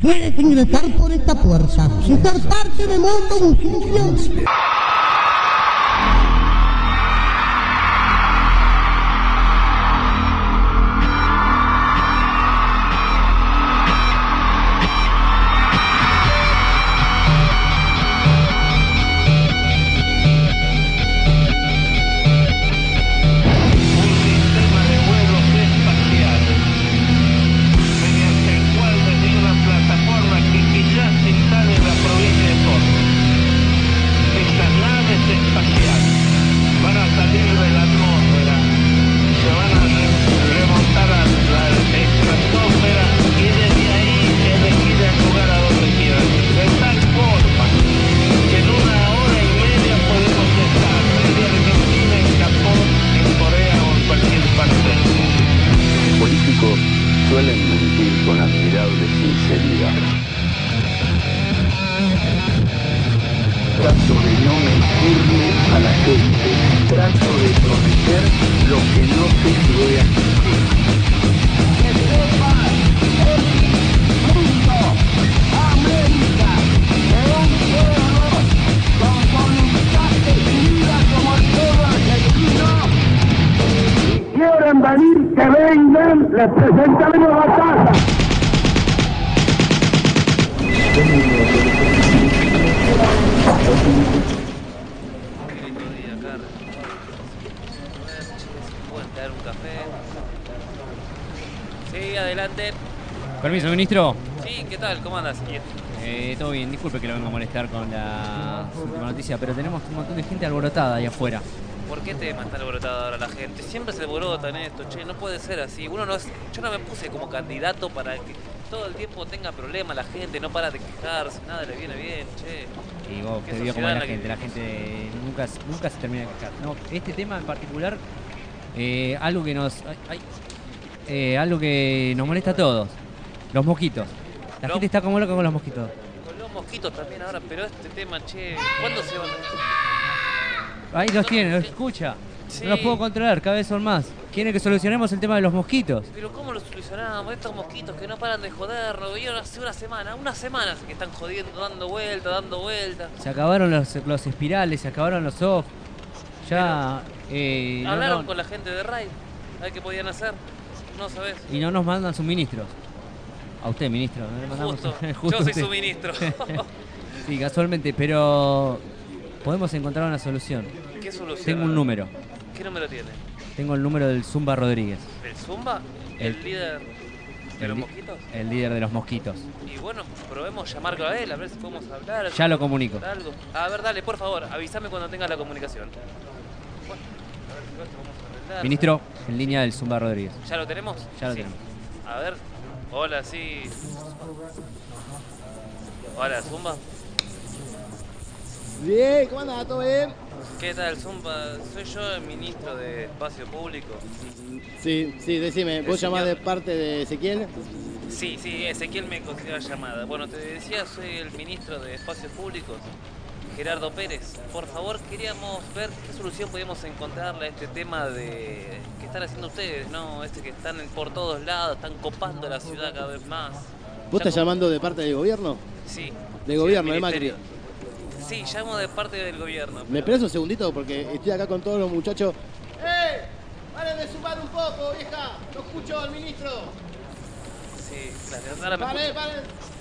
Puedes ingresar por esta puerta y ser parte de Mundo Musical. Suelen mentir con admirable sinceridad. Trato de no mentirle a la gente, trato de prometer lo que no sé si voy a cumplir. Que sepa el mundo, América, de un pueblo con voluntad decidida como el pueblo argentino. Si quieren venir, que vengan, les presentaremos la casa. ¿Pueden traer un café? Sí, adelante. Permiso, ministro. Sí, ¿qué tal? ¿Cómo andas? Todo bien, disculpe que lo venga a molestar con la última noticia, pero tenemos un montón de gente alborotada ahí afuera. ¿Por qué tema está alborotada ahora la gente? Siempre se alborota en esto, che, no puede ser así. Yo no me puse como candidato para que todo el tiempo tenga problemas la gente, no para de quejarse, nada le viene bien, che. Y vos te digo como es la gente nunca se termina de quejar. No, este tema en particular, algo que nos molesta a todos, los mosquitos. La gente está como loca con los mosquitos. Con los mosquitos también ahora, pero este tema, che, ¿cuándo se va a...? Ahí los tienen, los escucha. Sí. No los puedo controlar, cada vez son más. Quieren que solucionemos el tema de los mosquitos. Pero ¿cómo lo solucionamos? Estos mosquitos que no paran de jodernos. Vieron hace una semana que están jodiendo, dando vuelta. Se acabaron los espirales, se acabaron los off. Ya... hablaron con la gente de RAID. A ver qué podían hacer. No sabés. Y no nos mandan suministros. A usted, ministro. No le mandamos Justo yo soy su ministro. Sí, casualmente, pero... podemos encontrar una solución. ¿Qué solución? Tengo un número. ¿Qué número tiene? Tengo el número del Zumba Rodríguez. ¿El Zumba? ¿El líder de los mosquitos? El líder de los mosquitos. Y bueno, probemos llamarlo a él, a ver si podemos hablar. Ya lo comunico. Algo. A ver, dale, por favor, avísame cuando tengas la comunicación. Bueno, a ver si lo vamos a arreglar. Ministro, en línea del Zumba Rodríguez. ¿Ya lo tenemos? Ya lo tenemos. A ver. Hola, sí. Hola, Zumba. Bien, ¿cómo andás? ¿Todo bien? ¿Qué tal, Zumba? Soy yo el ministro de Espacio Público. Sí, decime, ¿vos llamás de parte de Ezequiel? Sí, Ezequiel me consiguió la llamada. Bueno, te decía, soy el ministro de Espacios Públicos, Gerardo Pérez. Por favor, queríamos ver qué solución podíamos encontrarle a este tema de que están haciendo ustedes, ¿no? Que están por todos lados, están copando la ciudad cada vez más. ¿Vos estás llamando de parte del gobierno? Sí. ¿De gobierno, de Macri? Sí, llamo de parte del gobierno. ¿Me esperás un segundito? Porque estoy acá con todos los muchachos. ¡Eh! ¡Paren de sumar un poco, vieja! ¡No escucho al ministro! Sí, gracias. Ahora me ¡Paren!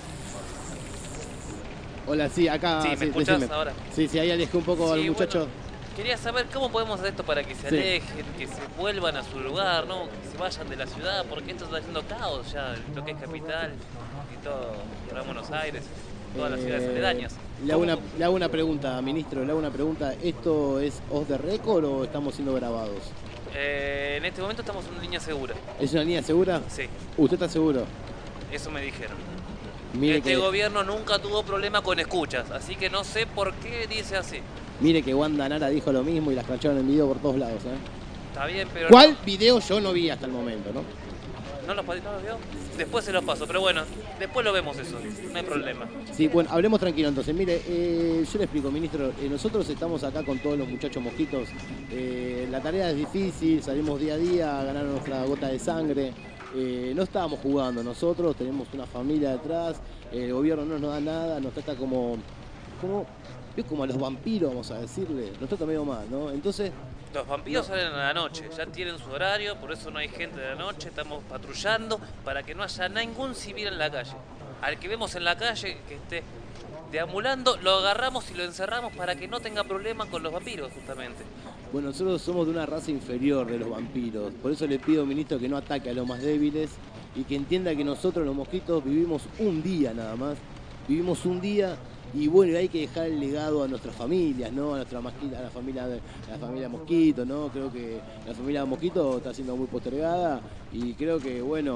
Hola, sí, acá. Sí, ¿me escuchás ahora? Sí, ahí alejé un poco al muchacho. Bueno, quería saber cómo podemos hacer esto para que se alejen, que se vuelvan a su lugar, ¿no? Que se vayan de la ciudad, porque esto está haciendo caos ya, lo que es capital y todo, Gran Buenos Aires, todas las ciudades aledañas. Le hago una pregunta, ministro, ¿esto es off the record o estamos siendo grabados? En este momento estamos en una línea segura. ¿Es una línea segura? Sí. ¿Usted está seguro? Eso me dijeron. Mire este gobierno nunca tuvo problema con escuchas, así que no sé por qué dice así. Mire que Wanda Nara dijo lo mismo y las cacharon en video por todos lados, ¿eh? Está bien, pero... ¿Cuál video yo no vi hasta el momento, no? ¿No los vio? Después se los paso, pero bueno, después lo vemos eso, no hay problema. Sí, bueno, hablemos tranquilo entonces. Mire, yo le explico, ministro, nosotros estamos acá con todos los muchachos mosquitos. La tarea es difícil, salimos día a día a ganar nuestra gota de sangre. no estábamos jugando nosotros, tenemos una familia detrás, el gobierno no nos da nada, nos trata como es como a los vampiros, vamos a decirle, nos trata medio mal, ¿no? Entonces, Los vampiros salen a la noche, ya tienen su horario, por eso no hay gente de la noche, estamos patrullando para que no haya ningún civil en la calle. Al que vemos en la calle que esté deambulando, lo agarramos y lo encerramos para que no tenga problemas con los vampiros, justamente. bueno, nosotros somos de una raza inferior de los vampiros, por eso le pido, ministro, que no ataque a los más débiles y que entienda que nosotros los mosquitos vivimos un día nada más, vivimos un día. Y bueno, hay que dejar el legado a nuestras familias, ¿no? A nuestra masquita, a la familia Mosquito, ¿no? Creo que la familia Mosquito está siendo muy postergada y creo que, bueno,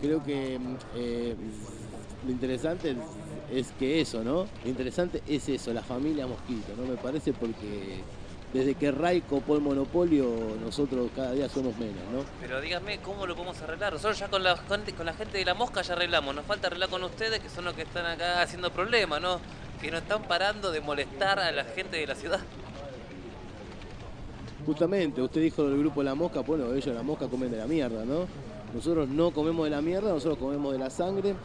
lo interesante es que eso, ¿no? Lo interesante es eso, la familia Mosquito, ¿no? Me parece porque desde que Ray copó el monopolio, nosotros cada día somos menos, ¿no? Pero díganme, ¿cómo lo podemos arreglar? Nosotros ya con la gente de la mosca ya arreglamos, nos falta arreglar con ustedes que son los que están acá haciendo problemas, ¿no? Que no están parando de molestar a la gente de la ciudad. Justamente, usted dijo del grupo de la mosca, bueno, ellos de la mosca comen de la mierda, ¿no? Nosotros no comemos de la mierda, nosotros comemos de la sangre.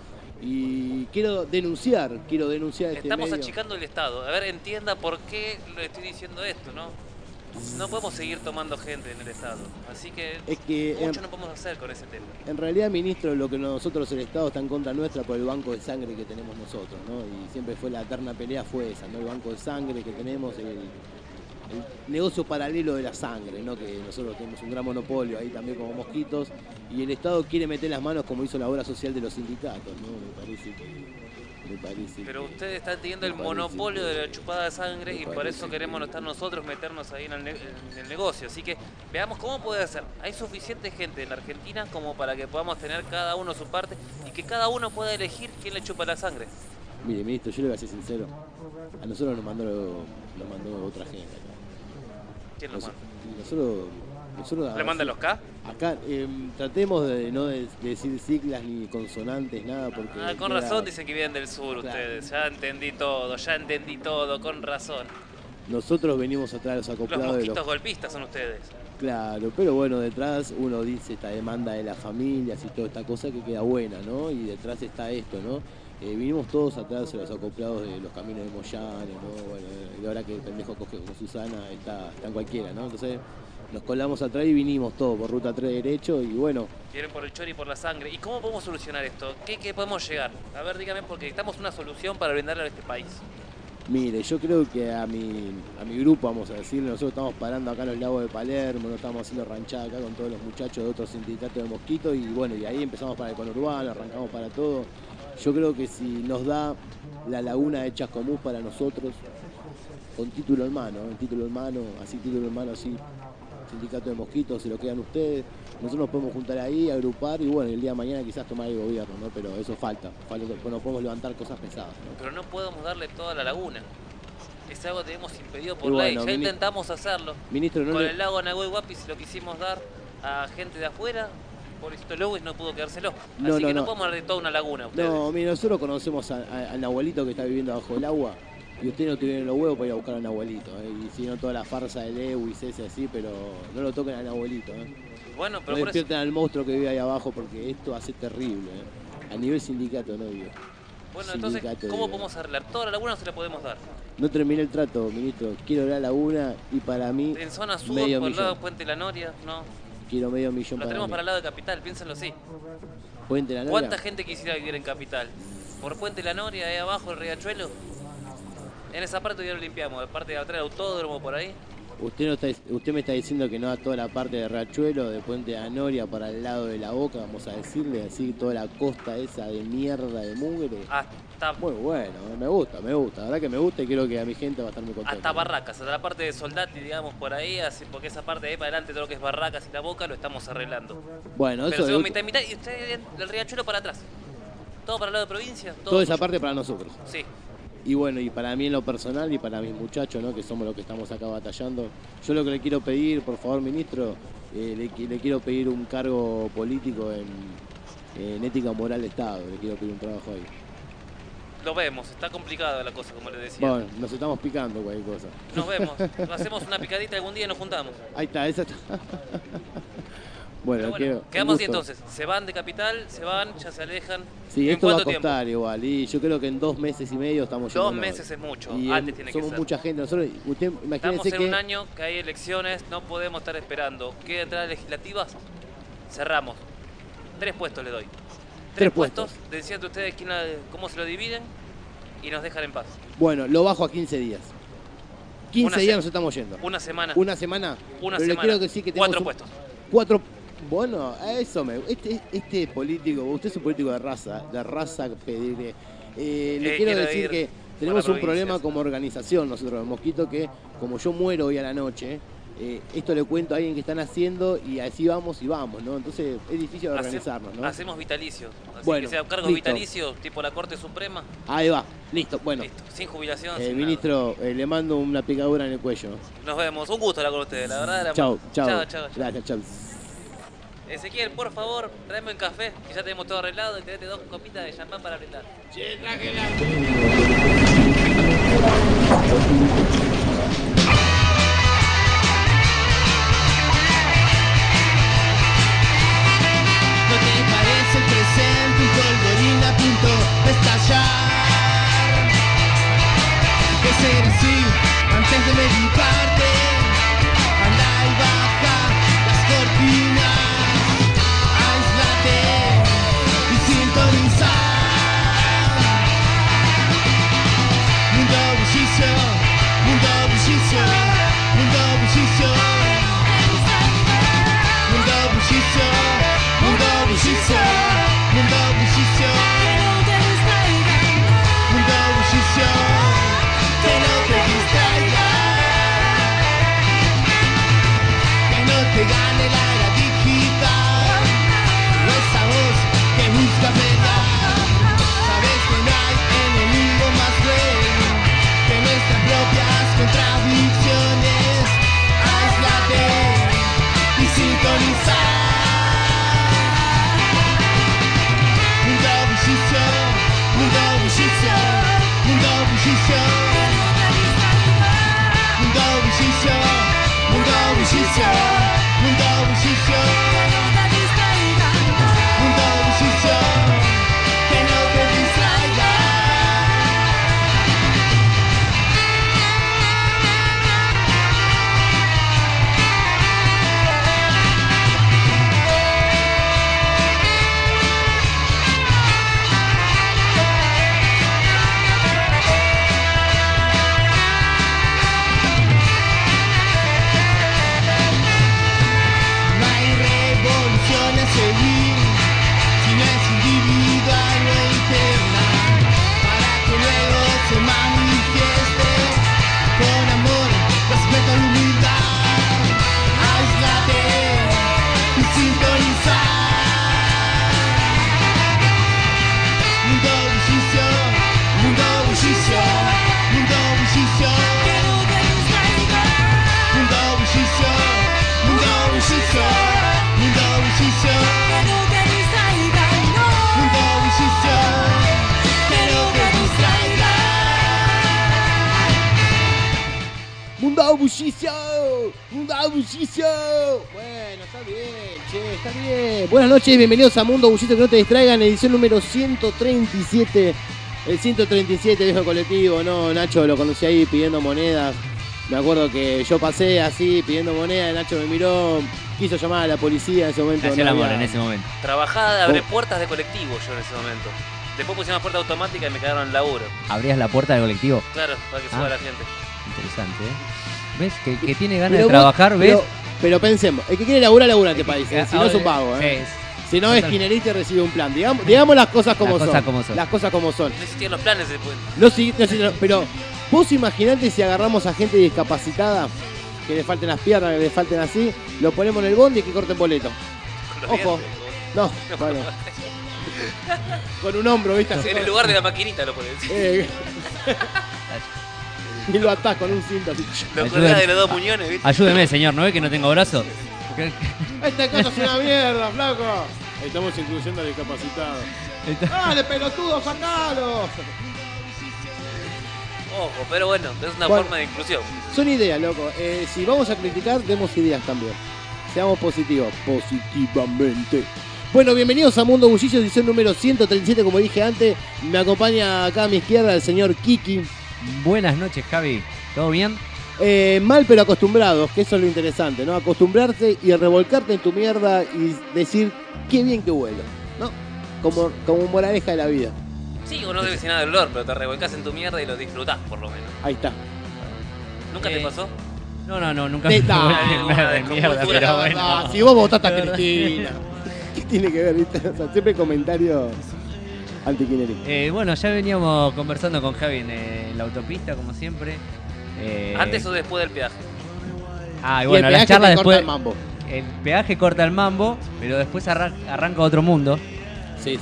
Y quiero denunciar este Estamos medio. achicando el Estado. A ver, entienda por qué le estoy diciendo esto, ¿no? No podemos seguir tomando gente en el Estado. Así que, mucho no podemos hacer con ese tema. En realidad, ministro, lo que nosotros, el Estado, está en contra nuestra por el banco de sangre que tenemos nosotros, ¿no? Y siempre fue la eterna pelea fue esa, ¿no? El banco de sangre que tenemos, el negocio paralelo de la sangre, ¿no? Que nosotros tenemos un gran monopolio ahí también como mosquitos y el Estado quiere meter las manos como hizo la obra social de los sindicatos, ¿no? Me parece. Pero ustedes están teniendo el monopolio de la chupada de sangre y por eso queremos estar nosotros meternos ahí en el negocio. Así que veamos cómo puede ser. Hay suficiente gente en la Argentina como para que podamos tener cada uno su parte y que cada uno pueda elegir quién le chupa la sangre. Mire, ministro, yo le voy a ser sincero. A nosotros nos mandó otra gente. ¿Quién lo manda? Nosotros ¿Le mandan los K? Acá tratemos de no decir siglas ni consonantes, nada, porque... Con razón dicen que vienen del sur ustedes. Ya entendí todo, con razón. Nosotros venimos atrás de los acoplados Los mosquitos golpistas son ustedes. Claro, pero bueno, detrás uno dice esta demanda de las familias y toda esta cosa que queda buena, ¿no? Y detrás está esto, ¿no? Vinimos todos atrás de los acoplados de los caminos de Moyano, ¿no? Bueno, y ahora que el pendejo coge con Susana está en cualquiera, ¿no? Entonces nos colamos atrás y vinimos todos por ruta 3 derecho y bueno. Vienen por el chori y por la sangre. ¿Y cómo podemos solucionar esto? ¿Qué podemos llegar? A ver, dígame, porque necesitamos una solución para brindarle a este país. Mire, yo creo que a mi grupo, vamos a decirle, nosotros estamos parando acá en los lagos de Palermo, nos estamos haciendo ranchada acá con todos los muchachos de otros sindicatos de mosquitos y bueno, y ahí empezamos para el conurbano, arrancamos para todo. Yo creo que si nos da la laguna de Chascomús para nosotros, con título en mano, así, sindicato de mosquitos, se lo quedan ustedes, nosotros nos podemos juntar ahí, agrupar y bueno, el día de mañana quizás tomar el gobierno, ¿no? Pero eso falta, no podemos levantar cosas pesadas, ¿no? Pero no podemos darle toda la laguna. Es algo que tenemos impedido por ley. Ya intentamos hacerlo. Ministro, con el lago Nahuel Huapi se lo quisimos dar a gente de afuera. Pobrecito Lewis no pudo quedárselo. Así que no podemos darle toda una laguna a ustedes. No, mire, nosotros conocemos al Nahuelito que está viviendo bajo el agua. Y ustedes no tuvieron los huevos para ir a buscar al Nahuelito, y si no toda la farsa de Lewis ese así, pero no lo toquen al Nahuelito, Bueno, pero no despierten al monstruo que vive ahí abajo porque esto hace terrible, a nivel sindicato, no digo. Bueno, entonces, ¿cómo podemos arreglar? Toda la laguna no se la podemos dar. No terminé el trato, ministro. Quiero la laguna y para mí en zona sur, por el lado de Puente La Noria, no. Quiero medio millón lo tenemos para el lado de Capital, piénsenlo así. Puente La Noria. ¿Cuánta gente quisiera vivir en Capital? Por Puente La Noria, ahí abajo, el Riachuelo. En esa parte ya lo limpiamos, de parte de atrás del autódromo, por ahí. Usted me está diciendo que no da toda la parte de Riachuelo, de Puente La Noria para el lado de la Boca, vamos a decirle, así toda la costa esa de mierda, de mugre. Hasta... Muy bueno, me gusta, la verdad que me gusta y creo que a mi gente va a estar muy contenta. Hasta Barracas, hasta la parte de Soldati, digamos, por ahí, así, porque esa parte de ahí para adelante, todo lo que es Barracas y la Boca, lo estamos arreglando. Bueno, pero eso... mitad y mitad, y usted del Riachuelo para atrás. Todo para el lado de provincia. Toda esa parte para nosotros. Sí. Y bueno, y para mí en lo personal y para mis muchachos, ¿no? Que somos los que estamos acá batallando, yo lo que le quiero pedir, por favor, ministro, le quiero pedir un cargo político en ética moral de Estado, le quiero pedir un trabajo ahí. Lo vemos, está complicada la cosa, como le decía. Bueno, nos estamos picando cualquier cosa. Nos vemos, hacemos una picadita algún día y nos juntamos. Ahí está, esa está. Bueno, quedamos así entonces. Se van de Capital, se van, ya se alejan. Sí, ¿En esto va a cuánto costar tiempo? igual. Y yo creo que en 2 meses y medio estamos yendo. 2 meses es mucho, Y antes tiene que somos ser. mucha gente. Nosotros, usted Estamos imagínense en que un año que hay elecciones, no podemos estar esperando. ¿Qué entradas legislativas? Cerramos. 3 puestos le doy. 3 puestos. Decían ustedes cómo se lo dividen y nos dejan en paz. Bueno, lo bajo a 15 días. 15 días nos estamos yendo. Una semana. ¿Una semana? Una Pero semana. le quiero decir que tenemos 4 puestos. 4. Bueno, a eso me. Este político, usted es un político de raza pedirle. Le quiero decir que tenemos un problema como organización nosotros en Mosquito, que como yo muero hoy a la noche, esto le cuento a alguien que están haciendo y así vamos y vamos, ¿no? Entonces es difícil organizarnos, ¿no? Hacemos vitalicios. Así bueno, que sea cargos vitalicios, tipo la Corte Suprema. Ahí va, listo, bueno. Listo, sin jubilación. Sin ministro, le mando una picadura en el cuello. Nos vemos, un gusto hablar con ustedes, la verdad. Chau. Gracias, chau. Ezequiel, por favor, tráeme un café, que ya tenemos todo arreglado, y tráete 2 copitas de champán para brindar. Che, trájela. ¿No te parece el presente un polvorín a punto de estallar? De ser así, antes de medicarte, anda y baja las cortinas, aíslate y sintoniza. Mundo bullicio, mundo bullicio, mundo bullicio, mundo bullicio. Mundo bullicio, mundo bullicio, mundo bullicio, que no te distraiga, que no te gane la era digital, o esa voz que busca pelear. Sabes que no hay enemigo más cruel que nuestras propias contradicciones. Aíslate y sintoniza. Mundo bullicio, mundo bullicio, mundo bullicio, mundo bullicio, mundo bullicio, mundo bullicio, mundo bullicio, que no te distraiga. No hay revolución a seguir si no es individual o interna, para que luego se manifieste con amor, respeto y humildad. Aíslate y sintoniza. Mundo bullicio, mundo bullicio, mundo bullicio, mundo bullicio, mundo bullicio, mundo bullicio, mundo bullicio, que no te distraiga. Mundo bullicio, mundo bullicio. Bueno, está bien, che, está bien. Buenas noches, bienvenidos a Mundo Bullicio, que no te distraigan, edición número 137. El 137, viejo colectivo, ¿no? Nacho lo conocí ahí pidiendo monedas. Me acuerdo que yo pasé así pidiendo monedas, Nacho me miró, quiso llamar a la policía en ese momento. Nació el no amor había- en ese momento. Trabajada de abrir puertas de colectivo yo en ese momento. Después pusimos puerta automática y me quedaron en laburo. ¿Abrías la puerta del colectivo? Claro, para que suba la gente. Interesante, ¿Ves? Que tiene ganas Pero de vos- trabajar, ¿ves? Pero pensemos, el que quiere laburar, labura en este país. Si no es un vago, Sí, Si no es kirchnerista, recibe un plan. Digamos las cosas como Las son. cosas como son. Las cosas como son. No existían los planes después. Pero vos imaginate si agarramos a gente discapacitada, que le falten las piernas, que le falten así, lo ponemos en el bondi y que corten boleto. Con los Ojo. dientes. No, bueno. Con un hombro, ¿viste? Así, En el lugar de la maquinita lo pones. y lo atás con un cinto así. Lo colgás de los 2 muñones, ¿viste? Ayúdeme, señor, ¿no ve que no tengo brazo? Esta casa es una mierda, flaco. Estamos incluyendo al discapacitado. ¡Dale, pelotudo, sacalo! Ojo, pero bueno, es una Bueno. forma de inclusión. Son ideas, loco. Si vamos a criticar, demos ideas también. Seamos positivos, positivamente. Bueno, bienvenidos a Mundo Bullicio, edición número 137, como dije antes. Me acompaña acá a mi izquierda el señor Kiki. Buenas noches, Javi. ¿Todo bien? Mal pero acostumbrados, que eso es lo interesante, ¿no? Acostumbrarte y revolcarte en tu mierda y decir, qué bien que huelo, ¿no? Como moraleja de la vida. Sí, o no debes nada del olor, pero te revolcás en tu mierda y lo disfrutás, por lo menos. Ahí está. ¿Nunca te pasó? No, nunca De- me no, revolví nada de mierda, pero bueno. No, si vos votaste a Cristina. ¿Qué tiene que ver, viste? O sea, siempre comentario antiquinerista. Bueno, ya veníamos conversando con Javi en la autopista, como siempre. ¿Antes o después del peaje? Ah, y Y bueno, el las peaje charlas te corta después. el mambo. El peaje corta el mambo, pero después arranca otro mundo. Sí.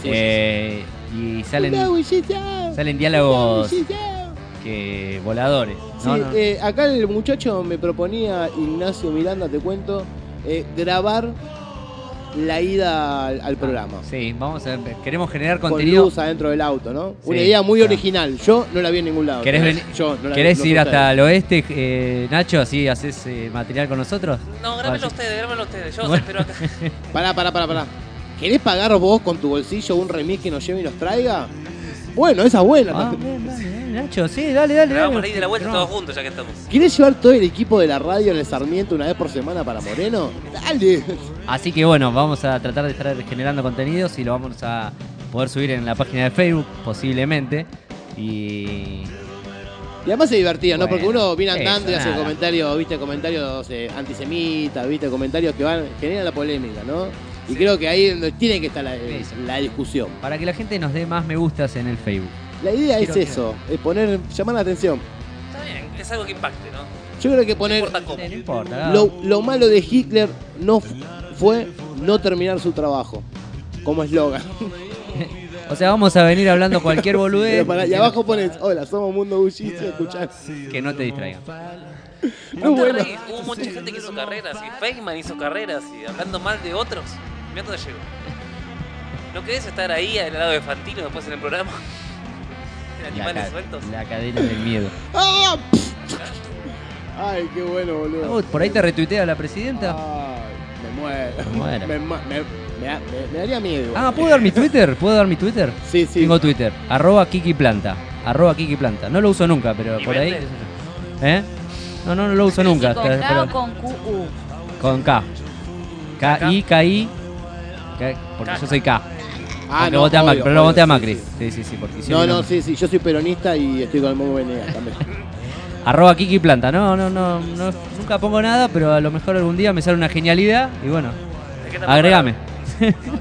Y salen Salen diálogos que voladores. Sí, ¿no? No. Acá el muchacho me proponía, Ignacio Miranda, te cuento, grabar la ida al programa. Sí, queremos generar Con contenido. luz adentro del auto, ¿no? Sí, Una idea muy claro. original. Yo no la vi en ningún lado. ¿Querés, ¿Querés ir hasta el oeste, Nacho? Así haces material con nosotros. No, grábenlo ustedes, yo los Bueno. espero acá. Pará. ¿Querés pagar vos con tu bolsillo un remix que nos lleve y nos traiga? Bueno, esa es buena. Ah, bien, Nacho, sí, dale. Grabamos ahí de la vuelta todos juntos, ya que estamos. ¿Querés llevar todo el equipo de la radio en el Sarmiento una vez por semana para Moreno? Dale. Así que bueno, vamos a tratar de estar generando contenidos y lo vamos a poder subir en la página de Facebook, posiblemente. Y además es divertido, ¿no? Bueno, Porque uno viene andando y eso, hace nada. comentarios antisemitas, comentarios que generan la polémica, ¿no? Y creo que ahí es donde tiene que estar la discusión. para que la gente nos dé más me gustas en el Facebook. La idea Quiero es eso, es llamar la atención. Está bien, es algo que impacte, ¿no? Yo creo que No poner importa cómo. No importa. lo malo de Hitler fue no terminar su trabajo, como eslogan. O sea, vamos a venir hablando cualquier boludez. Y abajo pones, hola, somos Mundo Bullicio, escuchá. Que no te distraigan. No, bueno. Hubo mucha gente que hizo carreras, y Feynman hizo carreras, y hablando mal de otros. Mirá dónde llegó. ¿No querés estar ahí al lado de Fantino después en el programa? En animales sueltos. La cadena del miedo. ¡Ah! Ay, qué bueno, boludo. ¿Por ahí te retuitea la presidenta? Ay, me muero. Me muero. Me daría miedo. igual. Ah, ¿puedo dar mi Twitter? ¿Puedo dar mi Twitter? Sí. Tengo Twitter, @KikiPlanta. @KikiPlanta. No lo uso nunca, pero ¿Y por ahí. vende? ¿Eh? No lo uso nunca. ¿Con K pero- o con QU? Con K. K-I. Porque yo soy K. Aunque voté a Macri, obvio, pero lo voté a obvio, Macri. sí. Sí, porque hicieron No, una- sí, yo soy peronista y estoy con el Momo Venegas también. @KikiPlanta. No, nunca pongo nada, pero a lo mejor algún día me sale una genialidad y bueno, ¿De qué estamos agregame. hablando?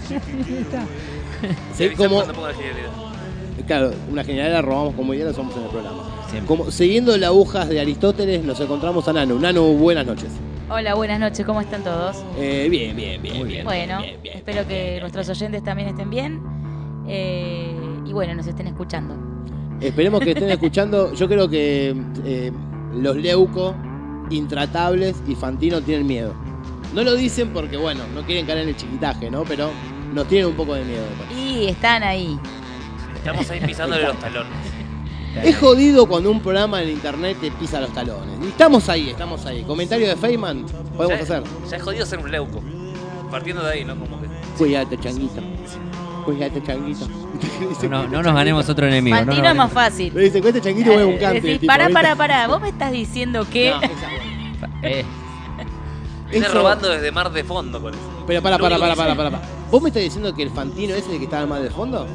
Sí, Avisá como, cuando ponga la genialidad. claro, una genialidad la robamos como idea, la usamos en el programa. Siempre. Como, siguiendo las agujas de Aristóteles, nos encontramos a Nanu. Nanu, buenas noches. Hola, buenas noches, ¿cómo están todos? Bien. Muy bien. Bueno, bien. espero que nuestros oyentes también estén bien y bueno, nos estén escuchando. Esperemos que estén escuchando. Yo creo que los Leuco, Intratables y Fantino tienen miedo. No lo dicen porque, bueno, no quieren caer en el chiquitaje, ¿no? Pero nos tienen un poco de miedo. me parece. Y están ahí. Estamos ahí pisándole los talones. Es jodido cuando un programa en internet te pisa los talones. Y estamos ahí. Comentario de Feynman, podemos hacer. Ya es jodido ser un leuco. Partiendo de ahí, ¿no? Como que. Cuídate, changuito. Cuídate, changuito. No nos ganemos otro enemigo. no nos Fantino es más ganemos. fácil. Le dice, cuídate, changuito, voy a un cante. Decís, tipo, pará, ¿viste? vos me estás diciendo que... No, esa es buena. Viene Eso- robando desde mar de fondo con eso. Pero para. Lo único que sé. ¿Vos me estás diciendo que el Fantino es el que estaba más de fondo?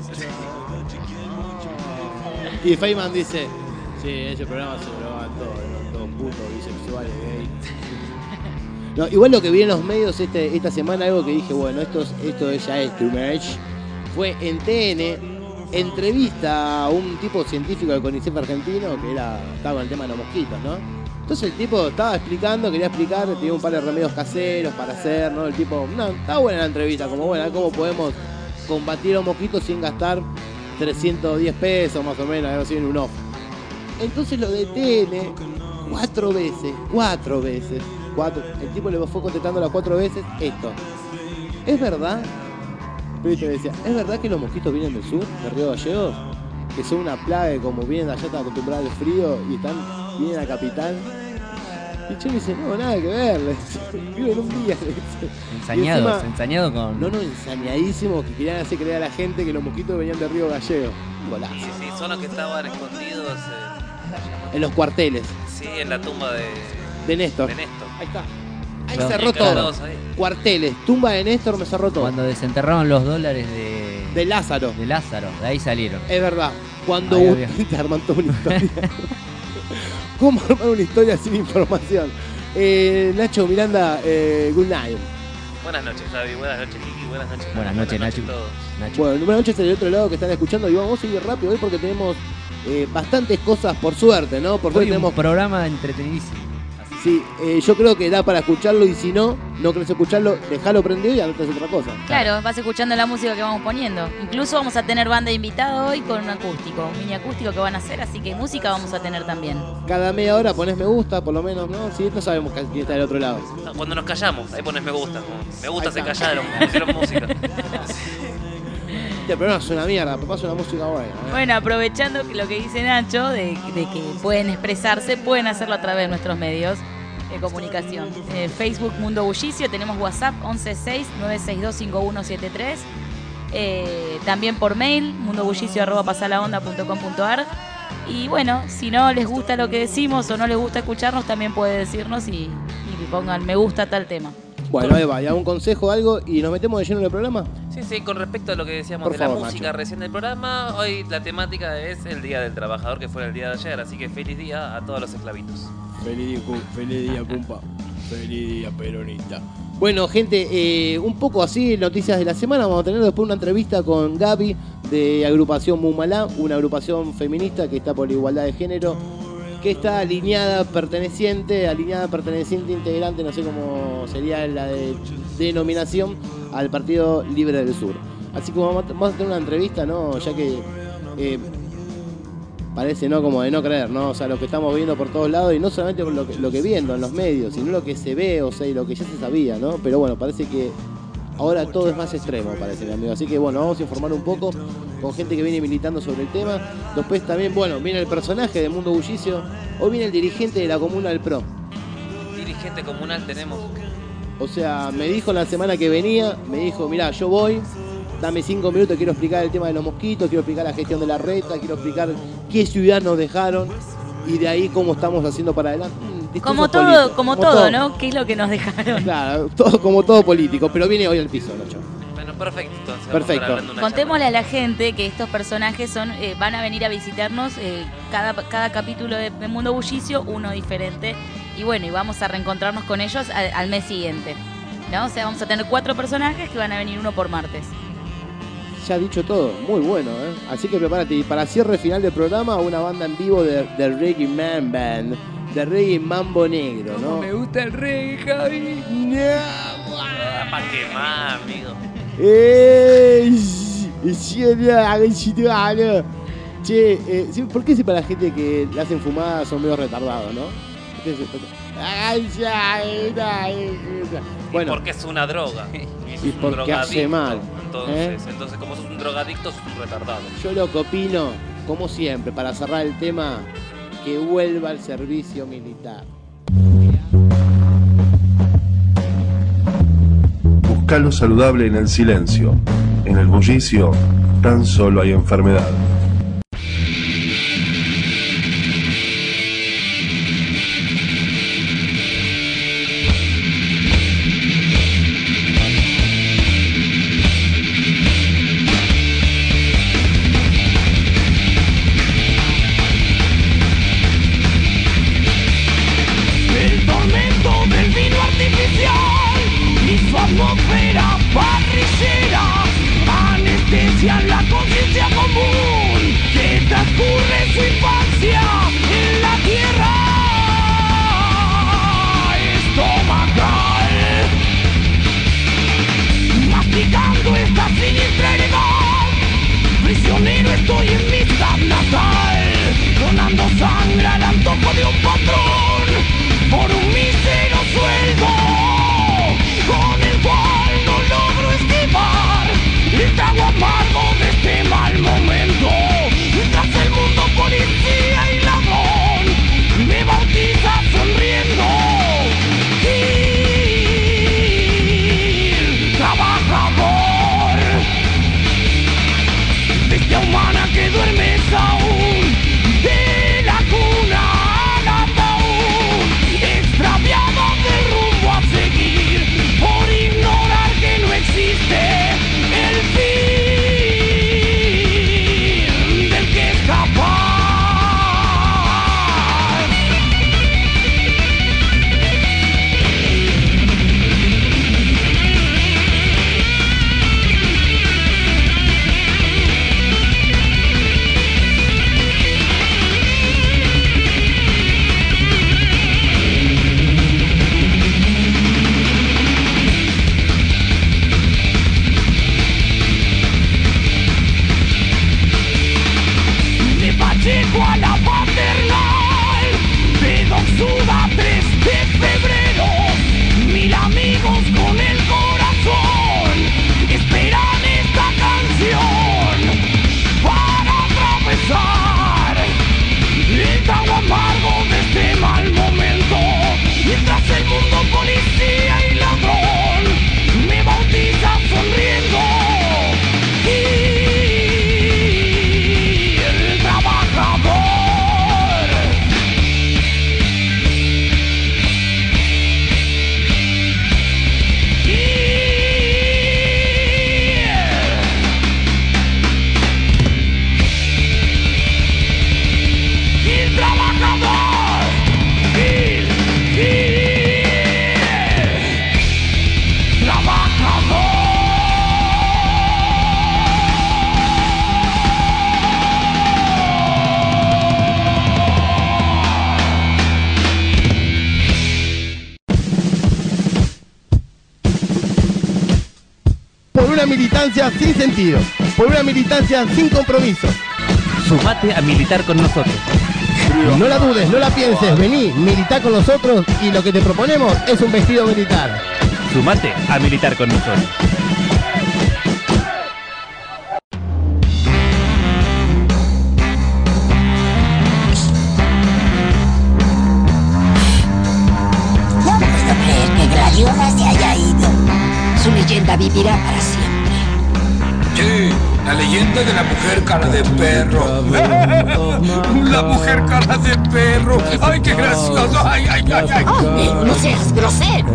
Y Feynman dice, sí, ese programa se lo van todos putos, bisexuales, gay. No, igual lo que vi en los medios esta semana, algo que dije, bueno, esto ya es too much, fue en TN, entrevista a un tipo científico del CONICET argentino que estaba con el tema de los mosquitos, ¿no? Entonces el tipo quería explicar, tenía un par de remedios caseros para hacer, ¿no? El tipo, no, estaba buena la entrevista, como bueno, cómo podemos combatir a los mosquitos sin gastar 310 pesos más o menos, algo así en un off. Entonces lo detiene 4 veces. El tipo le fue contestando las 4 veces esto. ¿Es verdad? Pero te decía, ¿es verdad que los mosquitos vienen del sur, de Río Gallegos? Que son una plaga, que como vienen de allá, están acostumbrados al frío y vienen a Capital. Y Che me dice, no, nada que ver, le dice, vivo en un día. Le dice. Ensañado con... No, ensañadísimo, que querían hacer creer a la gente que los mosquitos venían de Río Gallego. Un golazo. Sí, son los que estaban escondidos En los cuarteles sí, en la tumba de Néstor. Néstor. Ahí está. Ahí Claro. cerró Claro, todo. todos ahí. Cuarteles, tumba de Néstor, me cerró todo. Cuando desenterraron los dólares De Lázaro. de Lázaro, de ahí salieron. Es verdad. Cuando Ahí había. te arman toda una historia. ¿Cómo armar una historia sin información? Nacho Miranda, good night. Buenas noches, Javi. Buenas noches, Kiki. Buenas noches. Buenas noches, Nacho. a todos. Nacho. Bueno, buenas noches del otro lado que están escuchando y vamos a ir rápido hoy porque tenemos bastantes cosas por suerte, ¿no? Por suerte Hoy un tenemos... programa entretenidísimo. Así Sí, yo creo que da para escucharlo y si no querés escucharlo, dejalo prendido y anotas otra cosa. Claro, vas escuchando la música que vamos poniendo. Incluso vamos a tener banda invitada hoy con un acústico, un mini acústico que van a hacer, así que música vamos a tener también. Cada media hora ponés me gusta, por lo menos, ¿no? Si no sabemos quién está del otro lado. No, cuando nos callamos, ahí pones me gusta. Como, me gusta, Ahí se está. callaron, pusieron música. Este programa es una mierda, pero pasa una música buena. Bueno, aprovechando que lo que dice Nacho, de que pueden expresarse, pueden hacerlo a través de nuestros medios de comunicación. Facebook Mundo Bullicio, tenemos WhatsApp 116-962-5173. También por mail, mundobullicio@pasalaonda.com.ar. Y bueno, si no les gusta lo que decimos o no les gusta escucharnos, también puede decirnos y pongan me gusta tal tema. Bueno, ahí va, ya un consejo, algo, y nos metemos de lleno en el programa. Sí, con respecto a lo que decíamos Por de favor, la música Nacho. recién del programa, hoy la temática es el Día del Trabajador, que fue el día de ayer, así que feliz día a todos los esclavitos. Feliz día, compa. Feliz día, peronista. Bueno, gente, un poco así, noticias de la semana. Vamos a tener después una entrevista con Gaby de agrupación Mumalá, una agrupación feminista que está por la igualdad de género, que está alineada, perteneciente, integrante, no sé cómo sería la denominación, al Partido Libre del Sur. Así que vamos a tener una entrevista, ¿no? Ya que parece, ¿no? Como de no creer, ¿no? O sea, lo que estamos viendo por todos lados, y no solamente por lo que viendo en los medios, sino lo que se ve, o sea, y lo que ya se sabía, ¿no? Pero bueno, parece que ahora todo es más extremo, parece, amigo. Así que bueno, vamos a informar un poco con gente que viene militando sobre el tema. Después también, bueno, viene el personaje de Mundo Bullicio. Hoy viene el dirigente de la comuna del PRO. Dirigente comunal tenemos. O sea, me dijo la semana que venía, me dijo, mirá, yo voy, dame 5 minutos, quiero explicar el tema de los mosquitos, quiero explicar la gestión de la reta, quiero explicar qué ciudad nos dejaron y de ahí cómo estamos haciendo para adelante. Como Discurso todo, político. como todo, ¿no? ¿Qué es lo que nos dejaron? Claro, todo, como todo político, pero viene hoy al piso, Nacho. Bueno, perfecto. Entonces, Perfecto. vamos a estar hablando una Contémosle a la gente que estos personajes van a venir a visitarnos cada capítulo de Mundo Bullicio, uno diferente. Y bueno, y vamos a reencontrarnos con ellos al mes siguiente, ¿no? O sea, vamos a tener 4 personajes que van a venir uno por martes. Ya dicho todo, muy bueno, ¿eh? Así que prepárate. Y para cierre final del programa, una banda en vivo de Reggae Man Band, de Reggae Mambo Negro, ¿no? me gusta el reggae, Javi. Ah, ¿para qué más, amigo? Che, sí, ¿por qué si para la gente que le hacen fumadas son medio retardados, no? Bueno, Porque es una droga. Y porque hace mal, Entonces, como sos un drogadicto, sos un retardado. yo lo que opino, como siempre, para cerrar el tema, que vuelva al servicio militar. Busca lo saludable en el silencio. En el bullicio, tan solo hay enfermedad. El tormento del vino artificial y su atmósfera parrillera anestesian la conciencia común que transcurre su infancia en la tierra estomacal, masticando esta siniestra heredad. Prisionero estoy en mi sab natal, donando sangre al antojo de un patrón por un mísero sueldo, con el cual no logro esquivar el trago amargo de este mal momento. Mientras el mundo policía y la una militancia sin sentido, por una militancia sin compromiso. Sumate a militar con nosotros. No la dudes, no la pienses, vení, militá con nosotros y lo que te proponemos es un vestido militar. Sumate a militar con nosotros. No puedo creer que Gladiola se haya ido. Su leyenda vivirá para siempre. Sí, la leyenda de la mujer cara de perro. La mujer cara de perro. Ay, qué gracioso. Ay, ay, ay, ay. No seas grosero.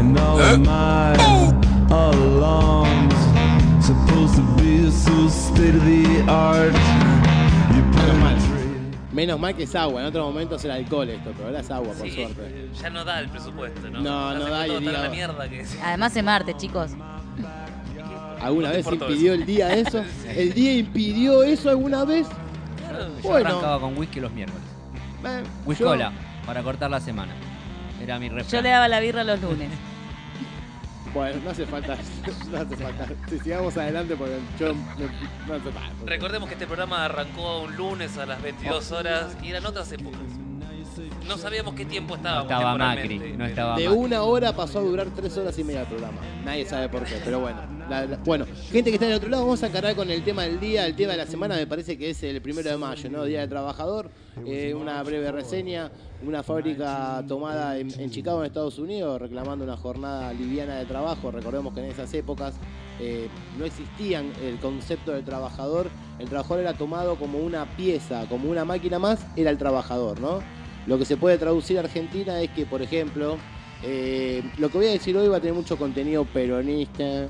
Menos mal que es agua, en otros momentos era alcohol esto, pero ahora es agua, por suerte. Ya no da el presupuesto, ¿no? No da, y todo está en la diga- mierda que Además es martes, chicos. ¿Alguna No te vez importa impidió eso. el día eso? ¿El día impidió eso alguna vez? Yo Bueno. arrancaba con whisky los miércoles. Whiskola, para cortar la semana. Era mi refrán. Yo le daba la birra los lunes. Bueno, no hace falta, no hace falta. Si sigamos adelante porque yo no hace falta. Recordemos que este programa arrancó un lunes a las 22 horas y eran otras épocas. No sabíamos qué tiempo estábamos. No estaba temporalmente. Macri, no estaba De Macri. una hora pasó a durar 3 horas y media el programa. Nadie sabe por qué, pero bueno. Bueno, gente que está del otro lado, vamos a encarar con el tema del día. El tema de la semana me parece que es el 1 de mayo, ¿no? Día del Trabajador. Una breve reseña. Una fábrica tomada en Chicago, en Estados Unidos, reclamando una jornada liviana de trabajo. Recordemos que en esas épocas no existían el concepto del trabajador. El trabajador era tomado como una pieza, como una máquina más, era el trabajador, ¿no? Lo que se puede traducir a Argentina es que, por ejemplo, lo que voy a decir hoy va a tener mucho contenido peronista,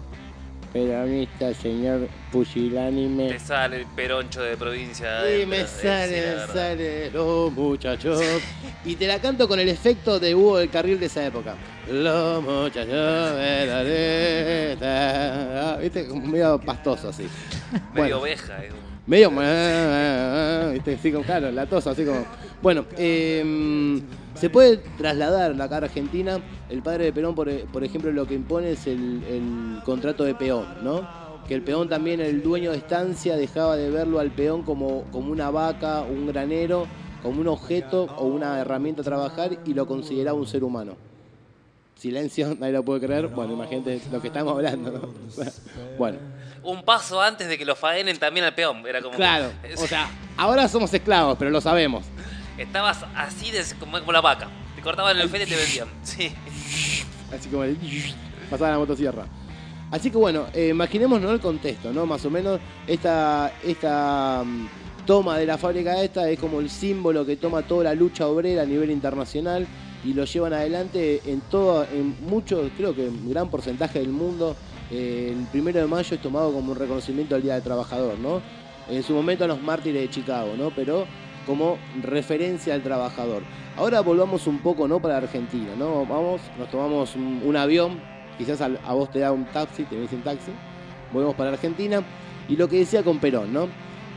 señor pusilánime. Te sale el peroncho de provincia. Y adentro, me sí, la verdad. sale los muchachos. Y te la canto con el efecto de Hugo del Carril de esa época. Los muchachos de la letra. Viste, como medio pastoso así. Medio Bueno. oveja. Medio, viste, así como, claro, la tos, así como. Bueno, se puede trasladar acá a Argentina. El padre de Perón, por ejemplo, lo que impone es el contrato de peón, ¿no? Que el peón también, el dueño de estancia, dejaba de verlo al peón como una vaca, un granero, como un objeto o una herramienta a trabajar y lo consideraba un ser humano. Silencio, nadie lo puede creer. Bueno, imagínate lo que estamos hablando, ¿no? Bueno. Un paso antes de que lo faenen también al peón. Era como Claro, que- o sea, ahora somos esclavos, pero lo sabemos. Estabas así como la vaca. Te cortaban el fete y te vendían. Sí. Así como pasaba la motosierra. Así que bueno, imaginémonos el contexto, ¿no? Más o menos esta toma de la fábrica esta es como el símbolo que toma toda la lucha obrera a nivel internacional y lo llevan adelante en mucho, creo que en gran porcentaje del mundo. El 1 de mayo es tomado como un reconocimiento al Día del Trabajador, ¿no? En su momento a los mártires de Chicago, ¿no? Pero como referencia al trabajador. Ahora volvamos un poco, ¿no? Para Argentina, ¿no? Nos tomamos un avión, quizás a vos te da un taxi, te venís en taxi, volvemos para Argentina, y lo que decía con Perón, ¿no?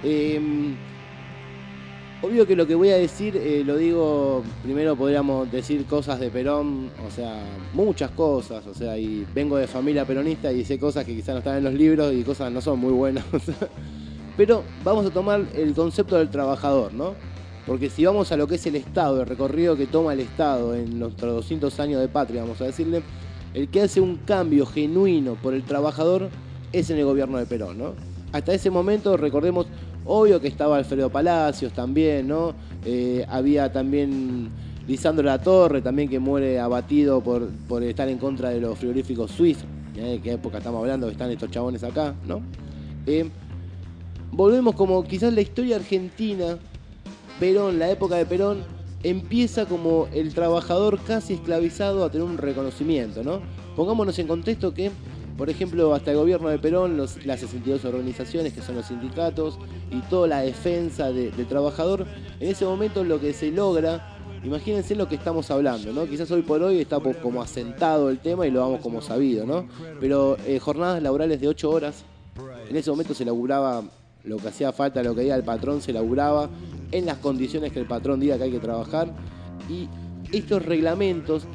Obvio que lo que voy a decir, lo digo, primero podríamos decir cosas de Perón, o sea, muchas cosas, o sea, y vengo de familia peronista y sé cosas que quizás no están en los libros y cosas no son muy buenas, pero vamos a tomar el concepto del trabajador, ¿no? Porque si vamos a lo que es el Estado, el recorrido que toma el Estado en nuestros 200 años de patria, vamos a decirle, el que hace un cambio genuino por el trabajador es en el gobierno de Perón, ¿no? Hasta ese momento, recordemos, obvio que estaba Alfredo Palacios también, ¿no? Había también Lisandro Latorre, también que muere abatido por estar en contra de los frigoríficos suizos. ¿De qué época estamos hablando que están estos chabones acá, ¿no? Volvemos como quizás la historia argentina, Perón, la época de Perón, empieza como el trabajador casi esclavizado a tener un reconocimiento, ¿no? Pongámonos en contexto que, por ejemplo, hasta el gobierno de Perón, las 62 organizaciones que son los sindicatos y toda la defensa del trabajador, en ese momento lo que se logra, imagínense lo que estamos hablando, ¿no? Quizás hoy por hoy está como asentado el tema y lo damos como sabido, ¿no? Pero jornadas laborales de 8 horas, en ese momento se laburaba lo que hacía falta, lo que diga el patrón, se laburaba en las condiciones que el patrón diga que hay que trabajar, y estos reglamentos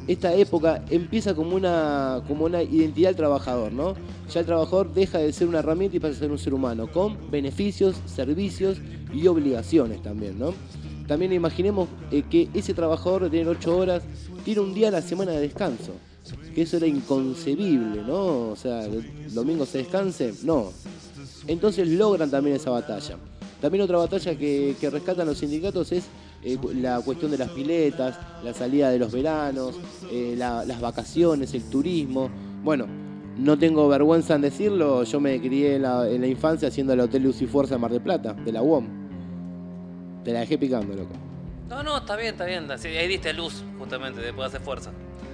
esta época empieza como una identidad del trabajador, ¿no? Ya el trabajador deja de ser una herramienta y pasa a ser un ser humano, con beneficios, servicios y obligaciones también, ¿no? También imaginemos que ese trabajador de tener 8 horas tiene un día a la semana de descanso, que eso era inconcebible, ¿no? O sea, el domingo se descanse, no. Entonces logran también esa batalla. También otra batalla que rescatan los sindicatos es la cuestión de las piletas, la salida de los veranos, las vacaciones, el turismo. Bueno, no tengo vergüenza en decirlo, yo me crié en la infancia haciendo el Hotel Luz y Fuerza en Mar del Plata, de la UOM. Te la dejé picando, loco. No, está bien. Sí, ahí diste luz, justamente, después de hacer fuerza.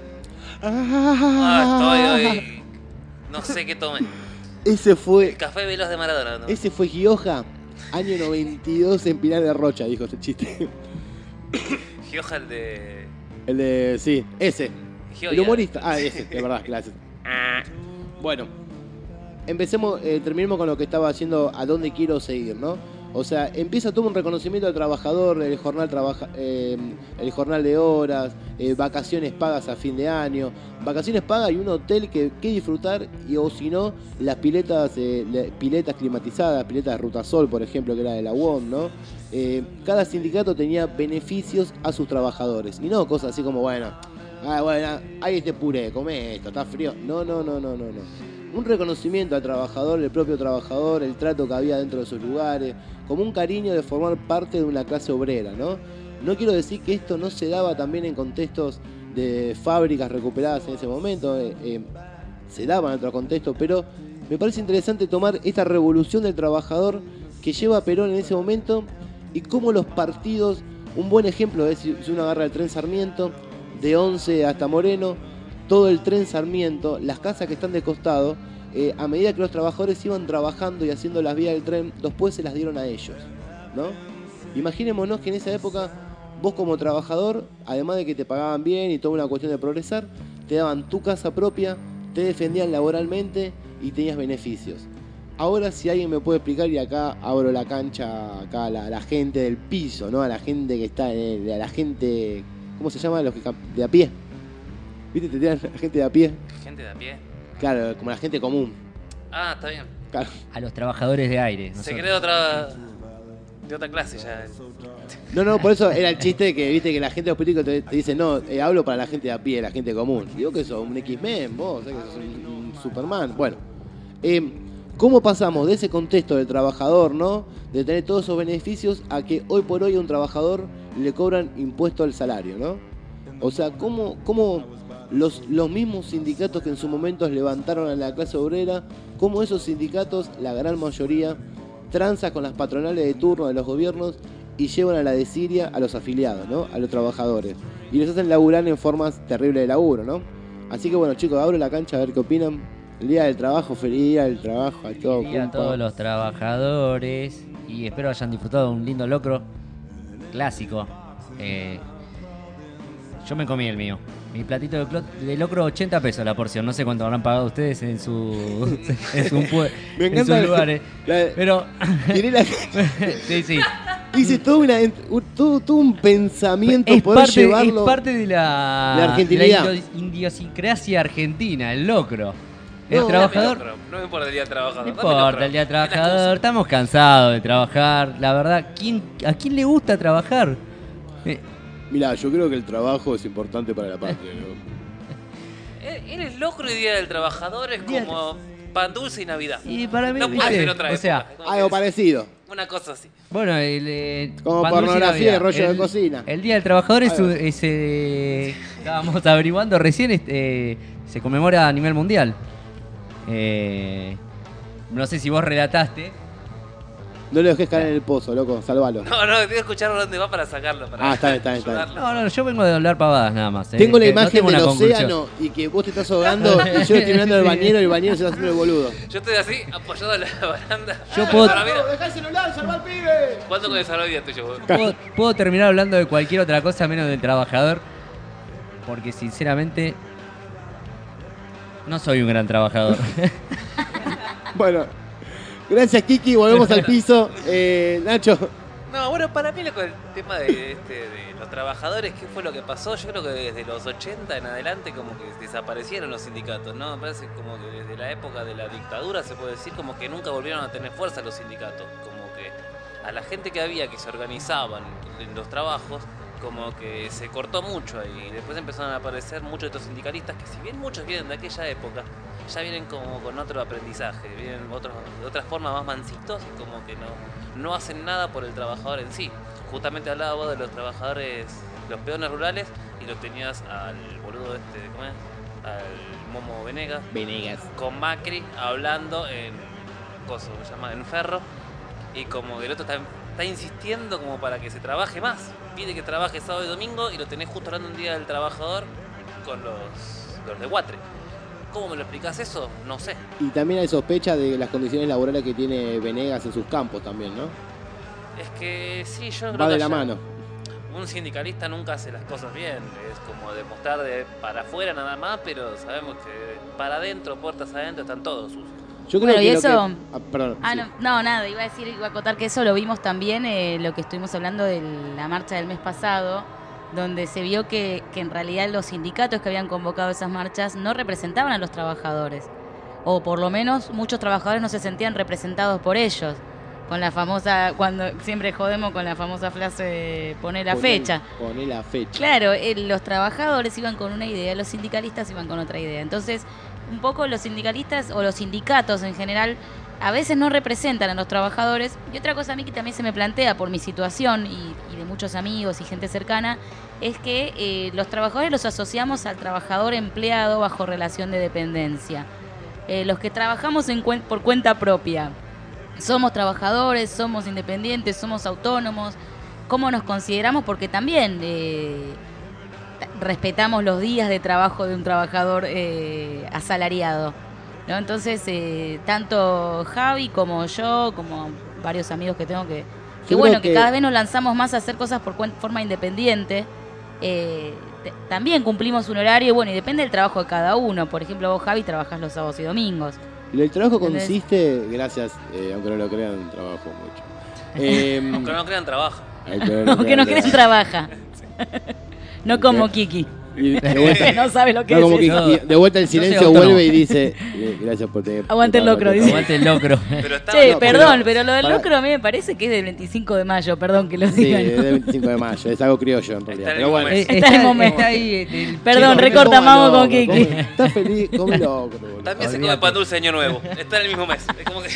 Estoy hoy... No sé qué tomé. Ese fue... El café veloz de Maradona, ¿no? Ese fue Gioja, año 92 en Pinar de Rocha, dijo ese chiste. Gioja, el de... El de... sí, ese. Gioia. El humorista. Ese, de verdad, gracias. Bueno, terminemos con lo que estaba haciendo a dónde quiero seguir, ¿no? O sea, empieza todo un reconocimiento al trabajador, el jornal de horas, vacaciones pagas a fin de año, vacaciones pagas y un hotel que disfrutar, o si no, las piletas climatizadas, piletas de Rutasol, por ejemplo, que era de la UOM, ¿no? Cada sindicato tenía beneficios a sus trabajadores, y no cosas así como, bueno, hay este puré, come esto, está frío. No. Un reconocimiento al trabajador, el propio trabajador, el trato que había dentro de sus lugares, como un cariño de formar parte de una clase obrera, ¿no? No quiero decir que esto no se daba también en contextos de fábricas recuperadas en ese momento, se daba en otro contexto, pero me parece interesante tomar esta revolución del trabajador que lleva a Perón en ese momento y cómo los partidos, un buen ejemplo es si uno agarra el tren Sarmiento, de 11 hasta Moreno, todo el tren Sarmiento, las casas que están de costado, a medida que los trabajadores iban trabajando y haciendo las vías del tren, después se las dieron a ellos, ¿no? Imaginémonos que en esa época vos como trabajador, además de que te pagaban bien y toda una cuestión de progresar, te daban tu casa propia, te defendían laboralmente y tenías beneficios. Ahora si alguien me puede explicar, y acá abro la cancha acá a la gente del piso, ¿no? A la gente que está, a la gente, ¿cómo se llama? Los que de a pie. ¿Viste? Te tiran la gente de a pie. ¿Gente de a pie? Claro, como la gente común. Ah, está bien. Claro. A los trabajadores de aire. Se nosotros. cree de otra clase ya. No, por eso era el chiste que, viste, que la gente de los políticos te dice, no, hablo para la gente de a pie, la gente común. Digo que sos un X-Men, vos, que sos un Superman. Bueno, ¿cómo pasamos de ese contexto del trabajador, ¿no? De tener todos esos beneficios a que hoy por hoy a un trabajador le cobran impuesto al salario, ¿no? O sea, ¿cómo los mismos sindicatos que en su momento levantaron a la clase obrera, cómo esos sindicatos, la gran mayoría, transan con las patronales de turno de los gobiernos y llevan a la desidia a los afiliados, ¿no? A los trabajadores. Y les hacen laburar en formas terribles de laburo, ¿no? Así que bueno, chicos, abro la cancha a ver qué opinan. El día del trabajo, feliz día del trabajo a todos. Y a todos los trabajadores. Y espero hayan disfrutado de un lindo locro clásico. Yo me comí el mío. Mi platito de locro, 80 pesos la porción. No sé cuánto habrán pagado ustedes en sus Me encanta en sus lugares. Pero sí. Hice todo un pensamiento es poder llevarlo. Es parte de la argentinidad. De la idiosincrasia argentina, el locro. No, El trabajador. No me importa el día del trabajador. No importa el día del trabajador. Estamos cansados de trabajar. La verdad, ¿a quién le gusta trabajar? Mirá, yo creo que el trabajo es importante para la patria, ¿no? Eres locro y día del trabajador es como pan dulce y Navidad. Y para mí, no puede ser otra o sea, época. Algo parecido. Una cosa así. Bueno, como pan dulce y pornografía Navidad. de rollo de cocina. El Día del Trabajador estábamos averiguando recién, se conmemora a nivel mundial. No sé si vos relataste. No le dejes caer en el pozo, loco, salvalo. No, tengo que escuchar dónde va para sacarlo. Está bien. No, yo vengo de hablar pavadas nada más. Tengo la imagen no del conclusión. océano y que vos te estás ahogando y yo estoy mirando al bañero y el bañero se está haciendo el boludo. Yo estoy así, apoyado en la baranda. Yo puedo... ¡Dejá el celular, salva al pibe! ¿Cuánto con el salvavidas tuyo, vos? Puedo terminar hablando de cualquier otra cosa menos del trabajador. Porque sinceramente no soy un gran trabajador. Bueno, gracias Kiki, volvemos al piso. Nacho, No, bueno, para mí el tema de los trabajadores, ¿qué fue lo que pasó? Yo creo que desde los 80 en adelante como que desaparecieron los sindicatos, ¿no? Me parece como que desde la época de la dictadura se puede decir como que nunca volvieron a tener fuerza los sindicatos, como que a la gente que había que se organizaban en los trabajos como que se cortó mucho ahí. Después empezaron a aparecer muchos de estos sindicalistas que si bien muchos vienen de aquella época, ya vienen como con otro aprendizaje, vienen de otra forma más mansitos y como que no hacen nada por el trabajador en sí. Justamente hablaba vos de los trabajadores, los peones rurales, y lo tenías al boludo ¿cómo es? Al Momo Venegas con Macri hablando en en Ferro, y como que el otro está insistiendo como para que se trabaje más. Pide que trabaje sábado y domingo y lo tenés justo hablando un día del trabajador con los de Guatre. ¿Cómo me lo explicás eso? No sé. Y también hay sospecha de las condiciones laborales que tiene Venegas en sus campos también, ¿no? Es que sí, yo creo Va que de la mano. un sindicalista nunca hace las cosas bien. Es como demostrar para afuera nada más, pero sabemos que para adentro, puertas adentro, están todos sucios. Yo creo Bueno, y que eso... perdón. Sí. No, nada, iba a acotar que eso lo vimos también, lo que estuvimos hablando de la marcha del mes pasado, donde se vio que en realidad los sindicatos que habían convocado esas marchas no representaban a los trabajadores, o por lo menos muchos trabajadores no se sentían representados por ellos, con la famosa, cuando siempre jodemos con la famosa frase, poné la fecha. Poné la fecha. Claro, los trabajadores iban con una idea, los sindicalistas iban con otra idea, entonces un poco los sindicalistas o los sindicatos en general a veces no representan a los trabajadores. Y otra cosa a mí que también se me plantea por mi situación y de muchos amigos y gente cercana es que los trabajadores los asociamos al trabajador empleado bajo relación de dependencia. Los que trabajamos por cuenta propia somos trabajadores, somos independientes, somos autónomos. ¿Cómo nos consideramos? Porque también respetamos los días de trabajo de un trabajador asalariado, ¿no? Entonces, tanto Javi como yo, como varios amigos que tengo que cada vez nos lanzamos más a hacer cosas por forma independiente. También cumplimos un horario, bueno, y depende del trabajo de cada uno. Por ejemplo, vos, Javi, trabajás los sábados y domingos. El trabajo consiste, gracias, aunque no lo crean, trabajo mucho. Aunque no crean, trabajo. Aunque no crean, trabaja. No como Kiki. Y de vuelta, no sabe lo que no, es eso. De vuelta el silencio vuelve y dice gracias por tener. Aguante el locro, dice. Aguante el locro. Che, perdón, pero lo del locro a mí me parece que es del 25 de mayo, perdón que lo diga. Sí, es del 25 de mayo, es algo criollo en realidad. Pero bueno, está en el momento. Está ahí Perdón, recorta Mamo con Kiki. Estás feliz, come locro. También se come pan dulce de año nuevo. Está en el mismo mes. Es como que...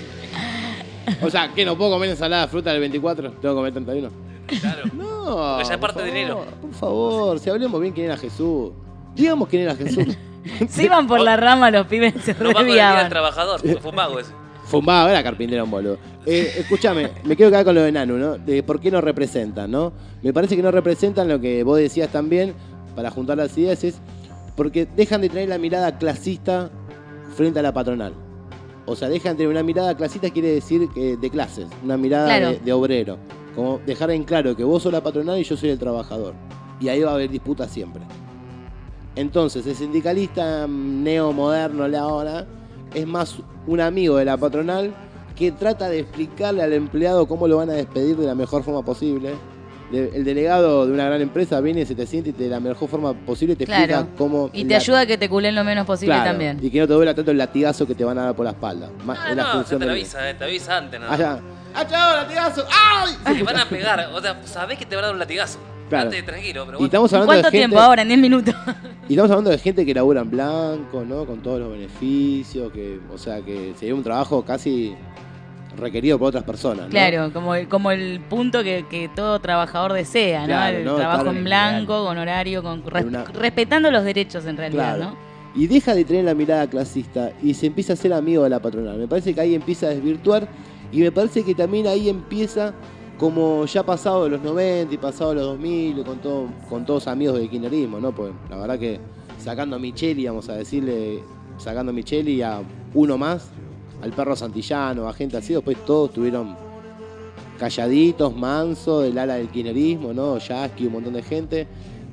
O sea, ¿qué? ¿No puedo comer ensalada de fruta del 24? ¿Tengo que comer 31? Claro. No. Porque ya es parte de enero. Por favor, si hablemos bien quién era Jesús. Digamos quién era Jesús. Se iban por la rama los pibes, se no va con el día del desviaban. trabajador, fue un vago ese. Fue un vago, era carpintero un boludo. Escúchame, me quiero quedar con lo de Nanu, ¿no? De por qué no representan, ¿no? Me parece que no representan lo que vos decías también, para juntar las ideas, es porque dejan de tener la mirada clasista frente a la patronal. O sea, dejan de tener una mirada clasista, quiere decir que de clases, una mirada Claro. de obrero. Como dejar en claro que vos sos la patronal y yo soy el trabajador. Y ahí va a haber disputa siempre. Entonces, el sindicalista neomoderno de ahora es más un amigo de la patronal que trata de explicarle al empleado cómo lo van a despedir de la mejor forma posible. El delegado de una gran empresa viene, se te siente y de la mejor forma posible te explica cómo... Y te ayuda a que te culen lo menos posible también. Y que no te duela tanto el latigazo que te van a dar por la espalda. Es la No, función te del- avisa antes, ¿no? Allá. ¡Ah, chao, latigazo! ¡Ay! Te van a pegar, o sea, sabés que te van a dar un latigazo. Claro. Antes, tranquilo, pero Y bueno. estamos hablando ¿Cuánto de gente, tiempo ahora? En 10 minutos. Y estamos hablando de gente que labura en blanco, ¿no? Con todos los beneficios, o sea, que sería un trabajo casi requerido por otras personas, ¿no? Claro, como el punto que todo trabajador desea, ¿no? Claro, El ¿no? trabajo Estar en blanco, con horario, una- respetando los derechos en realidad, Claro. ¿no? Y deja de tener la mirada clasista y se empieza a ser amigo de la patronal. Me parece que ahí empieza a desvirtuar y me parece que también ahí empieza, como ya pasado de los 90 y pasado de los 2000, con todos amigos del kirchnerismo, ¿no? Pues la verdad que sacando a Micheli, vamos a decirle, sacando a Micheli y a uno más, al perro Santillano, a gente así, después todos estuvieron calladitos, mansos, del ala del kirchnerismo, ¿no? Yasky, un montón de gente.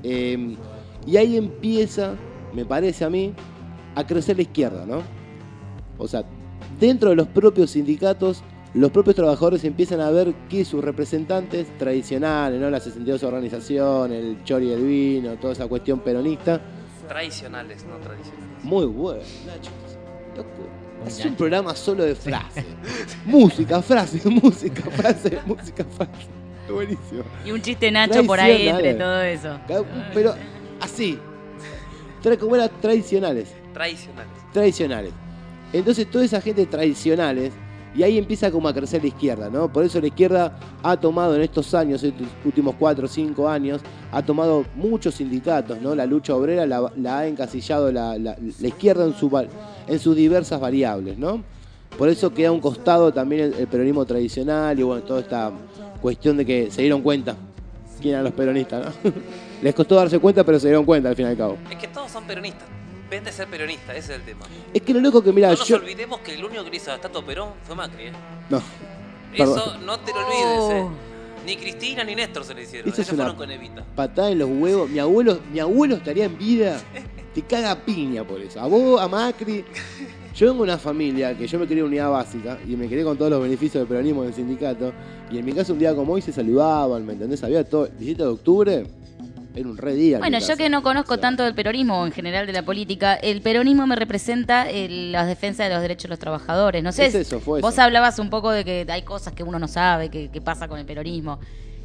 Y ahí empieza, me parece a mí, a crecer la izquierda, ¿no? O sea, dentro de los propios sindicatos los propios trabajadores empiezan a ver que sus representantes tradicionales, ¿no? La 62 organización, el chori del vino, toda esa cuestión peronista. Tradicionales, no tradicionales. Muy bueno, Nacho. Loco. Es un programa solo de frases. música, frase, música, frase, música, frase. Buenísimo. Y un chiste Nacho por ahí entre todo eso. Pero así. ¿Cómo era? Tradicionales. Tradicionales. Entonces toda esa gente tradicionales, y ahí empieza como a crecer la izquierda, ¿no? Por eso la izquierda ha tomado en estos años, estos últimos 4 o 5 años, ha tomado muchos sindicatos, ¿no? La lucha obrera la ha encasillado la izquierda en sus diversas variables, ¿no? Por eso queda a un costado también el peronismo tradicional y bueno, toda esta cuestión de que se dieron cuenta quién eran los peronistas, ¿no? Les costó darse cuenta, pero se dieron cuenta al fin y al cabo. Es que todos son peronistas. Vende ser peronista, ese es el tema. Es que lo loco que, mirá, no nos olvidemos que el único que le hizo a Tato Perón fue Macri, ¿eh? No. Eso no te lo olvides, ¿eh? Ni Cristina ni Néstor se lo hicieron. Eso Ellos es una fueron con Evita. Patada en los huevos. Mi abuelo estaría en vida. Te caga piña por eso. A vos, a Macri. Yo vengo de una familia que yo me quería unidad básica y me quedé con todos los beneficios del peronismo del sindicato. Y en mi casa un día como hoy se saludaban, ¿me entendés? Había todo. El 17 de octubre era un re día. Bueno, yo que no conozco tanto del peronismo o en general de la política, el peronismo me representa la defensa de los derechos de los trabajadores. No sé, vos hablabas un poco de que hay cosas que uno no sabe, que pasa con el peronismo.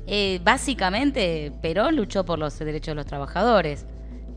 Básicamente, Perón luchó por los derechos de los trabajadores.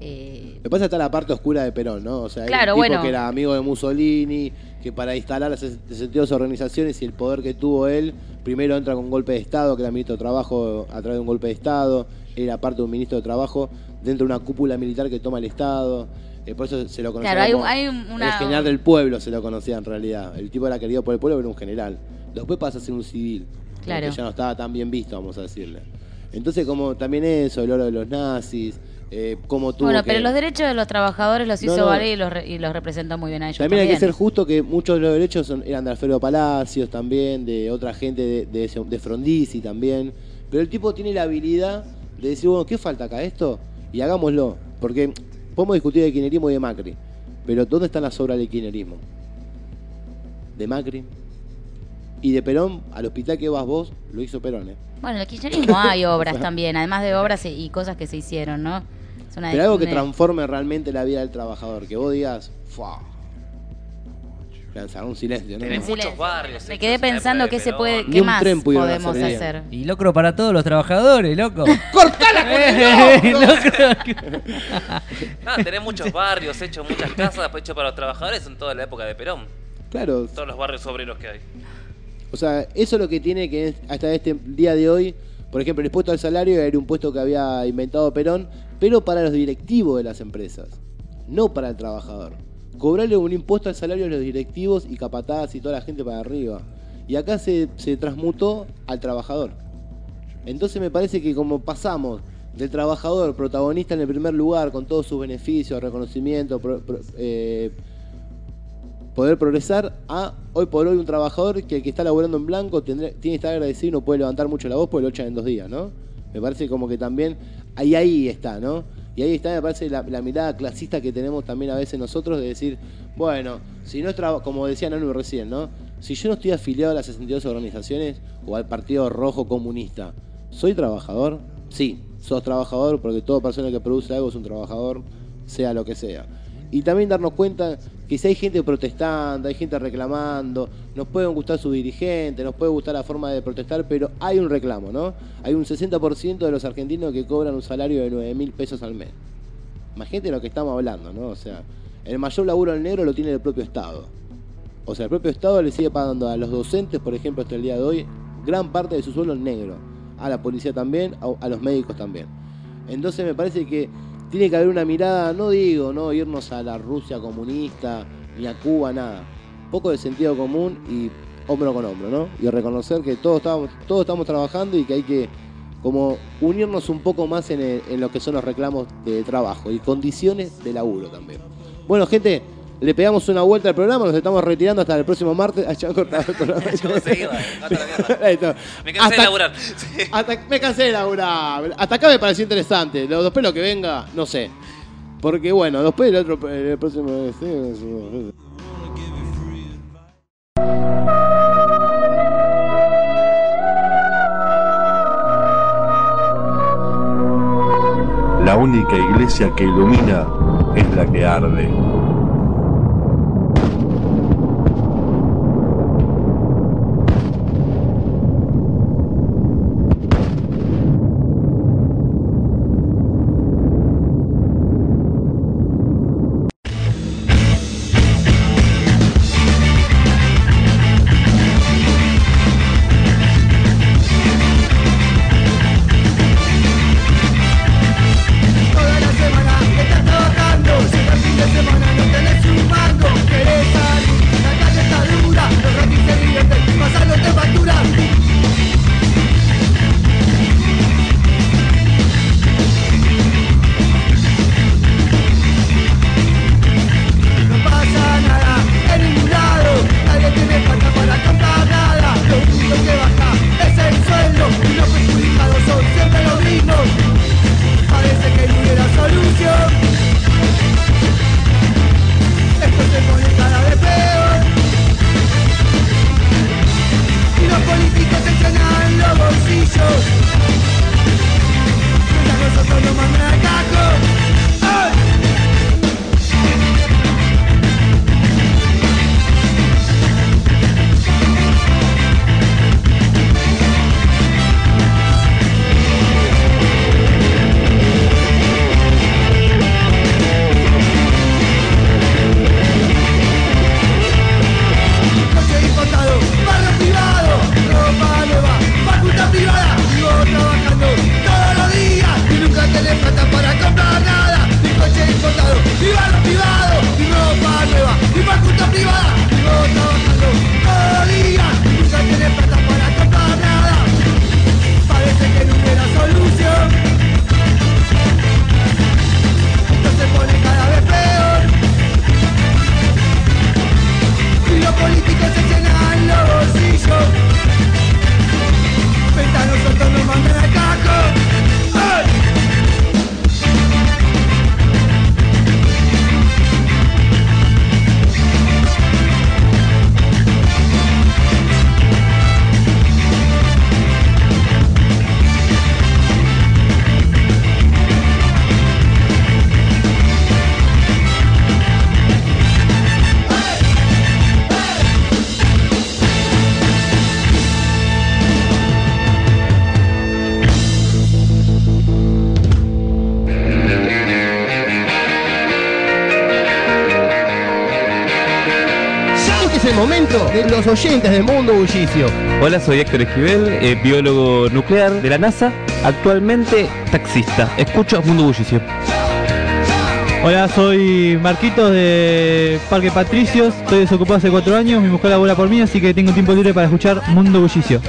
Lo que pasa está la parte oscura de Perón, ¿no? O sea, claro, el tipo que era amigo de Mussolini, que para instalar las 62 organizaciones y el poder que tuvo él, primero entra con un golpe de Estado, que era ministro de Trabajo a través de un golpe de Estado, era parte de un ministro de Trabajo dentro de una cúpula militar que toma el Estado. Por eso se lo conocía como el general del pueblo, se lo conocía en realidad. El tipo era querido por el pueblo, pero era un general. Después pasa a ser un civil, que ya no estaba tan bien visto, vamos a decirle. Entonces, como también eso, el oro de los nazis, como tuvo pero los derechos de los trabajadores los hizo valer y los representó muy bien a ellos. También hay que ser justo que muchos de los derechos eran de Alfredo Palacios también, de otra gente de Frondizi también. Pero el tipo tiene la habilidad de decir, bueno, ¿qué falta acá? Esto, y hagámoslo. Porque podemos discutir de kirchnerismo y de Macri, pero ¿dónde están las obras del kirchnerismo? De Macri. Y de Perón, al hospital que vas vos, lo hizo Perón, ¿eh? Bueno, en el kirchnerismo hay obras también, además de obras y cosas que se hicieron, ¿no? Pero algo que transforme realmente la vida del trabajador, que vos digas, ¡fua! Lanzar un silencio, ¿no? Tenés muchos barrios. Me quedé pensando qué más podemos hacer. Y locro para todos los trabajadores, loco. ¡Cortala con el locro! No, tenés muchos barrios hechos, muchas casas hechos para los trabajadores en toda la época de Perón. Claro. Todos los barrios obreros que hay. O sea, eso es lo que tiene que hasta este día de hoy, por ejemplo, el impuesto al salario era un impuesto que había inventado Perón, pero para los directivos de las empresas, no para el trabajador. Cobrarle un impuesto al salario a los directivos y capataz y toda la gente para arriba. Y acá se transmutó al trabajador. Entonces me parece que como pasamos del trabajador protagonista en el primer lugar, con todos sus beneficios, reconocimiento, poder progresar, a hoy por hoy un trabajador que el que está laburando en blanco tiene que estar agradecido y no puede levantar mucho la voz porque lo echan en 2 días, ¿no? Me parece como que también ahí está, ¿no? Y ahí está, me parece, la mirada clasista que tenemos también a veces nosotros de decir, bueno, si no es como decía Nanu recién, ¿no? Si yo no estoy afiliado a las 62 organizaciones o al Partido Rojo Comunista, ¿soy trabajador? Sí, sos trabajador porque toda persona que produce algo es un trabajador, sea lo que sea. Y también darnos cuenta que si hay gente protestando, hay gente reclamando, nos pueden gustar sus dirigentes, nos puede gustar la forma de protestar, pero hay un reclamo, ¿no? Hay un 60% de los argentinos que cobran un salario de 9.000 pesos al mes. Imagínate lo que estamos hablando, ¿no? O sea, el mayor laburo al negro lo tiene el propio Estado. O sea, el propio Estado le sigue pagando a los docentes, por ejemplo, hasta el día de hoy, gran parte de su sueldo en negro. A la policía también, a los médicos también. Entonces me parece que tiene que haber una mirada, no digo, no irnos a la Rusia comunista, ni a Cuba, nada. Un poco de sentido común y hombro con hombro, ¿no? Y reconocer que todos estamos trabajando y que hay que como unirnos un poco más en lo que son los reclamos de trabajo y condiciones de laburo también. Bueno, gente, le pegamos una vuelta al programa, nos estamos retirando hasta el próximo martes. Ya cortado el programa. Me cansé de laburar. Me cansé de laburar. Hasta acá me pareció interesante. Después lo que venga, no sé. Porque bueno, después el próximo... iglesia que ilumina es la que arde. Toda la semana estás trabajando, si el fin de semana no tenés un mango, querés salir, la calle está dura, los ratis se divierten, pasándote facturas. No pasa nada en ningún lado, nadie tiene plata para comprar nada, lo único que baja es el sueldo y los perjudicados son siempre los mismos. Parece que no hubiera solución. Esto se pone cada vez peor. Y los políticos se llenan los bolsillos. Mientras nosotros nos mandan al cajo. ¡Ay! Coche importado, barrio privado, ropa nueva, facultad privada, vivo trabajando todos los días y nunca tenés plata para comprar nada. Mi coche importado, mi barrio privado, mi ropa nueva, mi facultad privada, vivo trabajando todos los días y nunca tenés plata para comprar nada. Parece que no hubiera solución. Esto se pone cada vez peor. Y los políticos se llenan los bolsillos. Frente a nosotros nos mandan al cajo. ¡Ay! Este es el momento de los oyentes del Mundo Bullicio. Hola, soy Héctor Esquivel, biólogo nuclear de la NASA, actualmente taxista. Escucho Mundo Bullicio. Hola, soy Marquitos de Parque Patricios, estoy desocupado hace 4 años, mi mujer labora por mí, así que tengo tiempo libre para escuchar Mundo Bullicio.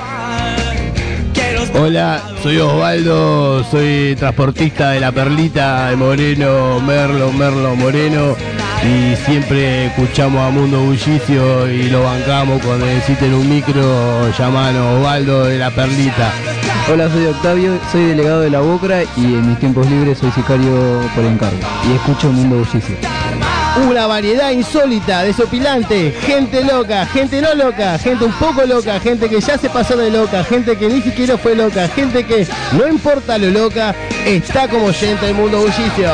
Hola, soy Osvaldo, soy transportista de La Perlita de Moreno, Merlo Moreno, y siempre escuchamos a Mundo Bullicio y lo bancamos. Cuando necesiten un micro, llaman a Osvaldo de La Perlita. Hola, soy Octavio, soy delegado de La Bocra y en mis tiempos libres soy sicario por encargo y escucho Mundo Bullicio. Una variedad insólita, desopilante, gente loca, gente no loca, gente un poco loca, gente que ya se pasó de loca, gente que ni siquiera fue loca, gente que no importa lo loca, está como oyente del Mundo Bullicio.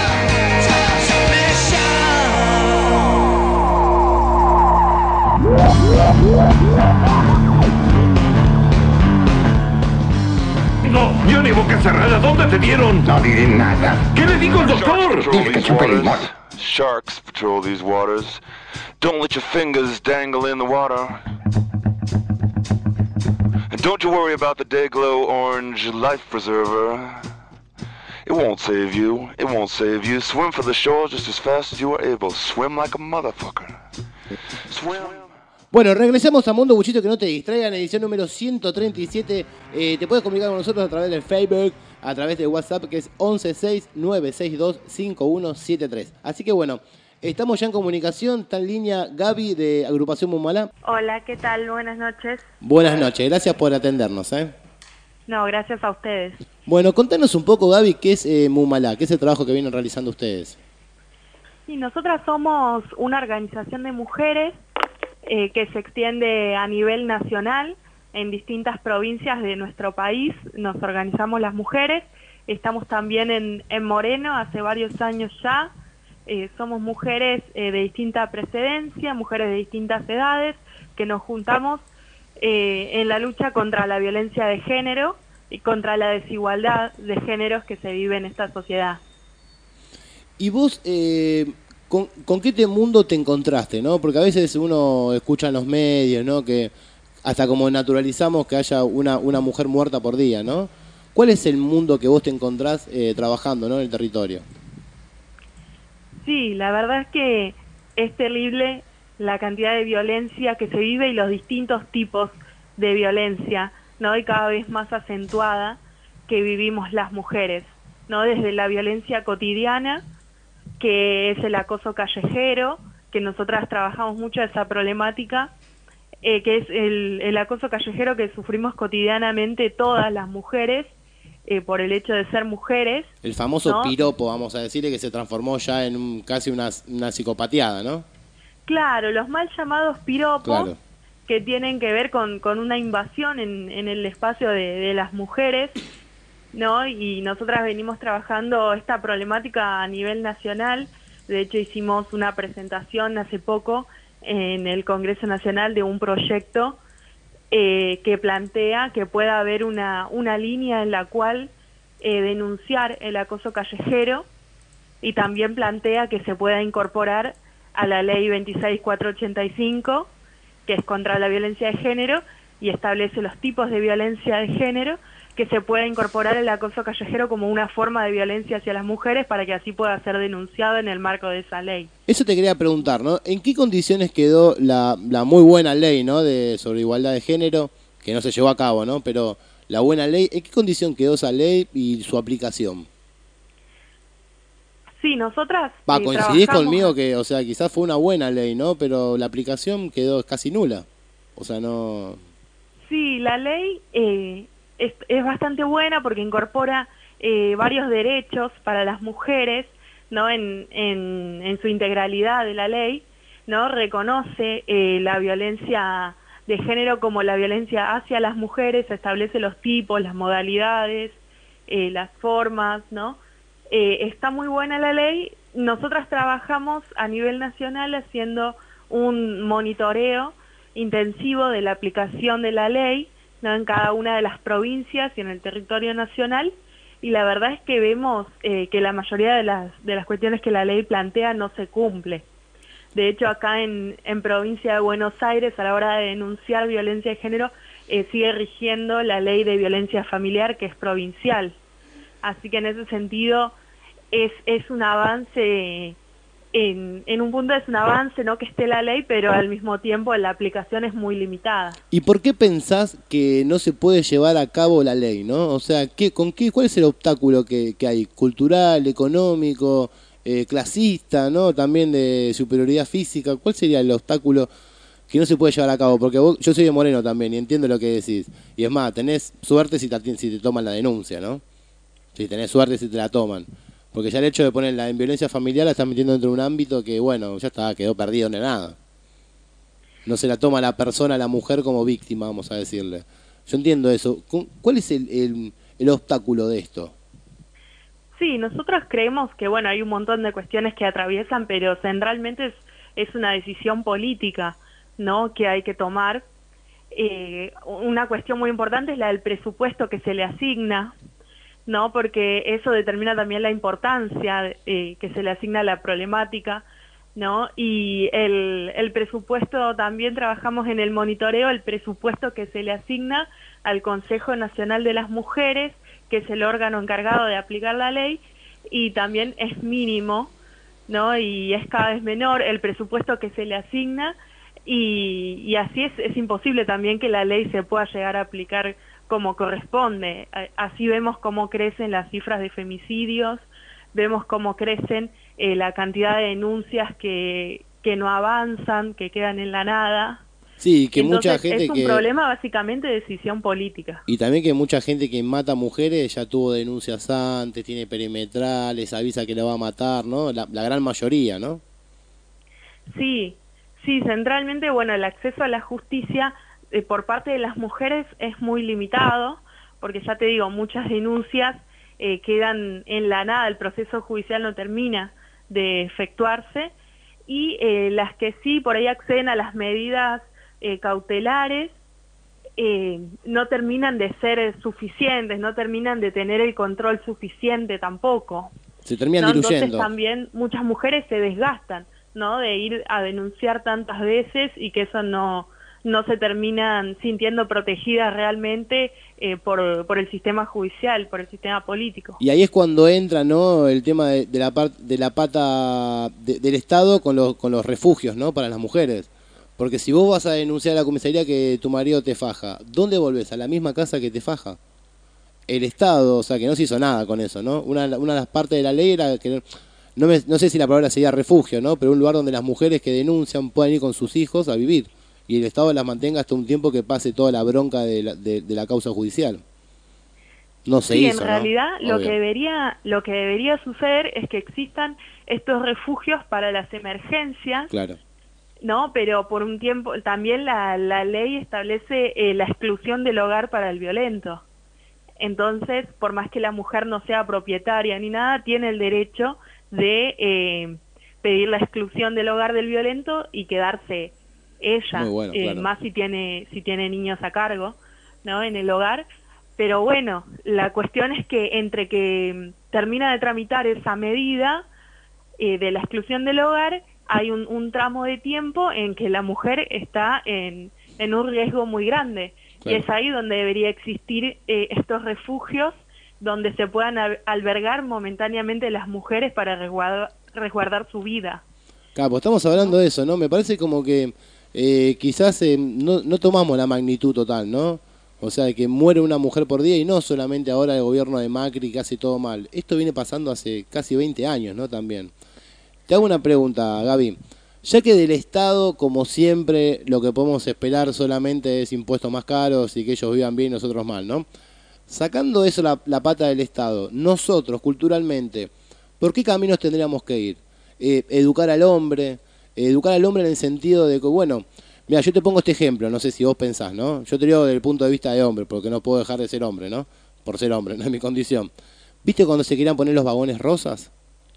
No, yo ni boca cerrada. ¿Dónde te dieron? No diré nada. ¿Qué le digo al doctor? Dice que chupe limón. Sharks patrol these waters. Don't let your fingers dangle in the water. And don't you worry about the Dayglow Orange Life Preserver. It won't save you. It won't save you. Swim for the shore just as fast as you are able. Swim like a motherfucker. Swim. Bueno, regresemos a Mundo Bullicio, que no te distraigan, edición número 137. Te puedes comunicar con nosotros a través de Facebook, a través de WhatsApp, que es 116-962-5173. Así que bueno, estamos ya en comunicación. Está en línea Gaby de Agrupación Mumalá. Hola, ¿qué tal? Buenas noches. Buenas noches, gracias por atendernos. No, gracias a ustedes. Bueno, contanos un poco, Gaby, qué es Mumalá, qué es el trabajo que vienen realizando ustedes. Sí, nosotras somos una organización de mujeres que se extiende a nivel nacional en distintas provincias de nuestro país. Nos organizamos las mujeres estamos también en Moreno hace varios años ya. Somos mujeres de distinta precedencia, mujeres de distintas edades, que nos juntamos en la lucha contra la violencia de género y contra la desigualdad de géneros que se vive en esta sociedad. ¿Y vos con qué mundo te encontraste, no? Porque a veces uno escucha en los medios, ¿no? Que hasta como naturalizamos que haya una mujer muerta por día, ¿no? ¿Cuál es el mundo que vos te encontrás trabajando, ¿no? En el territorio. Sí, la verdad es que es terrible la cantidad de violencia que se vive y los distintos tipos de violencia, ¿no? Y cada vez más acentuada que vivimos las mujeres, ¿no? Desde la violencia cotidiana, que es el acoso callejero, que nosotras trabajamos mucho esa problemática, que es el acoso callejero que sufrimos cotidianamente todas las mujeres, por el hecho de ser mujeres. El famoso ¿no? piropo, vamos a decirle, que se transformó ya en casi una psicopateada, ¿no? Claro, los mal llamados piropos, Claro. que tienen que ver con una invasión en el espacio de las mujeres, ¿no? Y nosotras venimos trabajando esta problemática a nivel nacional. De hecho, hicimos una presentación hace poco en el Congreso Nacional de un proyecto que plantea que pueda haber una línea en la cual denunciar el acoso callejero, y también plantea que se pueda incorporar a la ley 26485, que es contra la violencia de género, y establece los tipos de violencia de género, que se pueda incorporar el acoso callejero como una forma de violencia hacia las mujeres para que así pueda ser denunciado en el marco de esa ley. Eso te quería preguntar, ¿no? ¿En qué condiciones quedó la muy buena ley, ¿no? sobre igualdad de género, que no se llevó a cabo, ¿no? Pero la buena ley, ¿en qué condición quedó esa ley y su aplicación? Sí, nosotras Coincidís trabajamos... conmigo que, o sea, quizás fue una buena ley, ¿no? Pero la aplicación quedó casi nula. O sea, no... Sí, la ley es bastante buena porque incorpora varios derechos para las mujeres, ¿no? En su integralidad de la ley, ¿no? Reconoce la violencia de género como la violencia hacia las mujeres, establece los tipos, las modalidades, las formas, ¿no? Está muy buena la ley. Nosotras trabajamos a nivel nacional haciendo un monitoreo intensivo de la aplicación de la ley, ¿no? En cada una de las provincias y en el territorio nacional, y la verdad es que vemos que la mayoría de las cuestiones que la ley plantea no se cumple. De hecho, acá en provincia de Buenos Aires, a la hora de denunciar violencia de género, sigue rigiendo la ley de violencia familiar, que es provincial. Así que en ese sentido es un avance, en un punto es un avance, ¿no? Que esté la ley, pero al mismo tiempo la aplicación es muy limitada. ¿Y por qué pensás que no se puede llevar a cabo la ley, no? O sea, ¿cuál es el obstáculo que hay? ¿Cultural, económico, clasista, no? También de superioridad física. ¿Cuál sería el obstáculo que no se puede llevar a cabo? Porque yo soy de Moreno también y entiendo lo que decís. Y es más, tenés suerte si te toman la denuncia, ¿no? Si tenés suerte si te la toman. Porque ya el hecho de ponerla en violencia familiar la estás metiendo dentro de un ámbito que, bueno, ya está, quedó perdido en nada. No se la toma la persona, la mujer, como víctima, vamos a decirle. Yo entiendo eso. ¿Cuál es el obstáculo de esto? Sí, nosotros creemos que, bueno, hay un montón de cuestiones que atraviesan, pero centralmente es una decisión política, ¿no? Que hay que tomar. Una cuestión muy importante es la del presupuesto que se le asigna, ¿no? Porque eso determina también la importancia que se le asigna a la problemática, ¿no? Y el presupuesto, también trabajamos en el monitoreo, el presupuesto que se le asigna al Consejo Nacional de las Mujeres, que es el órgano encargado de aplicar la ley, y también es mínimo, ¿no? Y es cada vez menor el presupuesto que se le asigna, y así es imposible también que la ley se pueda llegar a aplicar como corresponde. Así vemos cómo crecen las cifras de femicidios, vemos cómo crecen la cantidad de denuncias que no avanzan, que quedan en la nada. Sí, que Entonces, mucha gente es un problema básicamente de decisión política. Y también que mucha gente que mata mujeres ya tuvo denuncias antes, tiene perimetrales, avisa que la va a matar, ¿no? La gran mayoría, ¿no? Sí, centralmente, bueno, el acceso a la justicia por parte de las mujeres es muy limitado, porque ya te digo, muchas denuncias quedan en la nada, el proceso judicial no termina de efectuarse, y las que sí por ahí acceden a las medidas cautelares no terminan de ser suficientes, no terminan de tener el control suficiente tampoco. Se terminan diluyendo. Entonces también muchas mujeres se desgastan, ¿no? De ir a denunciar tantas veces y que eso no se terminan sintiendo protegidas realmente por el sistema judicial, por el sistema político. Y ahí es cuando entra, ¿no?, el tema de la pata del Estado con los refugios, ¿no?, para las mujeres. Porque si vos vas a denunciar a la comisaría que tu marido te faja, ¿dónde volvés? ¿A la misma casa que te faja? El Estado, o sea, que no se hizo nada con eso, ¿no? Una de las partes de la ley era que, no sé si la palabra sería refugio, ¿no?, pero un lugar donde las mujeres que denuncian puedan ir con sus hijos a vivir. Y el Estado las mantenga hasta un tiempo que pase toda la bronca de la causa judicial. No se hizo, en realidad ¿no? lo que debería suceder es que existan estos refugios para las emergencias. Claro. No, pero por un tiempo también la ley establece la exclusión del hogar para el violento. Entonces, por más que la mujer no sea propietaria ni nada, tiene el derecho de pedir la exclusión del hogar del violento y quedarse ella, bueno, claro. Más si tiene niños a cargo, ¿no?, en el hogar. Pero bueno, la cuestión es que entre que termina de tramitar esa medida de la exclusión del hogar, hay un tramo de tiempo en que la mujer está en un riesgo muy grande. Claro. Y es ahí donde debería existir estos refugios donde se puedan albergar momentáneamente las mujeres para resguardar su vida. Claro, pues estamos hablando de eso, ¿no? Me parece como que quizás no tomamos la magnitud total, ¿no? O sea, que muere una mujer por día y no solamente ahora el gobierno de Macri que hace todo mal. Esto viene pasando hace casi 20 años, ¿no? También. Te hago una pregunta, Gaby. Ya que del Estado, como siempre, lo que podemos esperar solamente es impuestos más caros y que ellos vivan bien y nosotros mal, ¿no? Sacando eso la pata del Estado, nosotros, culturalmente, ¿por qué caminos tendríamos que ir? Educar al hombre en el sentido de que, bueno, mira, yo te pongo este ejemplo, no sé si vos pensás, ¿no? Yo te digo desde el punto de vista de hombre, porque no puedo dejar de ser hombre, ¿no? Por ser hombre, no es mi condición. ¿Viste cuando se querían poner los vagones rosas?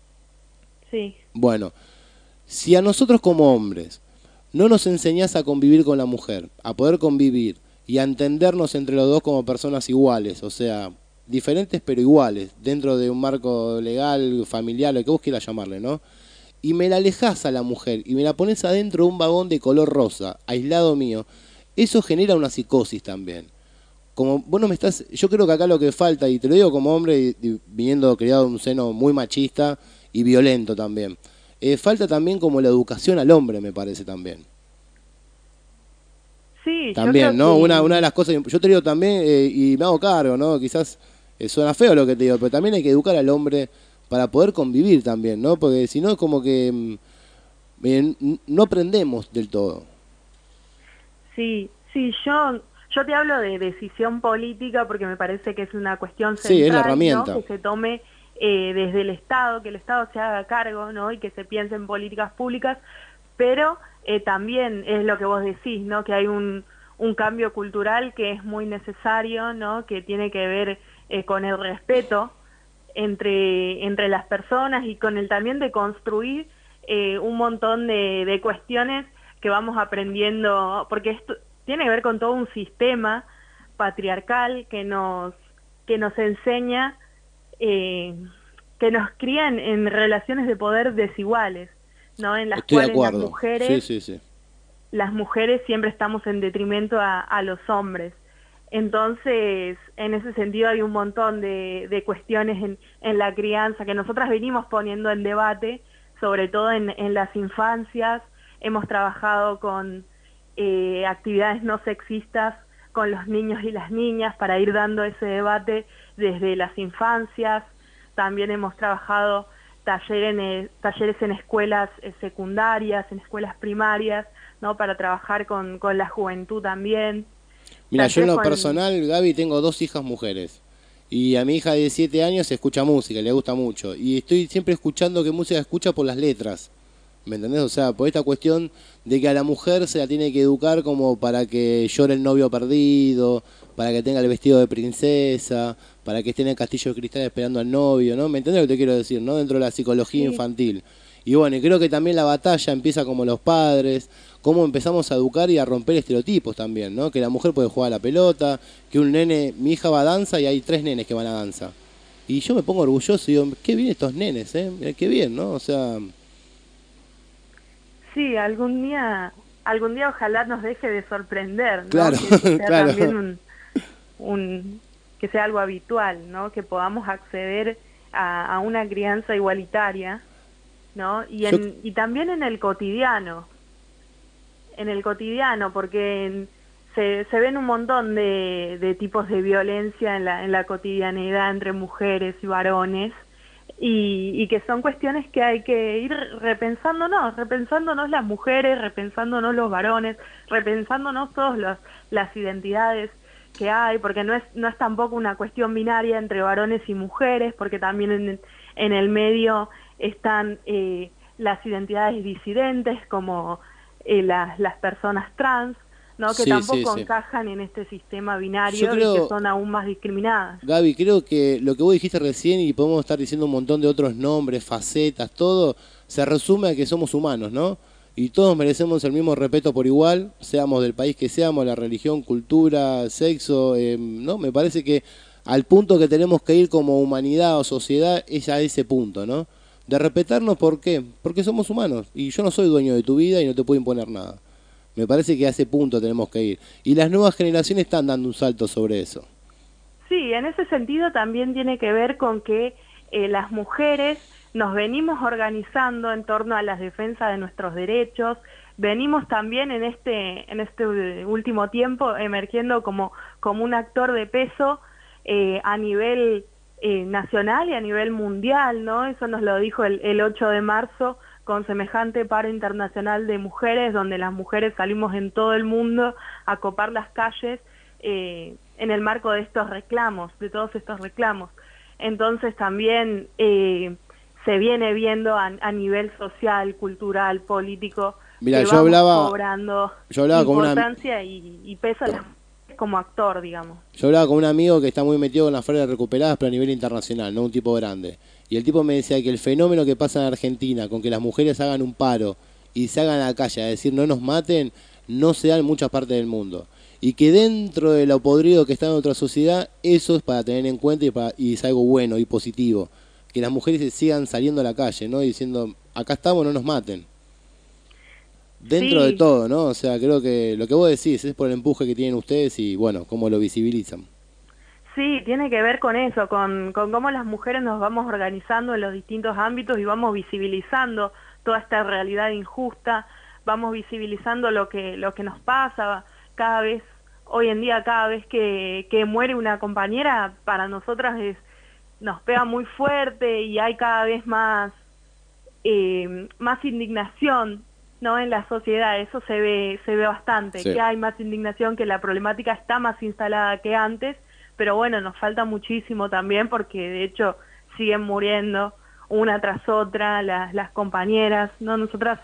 Sí. Bueno, si a nosotros como hombres no nos enseñás a convivir con la mujer, a poder convivir y a entendernos entre los dos como personas iguales, o sea, diferentes pero iguales, dentro de un marco legal, familiar, lo que vos quieras llamarle, ¿no? Y me la alejás a la mujer y me la pones adentro de un vagón de color rosa, aislado mío, eso genera una psicosis también. Como vos no me estás, yo creo que acá lo que falta, y te lo digo como hombre, y viniendo criado en un seno muy machista y violento también, falta también como la educación al hombre, me parece también. Sí, también, yo ¿no? creo que... Una de las cosas, yo te digo también, y me hago cargo, ¿no? Quizás suena feo lo que te digo, pero también hay que educar al hombre para poder convivir también, ¿no? Porque si no es como que no aprendemos del todo. Sí, yo te hablo de decisión política porque me parece que es una cuestión central, sí, es la herramienta, ¿no?, que se tome desde el Estado, que el Estado se haga cargo, ¿no?, y que se piense en políticas públicas, pero también es lo que vos decís, ¿no?, que hay un cambio cultural que es muy necesario, ¿no?, que tiene que ver con el respeto entre las personas y con el también de construir un montón de cuestiones que vamos aprendiendo, porque esto tiene que ver con todo un sistema patriarcal que nos enseña, que nos cría en relaciones de poder desiguales, ¿no? En las Estoy cuales de acuerdo. las mujeres, sí. Las mujeres siempre estamos en detrimento a los hombres. Entonces, en ese sentido hay un montón de cuestiones en la crianza que nosotras venimos poniendo en debate, sobre todo en las infancias. Hemos trabajado con actividades no sexistas con los niños y las niñas para ir dando ese debate desde las infancias. También hemos trabajado talleres en escuelas secundarias, en escuelas primarias, ¿no?, para trabajar con la juventud también. Mira, yo en lo personal, Gaby, tengo 2 hijas mujeres. Y a mi hija de 7 años escucha música, le gusta mucho. Y estoy siempre escuchando qué música escucha por las letras. ¿Me entendés? O sea, por esta cuestión de que a la mujer se la tiene que educar como para que llore el novio perdido, para que tenga el vestido de princesa, para que esté en el castillo de cristal esperando al novio, ¿no? ¿Me entendés lo que te quiero decir, no? Dentro de la psicología infantil. Y bueno, y creo que también la batalla empieza como los padres, cómo empezamos a educar y a romper estereotipos también, ¿no? Que la mujer puede jugar a la pelota, que un nene, mi hija va a danza y hay 3 nenes que van a danza. Y yo me pongo orgulloso y digo, qué bien estos nenes, qué bien, ¿no? O sea... Sí, algún día ojalá nos deje de sorprender, ¿no? Claro, que sea claro. también que sea algo habitual, ¿no? Que podamos acceder a una crianza igualitaria, ¿no? Y también en el cotidiano, porque se ven un montón de tipos de violencia en la cotidianidad entre mujeres y varones, y que son cuestiones que hay que ir repensándonos las mujeres, repensándonos los varones, repensándonos todas las identidades que hay, porque no es tampoco una cuestión binaria entre varones y mujeres, porque también en el medio están las identidades disidentes, como las personas trans, ¿no? Que tampoco encajan en este sistema binario y que son aún más discriminadas. Gaby, creo que lo que vos dijiste recién, y podemos estar diciendo un montón de otros nombres, facetas, todo, se resume a que somos humanos, ¿no? Y todos merecemos el mismo respeto por igual, seamos del país que seamos, la religión, cultura, sexo, ¿no? Me parece que al punto que tenemos que ir como humanidad o sociedad es a ese punto, ¿no? De respetarnos, ¿por qué? Porque somos humanos, y yo no soy dueño de tu vida y no te puedo imponer nada. Me parece que a ese punto tenemos que ir. Y las nuevas generaciones están dando un salto sobre eso. Sí, en ese sentido también tiene que ver con que las mujeres nos venimos organizando en torno a la defensa de nuestros derechos, venimos también en este último tiempo emergiendo como un actor de peso a nivel nacional y a nivel mundial, ¿no? Eso nos lo dijo el 8 de marzo con semejante paro internacional de mujeres, donde las mujeres salimos en todo el mundo a copar las calles en el marco de estos reclamos, de todos estos reclamos. Entonces también se viene viendo a nivel social, cultural, político, Mirá, que yo vamos hablaba cobrando con una importancia y peso a las mujeres como actor, digamos. Yo hablaba con un amigo que está muy metido con las ferias recuperadas, pero a nivel internacional, no un tipo grande. Y el tipo me decía que el fenómeno que pasa en Argentina, con que las mujeres hagan un paro y se hagan a la calle a decir no nos maten, no se da en muchas partes del mundo. Y que dentro de lo podrido que está en otra sociedad, eso es para tener en cuenta y es algo bueno y positivo. Que las mujeres sigan saliendo a la calle, ¿no? Diciendo, acá estamos, no nos maten. Dentro de todo, ¿no? O sea, creo que lo que vos decís es por el empuje que tienen ustedes y, bueno, cómo lo visibilizan. Sí, tiene que ver con eso, con cómo las mujeres nos vamos organizando en los distintos ámbitos y vamos visibilizando toda esta realidad injusta, vamos visibilizando lo que nos pasa cada vez, hoy en día cada vez que muere una compañera, para nosotras nos pega muy fuerte y hay cada vez más indignación, ¿no? En la sociedad, eso se ve bastante, que hay más indignación, que la problemática está más instalada que antes, pero bueno, nos falta muchísimo también porque de hecho siguen muriendo una tras otra las compañeras, ¿no? Nosotras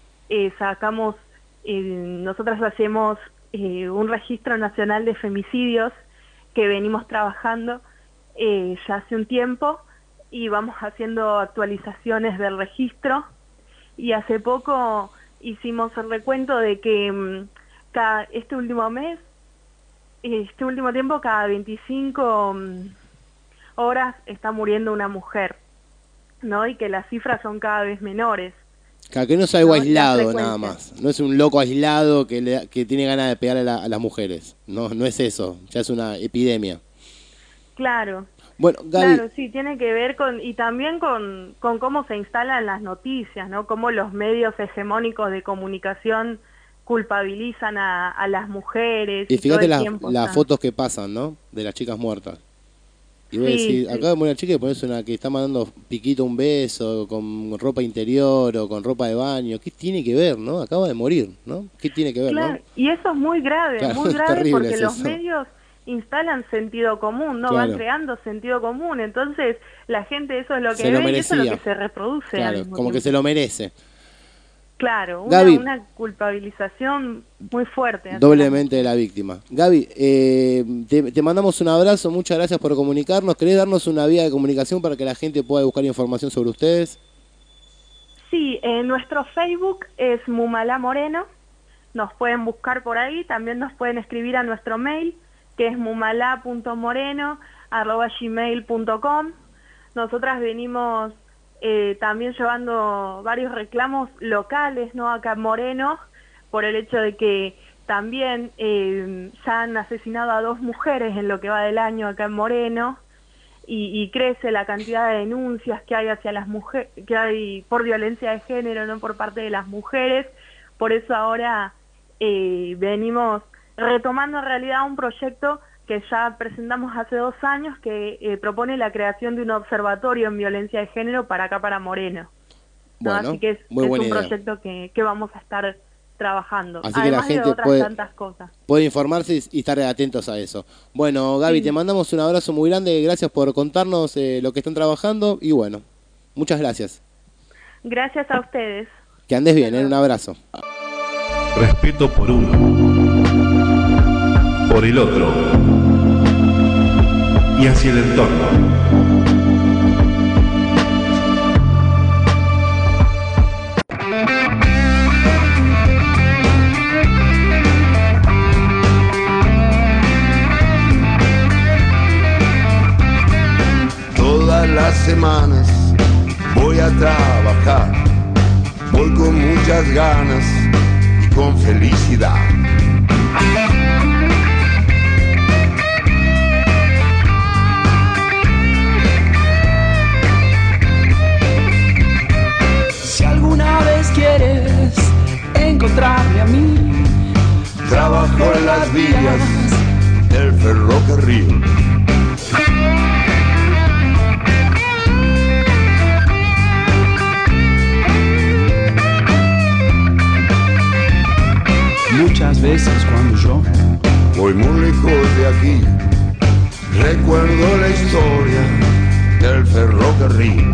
hacemos un registro nacional de femicidios que venimos trabajando ya hace un tiempo y vamos haciendo actualizaciones del registro, y hace poco hicimos el recuento de que este último tiempo, cada 25 horas está muriendo una mujer, ¿no? Y que las cifras son cada vez menores. Que no es algo aislado nada más, no es un loco aislado que tiene ganas de pegar a las mujeres, no es eso, ya es una epidemia. Claro. Bueno, Gaby, claro, sí, tiene que ver y también con cómo se instalan las noticias, ¿no? Cómo los medios hegemónicos de comunicación culpabilizan a las mujeres. y fíjate todo las fotos que pasan, ¿no? De las chicas muertas. Y vos decís, acá de una chica y pones una que está mandando piquito un beso, con ropa interior o con ropa de baño. ¿Qué tiene que ver, no? Acaba de morir, ¿no? ¿Qué tiene que ver, claro, no? Y eso es muy grave, Claro, muy grave, porque es los eso. medios instalan sentido común, ¿no? Claro. Van creando sentido común, entonces la gente eso es lo que Se lo ve y eso es lo merecía. que se reproduce. Claro, como que se lo merece. Claro, Gaby. una culpabilización muy fuerte. hacia Doblemente de la víctima. Gaby, te mandamos un abrazo, muchas gracias por comunicarnos. ¿Querés darnos una vía de comunicación para que la gente pueda buscar información sobre ustedes? Sí, nuestro Facebook es Mumalá Moreno, nos pueden buscar por ahí, también nos pueden escribir a nuestro mail, que es mumalá.moreno@gmail.com. Nosotras venimos también llevando varios reclamos locales, ¿no? Acá en Moreno, por el hecho de que también ya han asesinado a 2 mujeres en lo que va del año acá en Moreno, y crece la cantidad de denuncias que hay hacia las mujeres, que hay por violencia de género, no por parte de las mujeres. Por eso ahora venimos retomando en realidad un proyecto que ya presentamos hace 2 años, que propone la creación de un observatorio en violencia de género para acá, para Moreno, ¿no? Bueno, así que es muy buena un idea. proyecto que vamos a estar trabajando, Así que la además de gente otras tantas cosas. puede informarse y estar atentos a eso. Bueno, Gaby, Sí. te mandamos un abrazo muy grande, gracias por contarnos lo que están trabajando y bueno, muchas gracias. Gracias a ustedes. Que andes bien, un abrazo. Respeto por uno, por el otro y hacia el entorno. Todas las semanas voy a trabajar, voy con muchas ganas y con felicidad. Si alguna vez quieres encontrarme a mí, Trabajo en las vías del ferrocarril. muchas veces cuando yo voy muy lejos de aquí, recuerdo la historia del ferrocarril.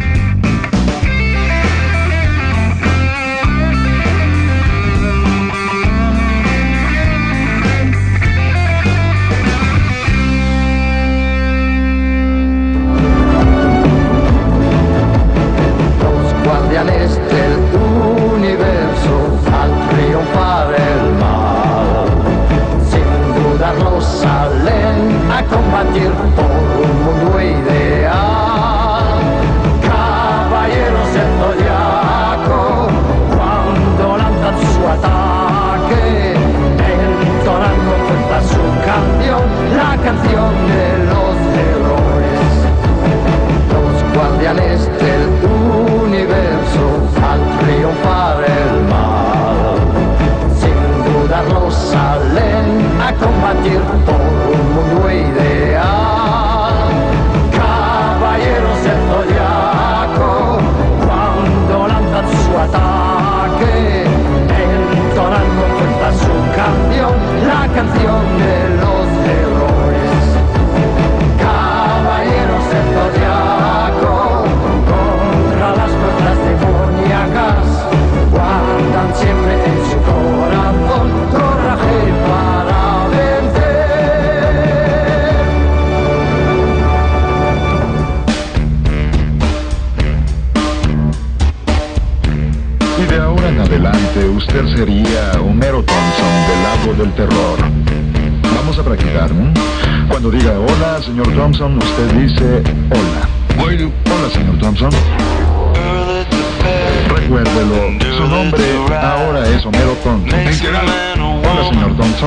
Guardianes del universo al triunfar el mal, sin dudarlo salen a combatir por un mundo ideal. Caballeros del zodiaco, cuando lanzan su ataque, entonan con fuerza su canción, la canción de los héroes. Los guardianes del universo al triunfar el mal, sin dudarlo salen a combatir por un mundo ideal. Caballeros del zodiaco, cuando lanzan su ataque, entonan con fuerza su canción, la canción de los héroes. Caballeros del zodiaco, contra las fuerzas demoníacas, guardan siempre en su corazón coraje para vencer. Y de ahora en adelante usted sería Homero Thompson del lago del terror. Vamos a practicar, ¿m? Cuando diga hola, señor Thompson, usted dice hola. Bueno. Hola, señor Thompson. Recuérdelo, su nombre ahora es Homero Thompson. Hola, señor Thompson.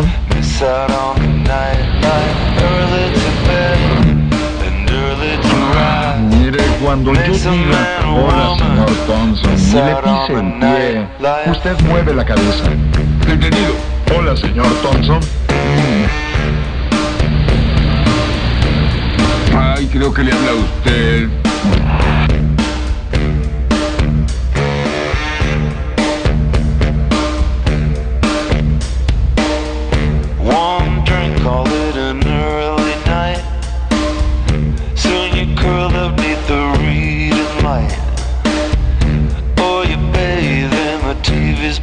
Mire, cuando yo diga hola, señor Thompson, y le pise el pie, usted mueve la cabeza. Entendido. Hola, señor Thompson. Ay, creo que le habla a usted. One drink, call it an early night. Soon you curl up neath the reading light. Or you bathe in the TV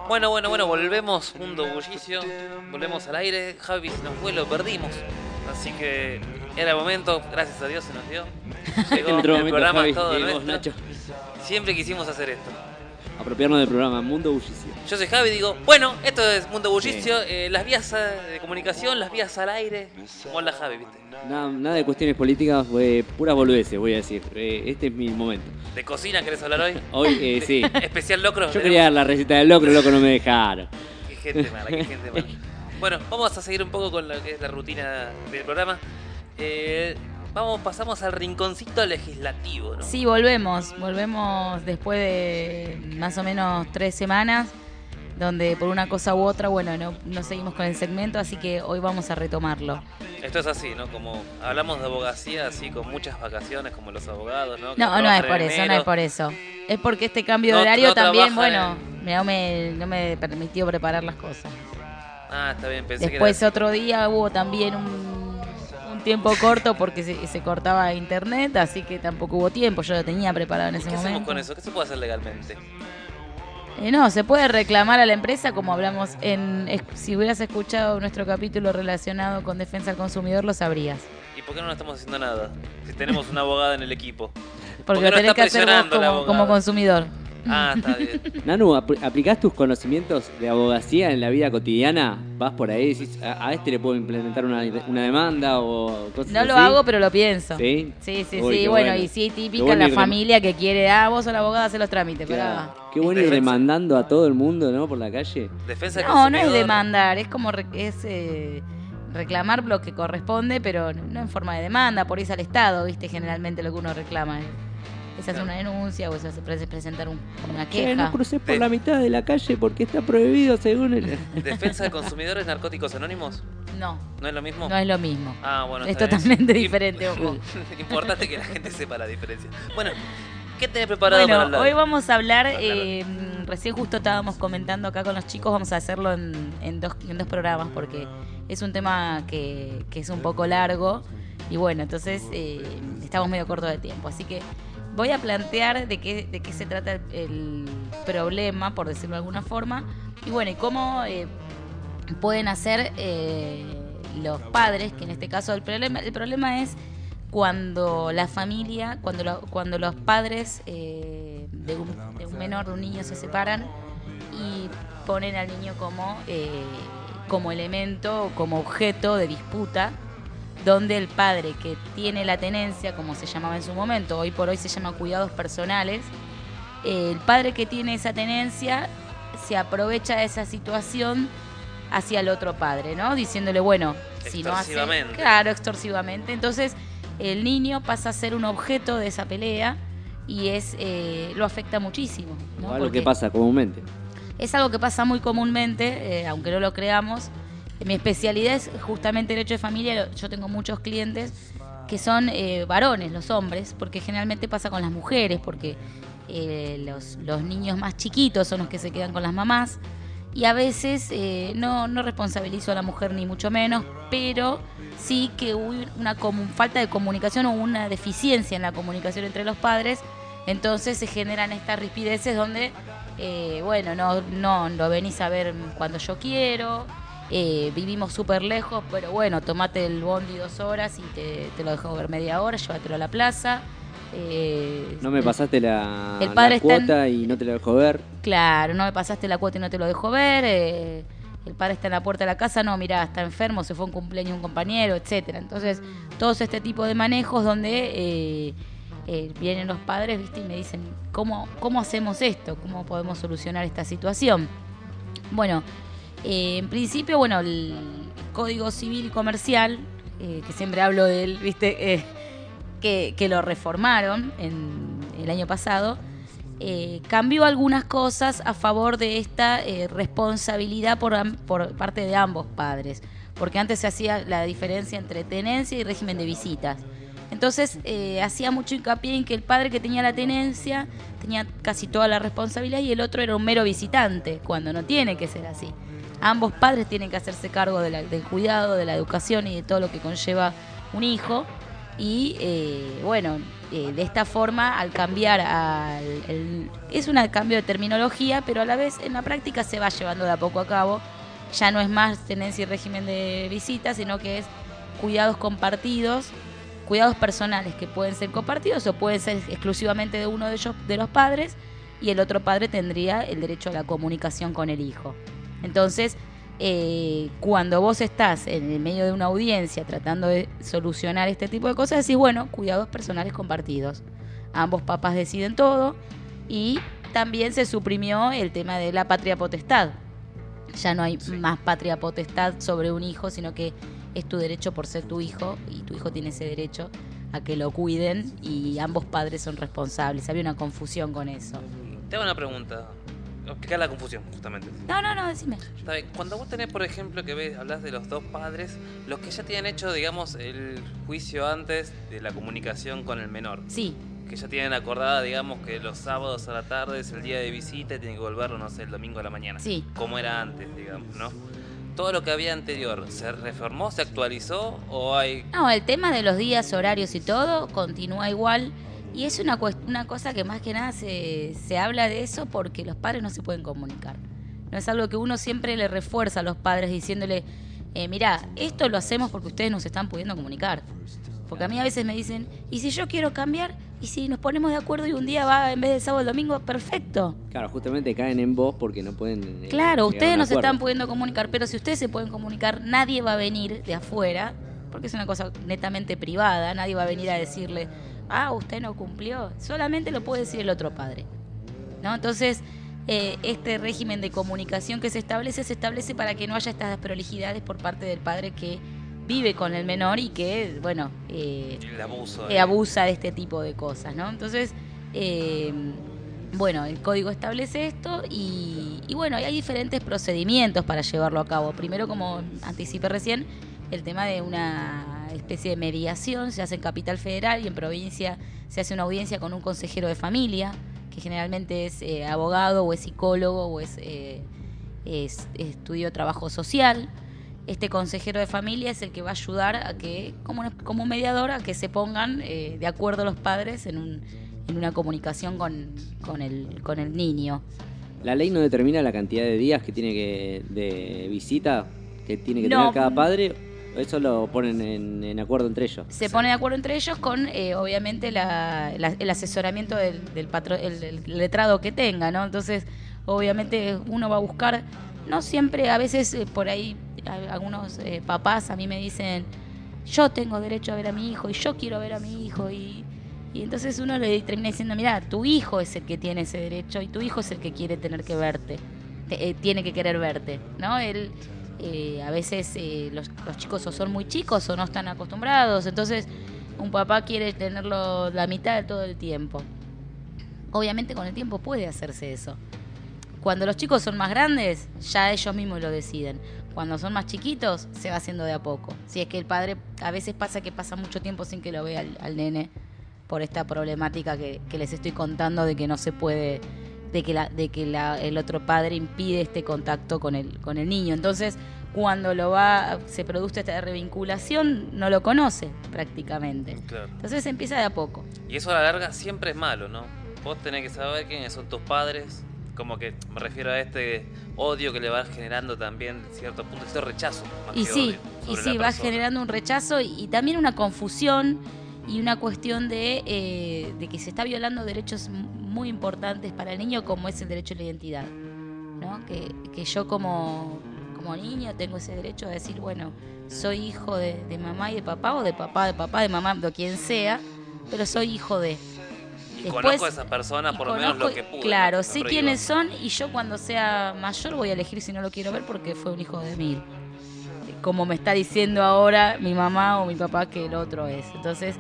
Bueno, volvemos, Mundo Bullicio, volvemos al aire. Javi se nos fue, lo perdimos. Así que era el momento, gracias a Dios se nos dio. Llegó el programa Javi, todo llegamos, nuestro. Nacho. Siempre quisimos hacer esto. Apropiarnos del programa Mundo Bullicio. Yo soy Javi, digo, bueno, esto es Mundo Bullicio, las vías de comunicación, las vías al aire. Hola Javi, ¿viste? Nada de cuestiones políticas, puras boludeces, voy a decir. Este es mi momento. ¿De cocina querés hablar hoy? Hoy, sí. Especial locro. Yo quería dar la receta del locro, loco, no me dejaron. Qué gente mala, qué gente mala. Bueno, vamos a seguir un poco con lo que es la rutina del programa. Pasamos al rinconcito legislativo, ¿no? Sí, volvemos después de más o menos 3 semanas, donde por una cosa u otra, bueno, no seguimos con el segmento, así que hoy vamos a retomarlo. Esto es así, ¿no? Como hablamos de abogacía, así con muchas vacaciones, como los abogados, ¿no? No es por eso, no es por eso. Es porque este cambio de horario también, bueno, no me permitió preparar las cosas. Ah, está bien, pensé Después que era... otro día hubo también un tiempo corto porque se cortaba internet, así que tampoco hubo tiempo, yo lo tenía preparado en ese momento. ¿Qué hacemos con eso? ¿Qué se puede hacer legalmente? No, se puede reclamar a la empresa, como hablamos si hubieras escuchado nuestro capítulo relacionado con defensa al consumidor, lo sabrías. ¿Y por qué no estamos haciendo nada? Si tenemos una abogada en el equipo. Porque lo tenés que hacer vos como consumidor. Ah, está bien. Nanu, ¿aplicás tus conocimientos de abogacía en la vida cotidiana? ¿Vas por ahí y decís, a este le puedo implementar una demanda o cosas así? No lo hago, pero lo pienso. ¿Sí? Sí. Uy, Bueno, y sí, típica la familia que quiere, vos sos la abogada, hacer los trámites. Claro. Qué bueno ir demandando a todo el mundo, ¿no? Por la calle. Defensa del no consumidor. Es demandar, es como reclamar lo que corresponde, pero no en forma de demanda, por eso al Estado, ¿viste? Generalmente lo que uno reclama es hacer una denuncia o es presentar una queja. No crucés por la mitad de la calle porque está prohibido según el... ¿Defensa de consumidores narcóticos anónimos? No. ¿No es lo mismo? No es lo mismo. Ah, bueno. Es totalmente diferente, ojo. Importante que la gente sepa la diferencia. Bueno, ¿qué tenés preparado para hablar? Hoy vamos a hablar, recién justo estábamos comentando acá con los chicos, vamos a hacerlo en dos programas porque es un tema que es un poco largo y bueno, entonces estamos medio cortos de tiempo, así que voy a plantear de qué se trata el problema, por decirlo de alguna forma, y bueno, y cómo pueden hacer los padres, que en este caso el problema es cuando la familia, cuando los padres de un menor, de un niño, se separan y ponen al niño como elemento, como objeto de disputa, donde el padre que tiene la tenencia, como se llamaba en su momento, hoy por hoy se llama cuidados personales, el padre que tiene esa tenencia se aprovecha de esa situación hacia el otro padre, ¿no? Diciéndole, bueno, si no hace... Claro, extorsivamente. Entonces, el niño pasa a ser un objeto de esa pelea y lo afecta muchísimo, ¿no? Algo que pasa comúnmente. Es algo que pasa muy comúnmente, aunque no lo creamos. Mi especialidad es justamente derecho de familia. Yo tengo muchos clientes que son varones, los hombres, porque generalmente pasa con las mujeres, porque los niños más chiquitos son los que se quedan con las mamás. Y a veces no responsabilizo a la mujer ni mucho menos, pero sí que hubo una falta de comunicación o una deficiencia en la comunicación entre los padres. Entonces se generan estas rispideces donde, no lo venís a ver cuando yo quiero, vivimos súper lejos, pero bueno, tomate el bondi 2 horas y te lo dejo ver media hora, llévatelo a la plaza. No me pasaste la padre cuota y no te la dejo ver. Claro, no me pasaste la cuota y no te lo dejo ver. El padre está en la puerta de la casa, no, mirá, está enfermo, se fue a un cumpleaños un compañero, etcétera. Entonces, todos este tipo de manejos donde vienen los padres, ¿viste? Y me dicen, ¿cómo hacemos esto? ¿Cómo podemos solucionar esta situación? Bueno, en principio, el Código Civil y Comercial, que siempre hablo de él, ¿viste? Que lo reformaron el año pasado, cambió algunas cosas a favor de esta responsabilidad por parte de ambos padres, porque antes se hacía la diferencia entre tenencia y régimen de visitas. Entonces hacía mucho hincapié en que el padre que tenía la tenencia tenía casi toda la responsabilidad y el otro era un mero visitante, cuando no tiene que ser así. Ambos padres tienen que hacerse cargo del cuidado, de la educación y de todo lo que conlleva un hijo. Y de esta forma, al cambiar es un cambio de terminología, pero a la vez en la práctica se va llevando de a poco a cabo. Ya no es más tenencia y régimen de visitas, sino que es cuidados compartidos, cuidados personales que pueden ser compartidos o pueden ser exclusivamente de uno de ellos, de los padres, y el otro padre tendría el derecho a la comunicación con el hijo. Entonces, cuando vos estás en el medio de una audiencia tratando de solucionar este tipo de cosas, decís, bueno, cuidados personales compartidos. Ambos papás deciden todo, y también se suprimió el tema de la patria potestad. Ya no hay más patria potestad sobre un hijo, sino que es tu derecho por ser tu hijo, y tu hijo tiene ese derecho a que lo cuiden, y ambos padres son responsables. Había una confusión con eso. Te hago una pregunta. Explicar la confusión, justamente. No, decime. Cuando vos tenés, por ejemplo, hablas de los dos padres, los que ya tienen hecho, digamos, el juicio antes de la comunicación con el menor. Sí. Que ya tienen acordada, digamos, que los sábados a la tarde es el día de visita y tienen que volverlo, no sé, el domingo a la mañana. Sí. Como era antes, digamos, ¿no? ¿Todo lo que había anterior se reformó, se actualizó o hay...? No, el tema de los días, horarios y todo continúa igual. Y es una cosa que más que nada se habla de eso porque los padres no se pueden comunicar. No es algo que uno siempre le refuerza a los padres diciéndole, mirá, esto lo hacemos porque ustedes no se están pudiendo comunicar. Porque a mí a veces me dicen, ¿y si yo quiero cambiar? ¿Y si nos ponemos de acuerdo y un día va en vez de sábado el domingo? Perfecto. Claro, justamente caen en vos porque no pueden... Claro, ustedes no se están pudiendo comunicar, pero si ustedes se pueden comunicar, nadie va a venir de afuera, porque es una cosa netamente privada, nadie va a venir a decirle, usted no cumplió. Solamente lo puede decir el otro padre, ¿no? Entonces, este régimen de comunicación que se establece para que no haya estas desprolijidades por parte del padre que vive con el menor y que, abusa de este tipo de cosas, ¿no? Entonces, el código establece esto y hay diferentes procedimientos para llevarlo a cabo. Primero, como anticipé recién, el tema de una especie de mediación se hace en Capital Federal, y en provincia se hace una audiencia con un consejero de familia, que generalmente es abogado o es psicólogo o es estudio trabajo social. Este consejero de familia es el que va a ayudar a que, como mediador, a que se pongan de acuerdo los padres en una comunicación con el niño. ¿La ley no determina la cantidad de días que tiene de visita que tiene que tener cada padre? ¿Eso lo ponen en acuerdo entre ellos? Se pone de acuerdo entre ellos con, obviamente, el asesoramiento del patrón, el letrado que tenga, ¿no? Entonces, obviamente, uno va a buscar, no siempre, a veces por ahí algunos papás a mí me dicen, yo tengo derecho a ver a mi hijo y yo quiero ver a mi hijo, y entonces uno le termina diciendo, mira, tu hijo es el que tiene ese derecho y tu hijo es el que quiere tener que verte, tiene que querer verte, ¿no? Él a veces los chicos o son muy chicos o no están acostumbrados, entonces un papá quiere tenerlo la mitad de todo el tiempo. Obviamente con el tiempo puede hacerse eso. Cuando los chicos son más grandes, ya ellos mismos lo deciden. Cuando son más chiquitos, se va haciendo de a poco. Si es que el padre, a veces pasa mucho tiempo sin que lo vea al nene, por esta problemática que les estoy contando de que no se puede, el otro padre impide este contacto con el niño. Entonces, cuando se produce esta revinculación, no lo conoce prácticamente. Claro. Entonces se empieza de a poco. Y eso a la larga siempre es malo, ¿no? Vos tenés que saber quiénes son tus padres. Como que me refiero a este odio que le vas generando también, cierto punto, este rechazo. Y sí, vas generando un rechazo y también una confusión y una cuestión de que se está violando derechos muy importantes para el niño, como es el derecho a la identidad, ¿no? Que yo como niño tengo ese derecho a decir, bueno, soy hijo de mamá y de papá, o de papá, de mamá, de quien sea, pero soy hijo de... Y conozco a esa persona por lo menos lo que pude. Claro, ¿no? sé quiénes son, y yo cuando sea mayor voy a elegir si no lo quiero ver porque fue un hijo de mí. Como me está diciendo ahora mi mamá o mi papá que el otro es. Entonces,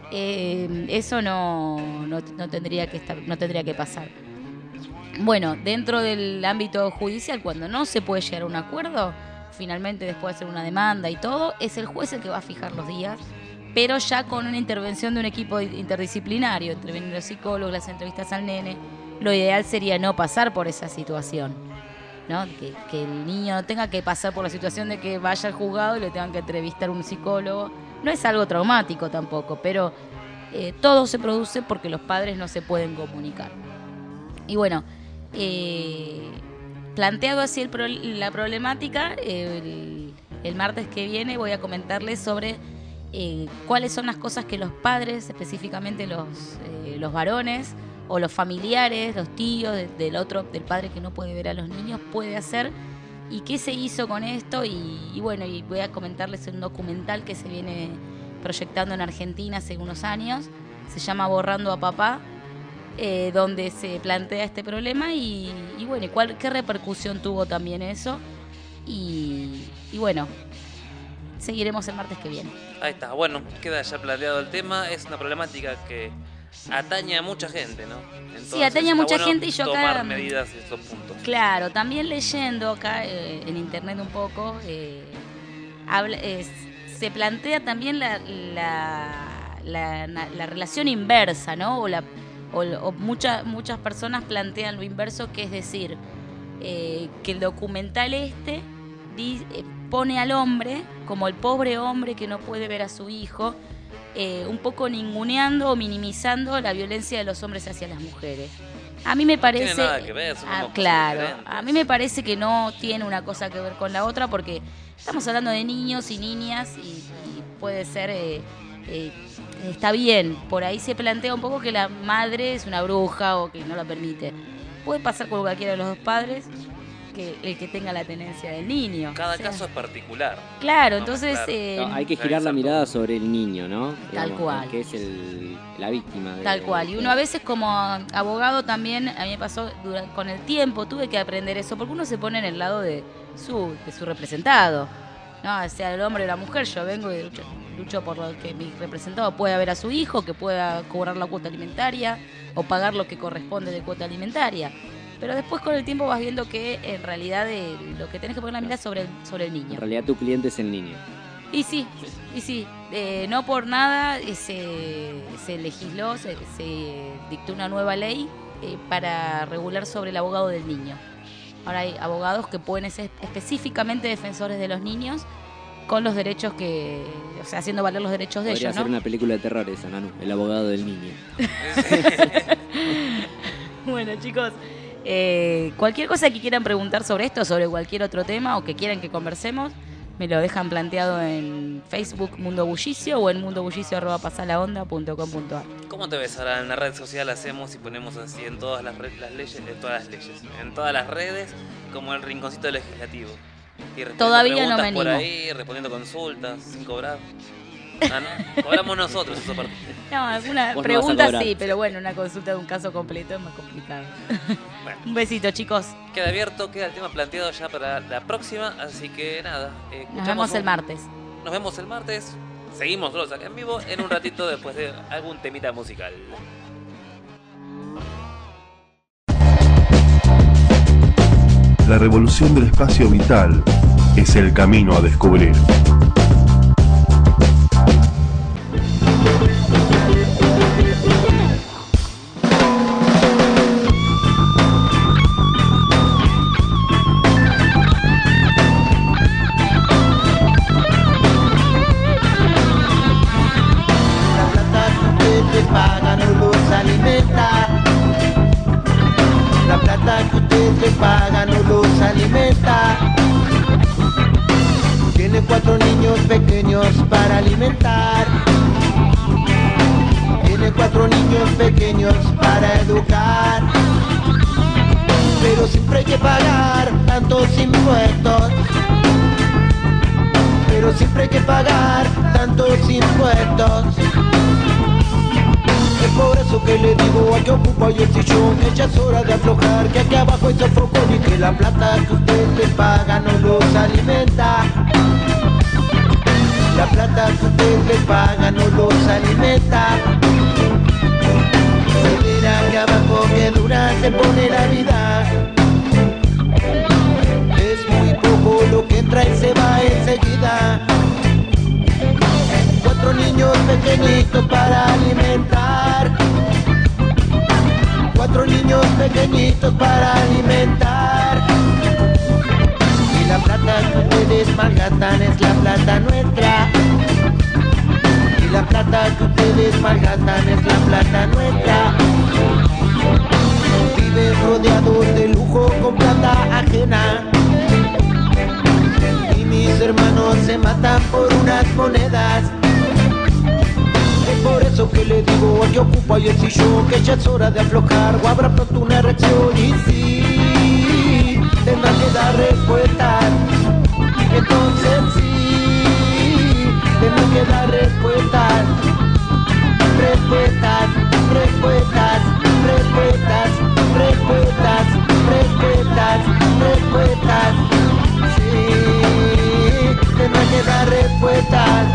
eso no tendría que pasar. Bueno, dentro del ámbito judicial, cuando no se puede llegar a un acuerdo, finalmente después de hacer una demanda y todo, es el juez el que va a fijar los días, pero ya con una intervención de un equipo interdisciplinario, intervienen los psicólogos, las entrevistas al nene. Lo ideal sería no pasar por esa situación, ¿no? Que el niño no tenga que pasar por la situación de que vaya al juzgado y le tengan que entrevistar un psicólogo No es algo traumático tampoco, pero todo se produce porque los padres no se pueden comunicar. Y bueno, planteado así la problemática, el martes que viene voy a comentarles sobre cuáles son las cosas que los padres, específicamente los varones o los familiares, los tíos del padre que no puede ver a los niños, puede hacer y qué se hizo con esto. Y bueno, y voy a comentarles un documental que se viene proyectando en Argentina hace unos años, se llama Borrando a Papá, donde se plantea este problema y bueno, qué repercusión tuvo también eso. Y bueno, seguiremos el martes que viene. Ahí está, bueno, queda ya planteado el tema. Es una problemática que atañe a mucha gente, ¿no? Entonces, sí, atañe a mucha bueno gente y yo acá... tomar medidas en estos puntos. Claro, también leyendo acá en internet un poco, se plantea también la relación inversa, ¿no? O muchas personas plantean lo inverso, que es decir, que el documental pone al hombre como el pobre hombre que no puede ver a su hijo, un poco ninguneando o minimizando la violencia de los hombres hacia las mujeres. A mí me parece... No tiene nada que ver, claro, a mí me parece que no tiene una cosa que ver con la otra, porque estamos hablando de niños y niñas y puede ser... está bien, por ahí se plantea un poco que la madre es una bruja o que no lo permite. Puede pasar con cualquiera de los dos padres, que el que tenga la tenencia del niño. Cada caso es particular. Claro, entonces... No, hay que girar la mirada sobre el niño, ¿no? Tal cual. Que es la víctima. Tal cual. Y uno a veces como abogado también, a mí me pasó con el tiempo, tuve que aprender eso, porque uno se pone en el lado de su representado. No, sea el hombre o la mujer, yo vengo y lucho por lo que mi representado pueda ver a su hijo, que pueda cobrar la cuota alimentaria o pagar lo que corresponde de cuota alimentaria. Pero después con el tiempo vas viendo que en realidad lo que tenés que poner la mirada sobre el niño. En realidad tu cliente es el niño. Y sí, no por nada se legisló, se dictó una nueva ley para regular sobre el abogado del niño. Ahora hay abogados que pueden ser específicamente defensores de los niños con los derechos haciendo valer los derechos de Podría ellos, ¿no? ser una película de terror esa, Nanu, el abogado del niño. Bueno, chicos, cualquier cosa que quieran preguntar sobre esto, sobre cualquier otro tema o que quieran que conversemos, me lo dejan planteado en Facebook Mundo Bullicio o en mundobullicio@pasalaonda.com.ar. ¿Cómo te ves ahora en la red social? Hacemos y ponemos así en todas las en todas las redes, como el rinconcito legislativo. Y Todavía no me preguntas por animo. ahí, respondiendo consultas, sin cobrar. ¿No? Cobramos nosotros esa parte. No, alguna Vos no pregunta vas a cobrar. sí, pero bueno, una consulta de un caso completo es más complicado. Un besito, chicos. Queda abierto, queda el tema planteado ya para la próxima, así que nada. Nos vemos el martes. Nos vemos el martes. Seguimos nosotros acá en vivo en un ratito después de algún temita musical. La revolución del espacio vital es el camino a descubrir. La plata que usted le paga no los alimenta. La plata que usted le paga no los alimenta. Tiene 4 niños pequeños para alimentar. Tiene 4 niños pequeños para educar. Pero siempre hay que pagar tantos impuestos. Pero siempre hay que pagar tantos impuestos. Es por eso que le digo al que ocupa hoy el sillón, que ya es hora de aflojar, que aquí abajo hay sofocón y que la plata que usted le paga no los alimenta. La plata que usted le paga no los alimenta. Se verá que abajo que dura se pone la vida. Es muy poco lo que entra y se va enseguida. 4 niños pequeñitos para alimentar. 4 niños pequeñitos para alimentar. Y la plata que ustedes malgastan es la plata nuestra. plata que ustedes malgastan es la plata nuestra. Vives rodeados de lujo con plata ajena. Y mis hermanos se matan por unas monedas. Es por eso que le digo al que ocupa y el sillón que ya es hora de aflojar o habrá pronto una reacción. Y sí, tendrán que dar respuestas. Entonces sí, tendrán que dar respuestas. Respuestas, respuestas, respuestas, respuestas, respuestas, respuestas. Sí, tendrán que dar respuestas.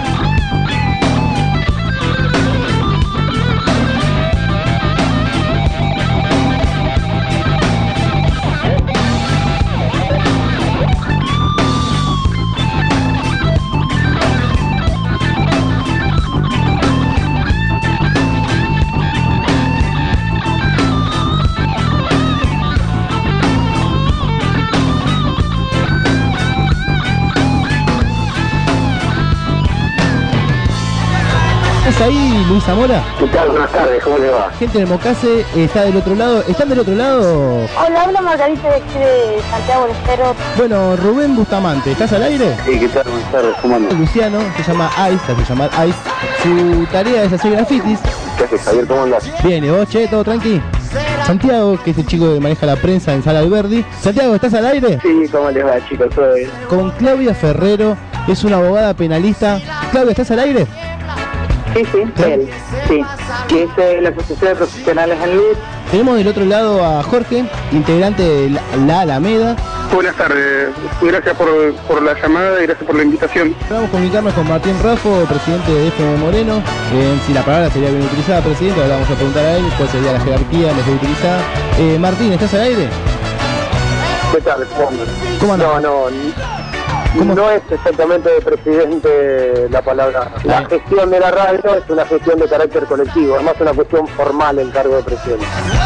¿Estás ahí, Luis Zamora? ¿Qué tal? Buenas tardes, ¿cómo le va? Gente del Mocase está del otro lado. ¿Están del otro lado? Hola, habla Margarita de aquí de Santiago del Estero. Bueno, Rubén Bustamante, ¿estás al aire? Sí, ¿qué tal? Buenas tardes, ¿cómo andas? Luciano, se llama Ice, se hace llamar Ice. Su tarea es hacer grafitis. ¿Qué haces, Javier? ¿Cómo andás? Bien, ¿y vos, che? ¿Todo tranqui? Santiago, que es el chico que maneja la prensa en Sala Alberdi. Santiago, ¿estás al aire? Sí, ¿cómo les va, chicos? ¿Todo bien? Con Claudia Ferrero, es una abogada penalista. Claudia, ¿estás al aire? Sí, él, sí. Que es la Asociación de Profesionales en LID. Tenemos del otro lado a Jorge, integrante de la Alameda. Buenas tardes, gracias por la llamada y gracias por la invitación. Vamos a comunicarnos con Martín Raffo, presidente de FM Moreno. Si la palabra sería bien utilizada, presidente, ahora vamos a preguntar a él cuál sería la jerarquía mejor utilizada. Martín, ¿estás al aire? ¿Qué tal? ¿Cómo andas? No es exactamente de presidente la palabra. La gestión de la radio es una gestión de carácter colectivo, además una cuestión formal el cargo de presidente.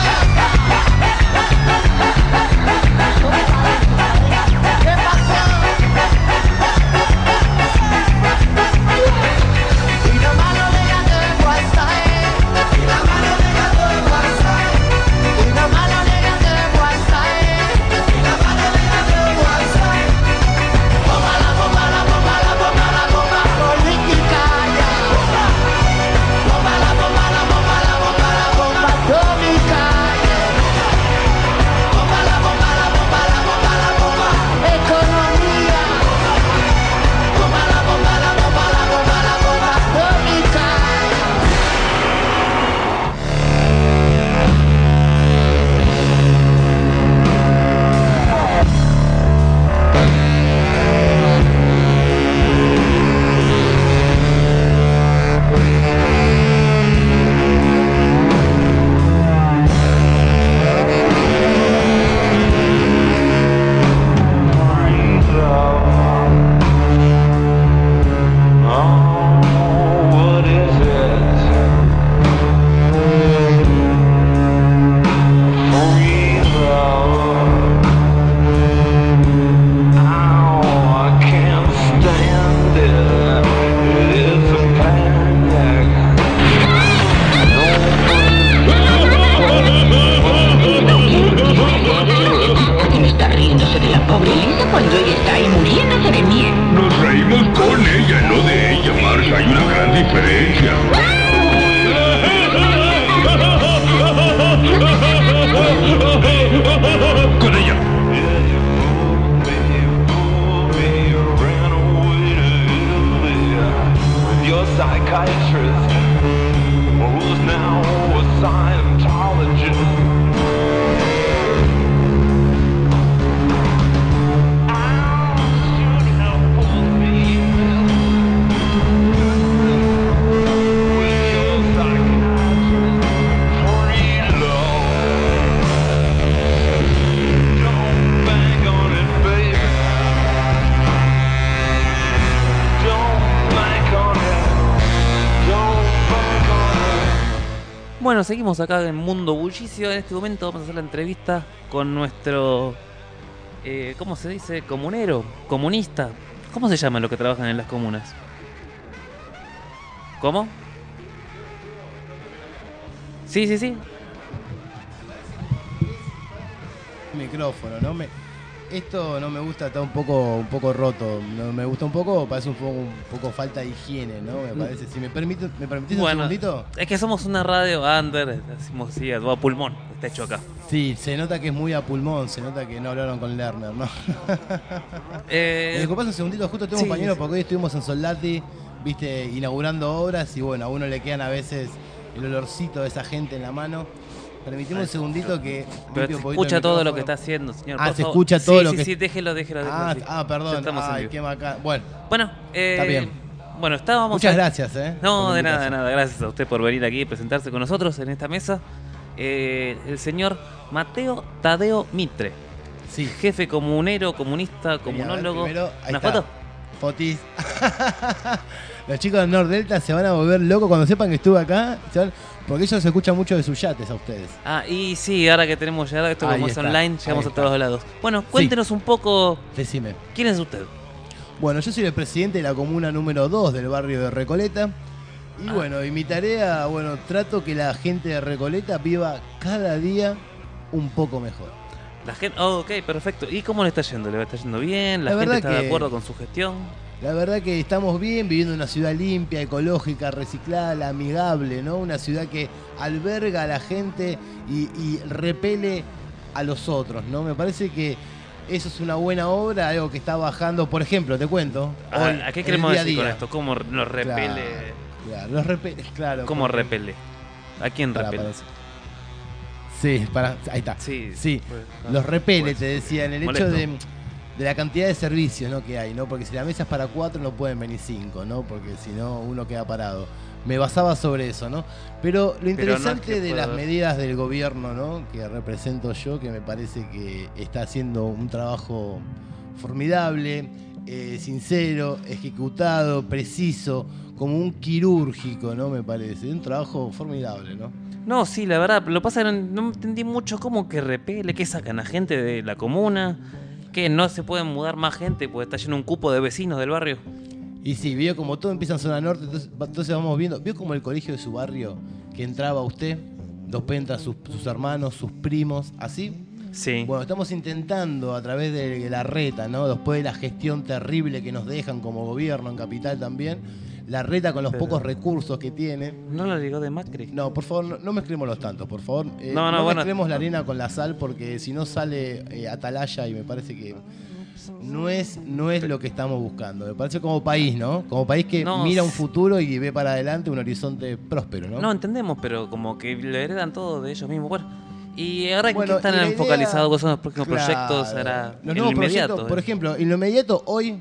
Bueno, seguimos acá en Mundo Bullicio. En este momento vamos a hacer la entrevista con nuestro, ¿cómo se dice? Comunero, comunista. ¿Cómo se llaman los que trabajan en las comunas? ¿Cómo? Sí, sí, sí. Micrófono, ¿no? Esto no me gusta, está un poco roto. No me gusta un poco, parece un poco falta de higiene, ¿no? Me parece. Si me permitís un segundito. Es que somos una radio under, decimos así, a pulmón, está hecho acá. Sí, se nota que es muy a pulmón, se nota que no hablaron con Lerner, ¿no? Disculpás un segundito, justo tengo un compañero porque hoy estuvimos en Soldati, viste, inaugurando obras y bueno, a uno le quedan a veces el olorcito de esa gente en la mano. Permitime un segundito que... Pero se escucha todo lo que está haciendo, señor. Ah, se escucha todo lo que... Sí, déjelo. Perdón. Ay, qué bacán. Bueno, está bien. Bueno, estábamos... Muchas gracias, No, de nada. Gracias a usted por venir aquí y presentarse con nosotros en esta mesa. El señor Mateo Tadeo Mitre. Sí. Jefe comunero, comunista, comunólogo. Primero, ahí ¿Una está. foto? Fotis. Los chicos del Nord Delta se van a volver locos cuando sepan que estuve acá. Porque ellos se escuchan mucho de sus yates a ustedes. Ah, y sí, ahora que tenemos llegada, esto como es online, llegamos a todos lados. Bueno, cuéntenos un poco. Decime. ¿Quién es usted? Bueno, yo soy el presidente de la comuna número 2 del barrio de Recoleta. Y bueno, y mi tarea, trato que la gente de Recoleta viva cada día un poco mejor. La gente, ok, perfecto. ¿Y cómo le está yendo? ¿Le está yendo bien? ¿La gente está de acuerdo con su gestión? La verdad que estamos bien, viviendo en una ciudad limpia, ecológica, reciclada, amigable, ¿no? Una ciudad que alberga a la gente y repele a los otros, ¿no? Me parece que eso es una buena obra, algo que está bajando. Por ejemplo, te cuento. ¿A qué queremos decir con esto? ¿Cómo nos repele? Claro, los repele, claro. ¿Cómo repele? ¿A quién repele? Sí, ahí está. Sí. Los repele, te decía, en el hecho de la cantidad de servicios, ¿no? que hay, ¿no? Porque si la mesa es para 4 no pueden venir 5, ¿no? Porque si no uno queda parado. Me basaba sobre eso, ¿no? Pero lo interesante de las medidas del gobierno, ¿no? Que represento yo, que me parece que está haciendo un trabajo formidable, sincero, ejecutado, preciso, como un quirúrgico, ¿no? Me parece. Un trabajo formidable, ¿no? No, sí, la verdad, lo que pasa es que no entendí mucho cómo que repele, que sacan a gente de la comuna, que no se pueden mudar más gente porque está lleno un cupo de vecinos del barrio. Y sí, vio como todo empieza en zona norte, entonces vamos viendo, vio como el colegio de su barrio, que entraba usted, después entran sus hermanos, sus primos, así. Sí. Bueno, estamos intentando a través de la reta, ¿no? Después de la gestión terrible que nos dejan como gobierno en Capital también, la reta con los pocos recursos que tiene. ¿No lo digo de Macri? No, por favor, no mezclemos los tantos, por favor. No mezclemos la arena con la sal porque si no sale atalaya y me parece que no es lo que estamos buscando. Me parece como país, ¿no? Como país que mira un futuro y ve para adelante un horizonte próspero, ¿no? No, entendemos, pero como que le heredan todo de ellos mismos. Bueno, y ahora ¿qué están focalizados con los próximos proyectos? Ahora, los nuevos proyectos, por ejemplo, en lo inmediato, hoy,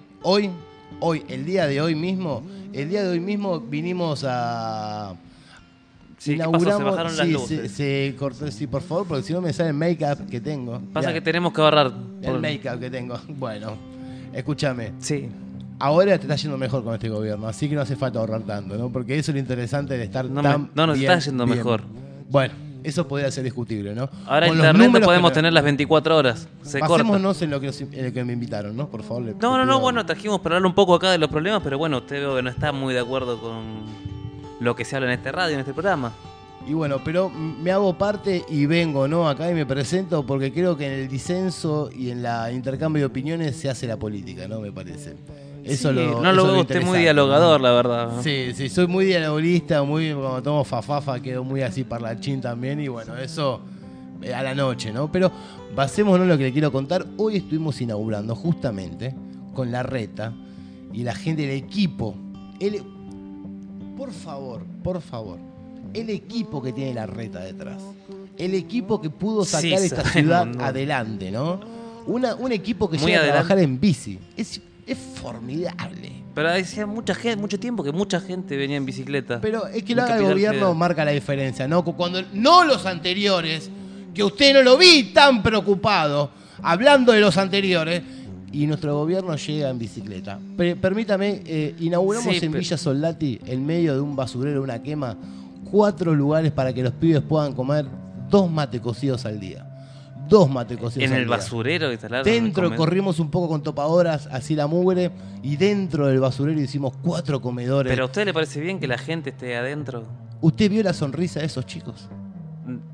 el día de hoy mismo vinimos a... Sí, inauguramos, ¿qué pasó? Se bajaron las luces. Se cortó, sí, por favor, porque si no me sale el make-up que tengo. Pasa que tenemos que ahorrar. El make-up que tengo. Bueno, escúchame. Sí. Ahora te está yendo mejor con este gobierno, así que no hace falta ahorrar tanto, ¿no? Porque eso es lo interesante de estar no tan nos bien, está yendo mejor. Bueno, eso podría ser discutible, ¿no? Ahora con internet no podemos tener las 24 horas. Pasémonos en lo que me invitaron, ¿no? Por favor. Bueno, trajimos para hablar un poco acá de los problemas, pero bueno, usted veo que no está muy de acuerdo con lo que se habla en este radio, en este programa. Y bueno, pero me hago parte y vengo, ¿no? Acá y me presento porque creo que en el disenso y en el intercambio de opiniones se hace la política, ¿no? Me parece. Eso sí, no lo veo usted muy dialogador, ¿no? La verdad. Sí, soy muy dialogista, cuando tomo fafafa quedo muy así parlachín también y bueno, eso a la noche, ¿no? Pero basémonos en lo que le quiero contar. Hoy estuvimos inaugurando justamente con la reta y la gente del equipo. Por favor, el equipo que tiene la reta detrás. El equipo que pudo sacar esta ciudad adelante, ¿no? Un equipo que llega a trabajar en bici. Es formidable. Pero decía mucho tiempo que mucha gente venía en bicicleta. Pero es que lo haga el gobierno marca la diferencia, ¿no? Cuando no los anteriores, que usted no lo vi tan preocupado, hablando de los anteriores, y nuestro gobierno llega en bicicleta. Permítame, inauguramos en Villa Soldati, en medio de un basurero, una quema, 4 lugares para que los pibes puedan comer 2 mate cocidos al día. 2 mate cocidos en al el día. Basurero instalaron. Dentro corrimos un poco con topadoras, así la mugre, y dentro del basurero hicimos 4 comedores. ¿Pero a usted le parece bien que la gente esté adentro? ¿Usted vio la sonrisa de esos chicos?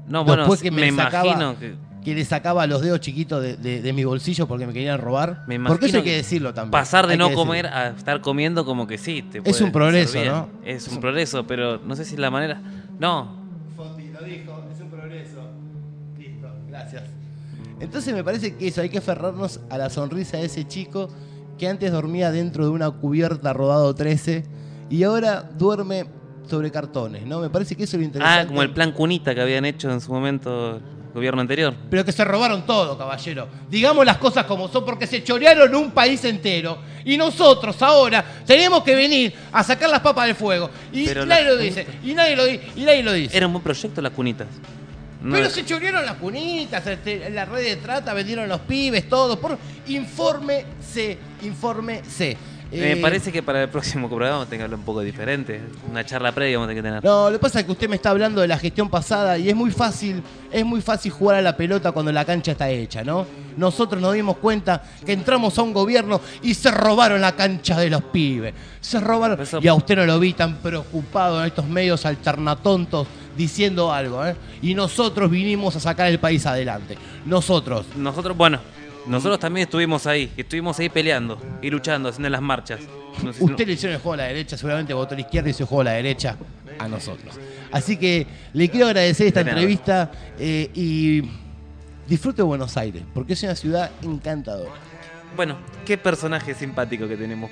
No, bueno, después que me sacaba, imagino que le sacaba los dedos chiquitos de mi bolsillo porque me querían robar. Me imagino porque eso hay que que decirlo también. pasar de Hay no que comer decirlo. a estar comiendo como que sí. Te Es puede un progreso, hacer bien. ¿no? Es un progreso, pero no sé si la manera... No. Foti lo dijo, es un progreso. Listo, gracias. Entonces me parece que eso, hay que aferrarnos a la sonrisa de ese chico que antes dormía dentro de una cubierta rodado 13 y ahora duerme sobre cartones, ¿no? Me parece que eso es lo interesante. Ah, como el plan cunita que habían hecho en su momento el gobierno anterior. Pero que se robaron todo, caballero. Digamos las cosas como son, porque se chorearon un país entero. Y nosotros ahora tenemos que venir a sacar las papas del fuego. Y Pero nadie las lo dice, y nadie lo dice. Era un buen proyecto las cunitas. No Pero es- se chorearon las cunitas, en la red de trata, vendieron los pibes, todo. Infórmese. Me parece que para el próximo programa vamos a tener que hablar un poco diferente. Una charla previa vamos a tener que tener. No, lo que pasa es que usted me está hablando de la gestión pasada y es muy fácil jugar a la pelota cuando la cancha está hecha, ¿no? Nosotros nos dimos cuenta que entramos a un gobierno y se robaron la cancha de los pibes. Se robaron. Y a usted no lo vi tan preocupado en estos medios alternatontos diciendo algo, ¿eh? Y nosotros vinimos a sacar el país adelante. Nosotros, bueno, nosotros también estuvimos ahí peleando y luchando, haciendo las marchas. No sé si usted le hicieron el juego a la derecha, seguramente votó a la izquierda y hizo el juego a la derecha a nosotros. Así que le quiero agradecer esta De nada. entrevista y disfrute de Buenos Aires, porque es una ciudad encantadora. Bueno, qué personaje simpático que tenemos.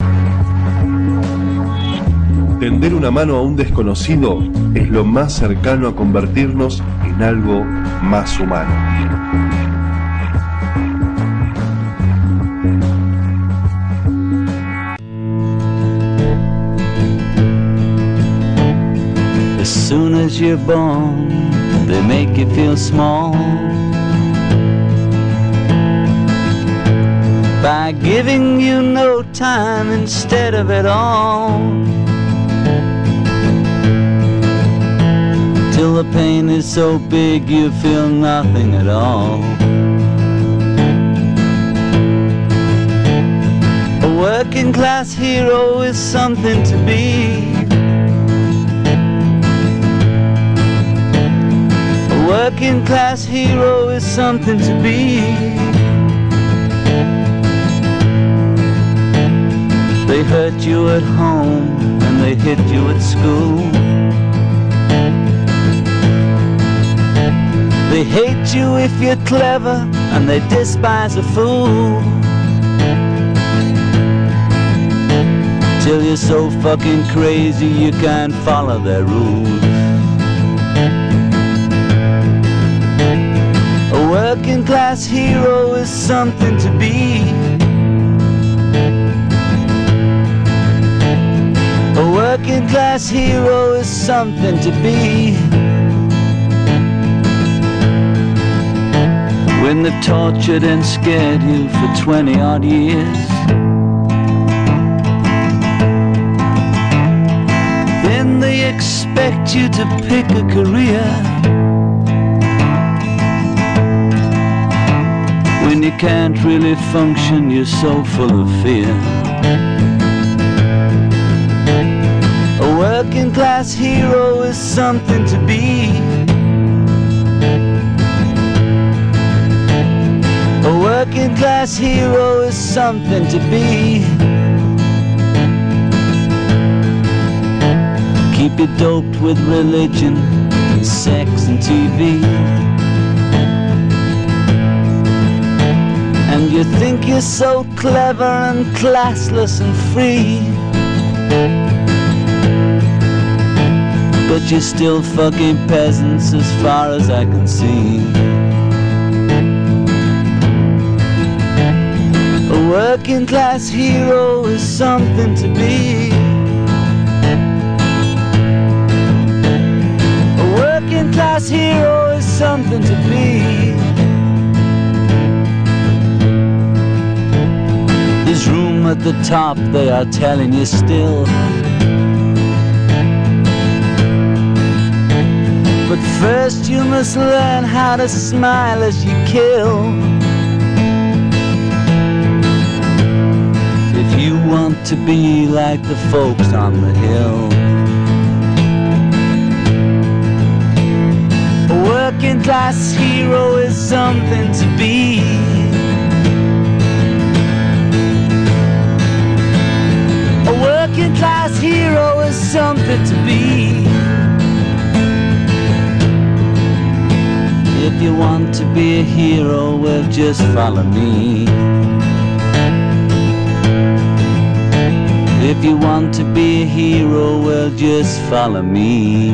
Tender una mano a un desconocido es lo más cercano a convertirnos en algo más humano. As soon as you're born, they make you feel small by giving you no time instead of it all, till the pain is so big you feel nothing at all. A working class hero is something to be. A working class hero is something to be. They hurt you at home and they hit you at school. They hate you if you're clever and they despise a fool. Till you're so fucking crazy you can't follow their rules. A working class hero is something to be. A working class hero is something to be. When they've tortured and scared you for 20 odd years, then they expect you to pick a career. When you can't really function, you're so full of fear. A working class hero is something to be. A working class hero is something to be. Keep you doped with religion, and sex and TV. And you think you're so clever and classless and free, but you're still fucking peasants as far as I can see. A working class hero is something to be. A working class hero is something to be. There's room at the top, they are telling you still. But first you must learn how to smile as you kill. If you want to be like the folks on the hill. A working class hero is something to be. A working class hero is something to be. If you want to be a hero, well, just follow me. If you want to be a hero, well, just follow me.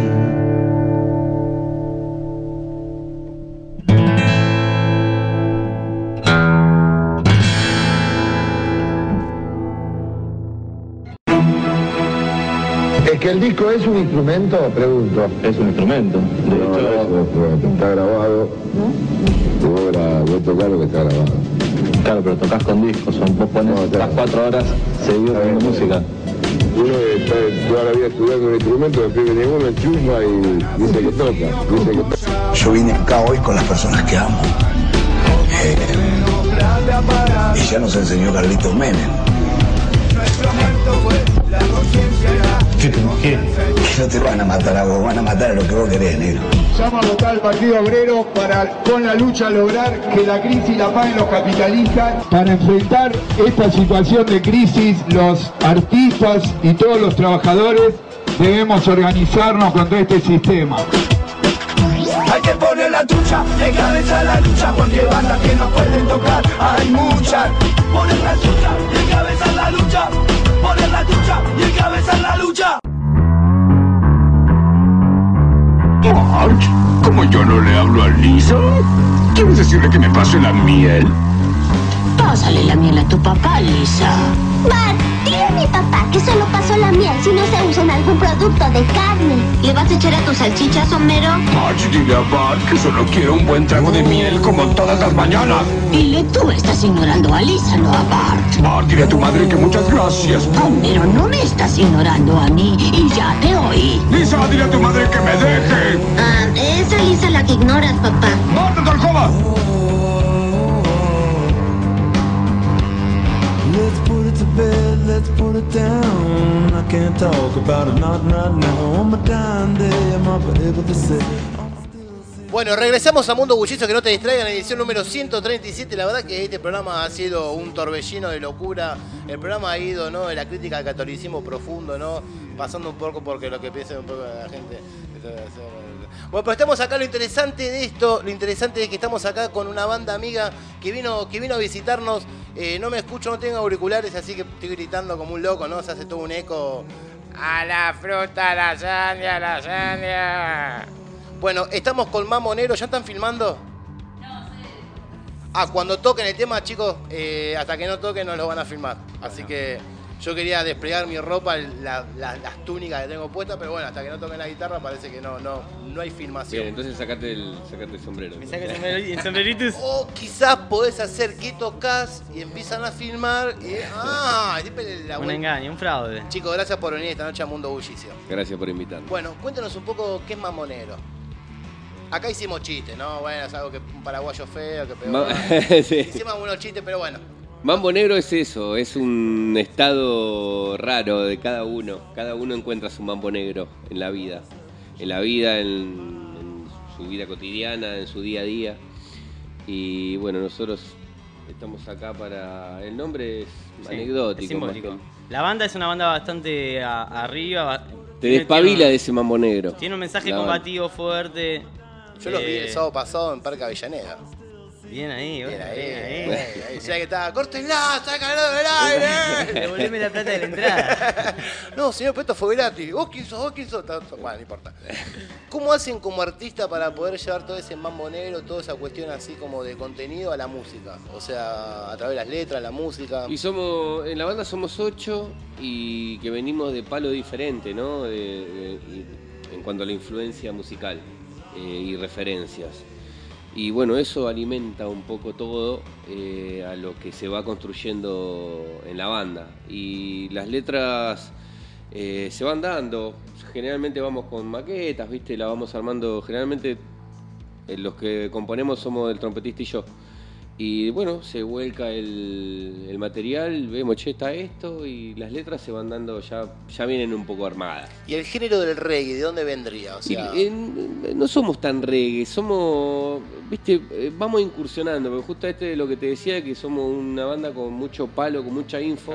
¿Es que el disco es un instrumento? Pregunto. Es un instrumento. De hecho, está grabado. Voy a tocar lo que está grabado. Claro, pero tocas con discos, vos pones las 4 horas seguido haciendo música. Uno está toda la vida estudiando un instrumento, después que ninguno enchufa y dice que toca. Yo vine acá hoy con las personas que amo. Y ya nos enseñó Carlitos Menem. ¿Qué que no te van a matar a vos, van a matar a lo que vos querés, negro. Llamo a votar al Partido Obrero para con la lucha lograr que la crisis la paguen los capitalistas. Para enfrentar esta situación de crisis, los artistas y todos los trabajadores debemos organizarnos contra este sistema. Hay que poner la trucha de cabeza a la lucha, porque bandas que no pueden tocar, hay muchas. Poner la trucha de cabeza a la lucha, poner la trucha de cabeza a la lucha. Marge, ¿cómo yo no le hablo a Lisa? ¿Quieres decirle que me pase la miel? Pásale la miel a tu papá, Lisa. Bart, dile a mi papá que solo pasó la miel si no se usa en algún producto de carne. ¿Le vas a echar a tus salchichas, Homero? Marge, dile a Bart que solo quiero un buen trago de miel como todas las mañanas. Dile, tú estás ignorando a Lisa, no a Bart. Bart, dile a tu madre que muchas gracias. Homero, no me estás ignorando a mí y ya te oí. Lisa, dile a tu madre que me deje. Ah, esa Lisa la que ignoras, papá. ¡Bart, no te alcoba! Let's put it to bed, let's put it down. I can't talk about it, not right now. On my dying day, I'm not able to say. Bueno, regresamos a Mundo Bullicio, que no te distraigan, edición número 137. La verdad que este programa ha sido un torbellino de locura. El programa ha ido, ¿no?, de la crítica al catolicismo profundo, ¿no?, pasando un poco porque lo que piensa un poco la gente. Bueno, pero estamos acá, lo interesante de esto, lo interesante es que estamos acá con una banda amiga que vino a visitarnos. No me escucho, no tengo auriculares, así que estoy gritando como un loco, ¿no? Se hace todo un eco. A la fruta, la sandía, la sandía. Bueno, estamos con Mamonero, ¿ya están filmando? No, sí. Ah, cuando toquen el tema, chicos, hasta que no toquen no lo van a filmar. Así que yo quería desplegar mi ropa, las túnicas que tengo puestas, pero bueno, hasta que no toquen la guitarra parece que no hay filmación. Bien, entonces sacate el sombrero. Me saca el sombrerito. O quizás podés hacer que tocas y empiezan a filmar y... Un engaño, un fraude. Chicos, gracias por venir esta noche a Mundo Bullicio. Gracias por invitarme. Bueno, cuéntanos un poco qué es Mamonero. Acá hicimos chistes, ¿no? Bueno, es algo que un paraguayo feo, que pegó. Sí. Hicimos algunos chistes, pero bueno. Mambo Negro es eso, es un estado raro de cada uno. Cada uno encuentra su mambo negro en la vida. En su vida cotidiana, en su día a día. Y bueno, nosotros estamos acá para... El nombre es anecdótico. Es simbólico. La banda es una banda bastante arriba. Te despabila de ese mambo negro. Tiene un mensaje combativo fuerte. Yo los vi el sábado pasado en Parque Avellaneda. Bien ahí, bien ahí. O sea que estaba, córtenla, sácalo del aire. Devolveme la plata de la entrada. No, señor, pero esto fue gratis. ¿Vos quién sos? Bueno, no importa. ¿Cómo hacen como artista para poder llevar todo ese mambo negro, toda esa cuestión así como de contenido a la música? O sea, a través de las letras, la música. Y en la banda somos 8 y que venimos de palo diferente, ¿no? En cuanto a la influencia musical y referencias. Y bueno, eso alimenta un poco todo a lo que se va construyendo en la banda. Y las letras se van dando. Generalmente vamos con maquetas, ¿viste? La vamos armando. Generalmente los que componemos somos el trompetista y yo. Y bueno, se vuelca el material, vemos, che, está esto, y las letras se van dando, ya vienen un poco armadas. ¿Y el género del reggae, de dónde vendría? O sea... No somos tan reggae, somos, viste, vamos incursionando, porque justo es lo que te decía, que somos una banda con mucho palo, con mucha info.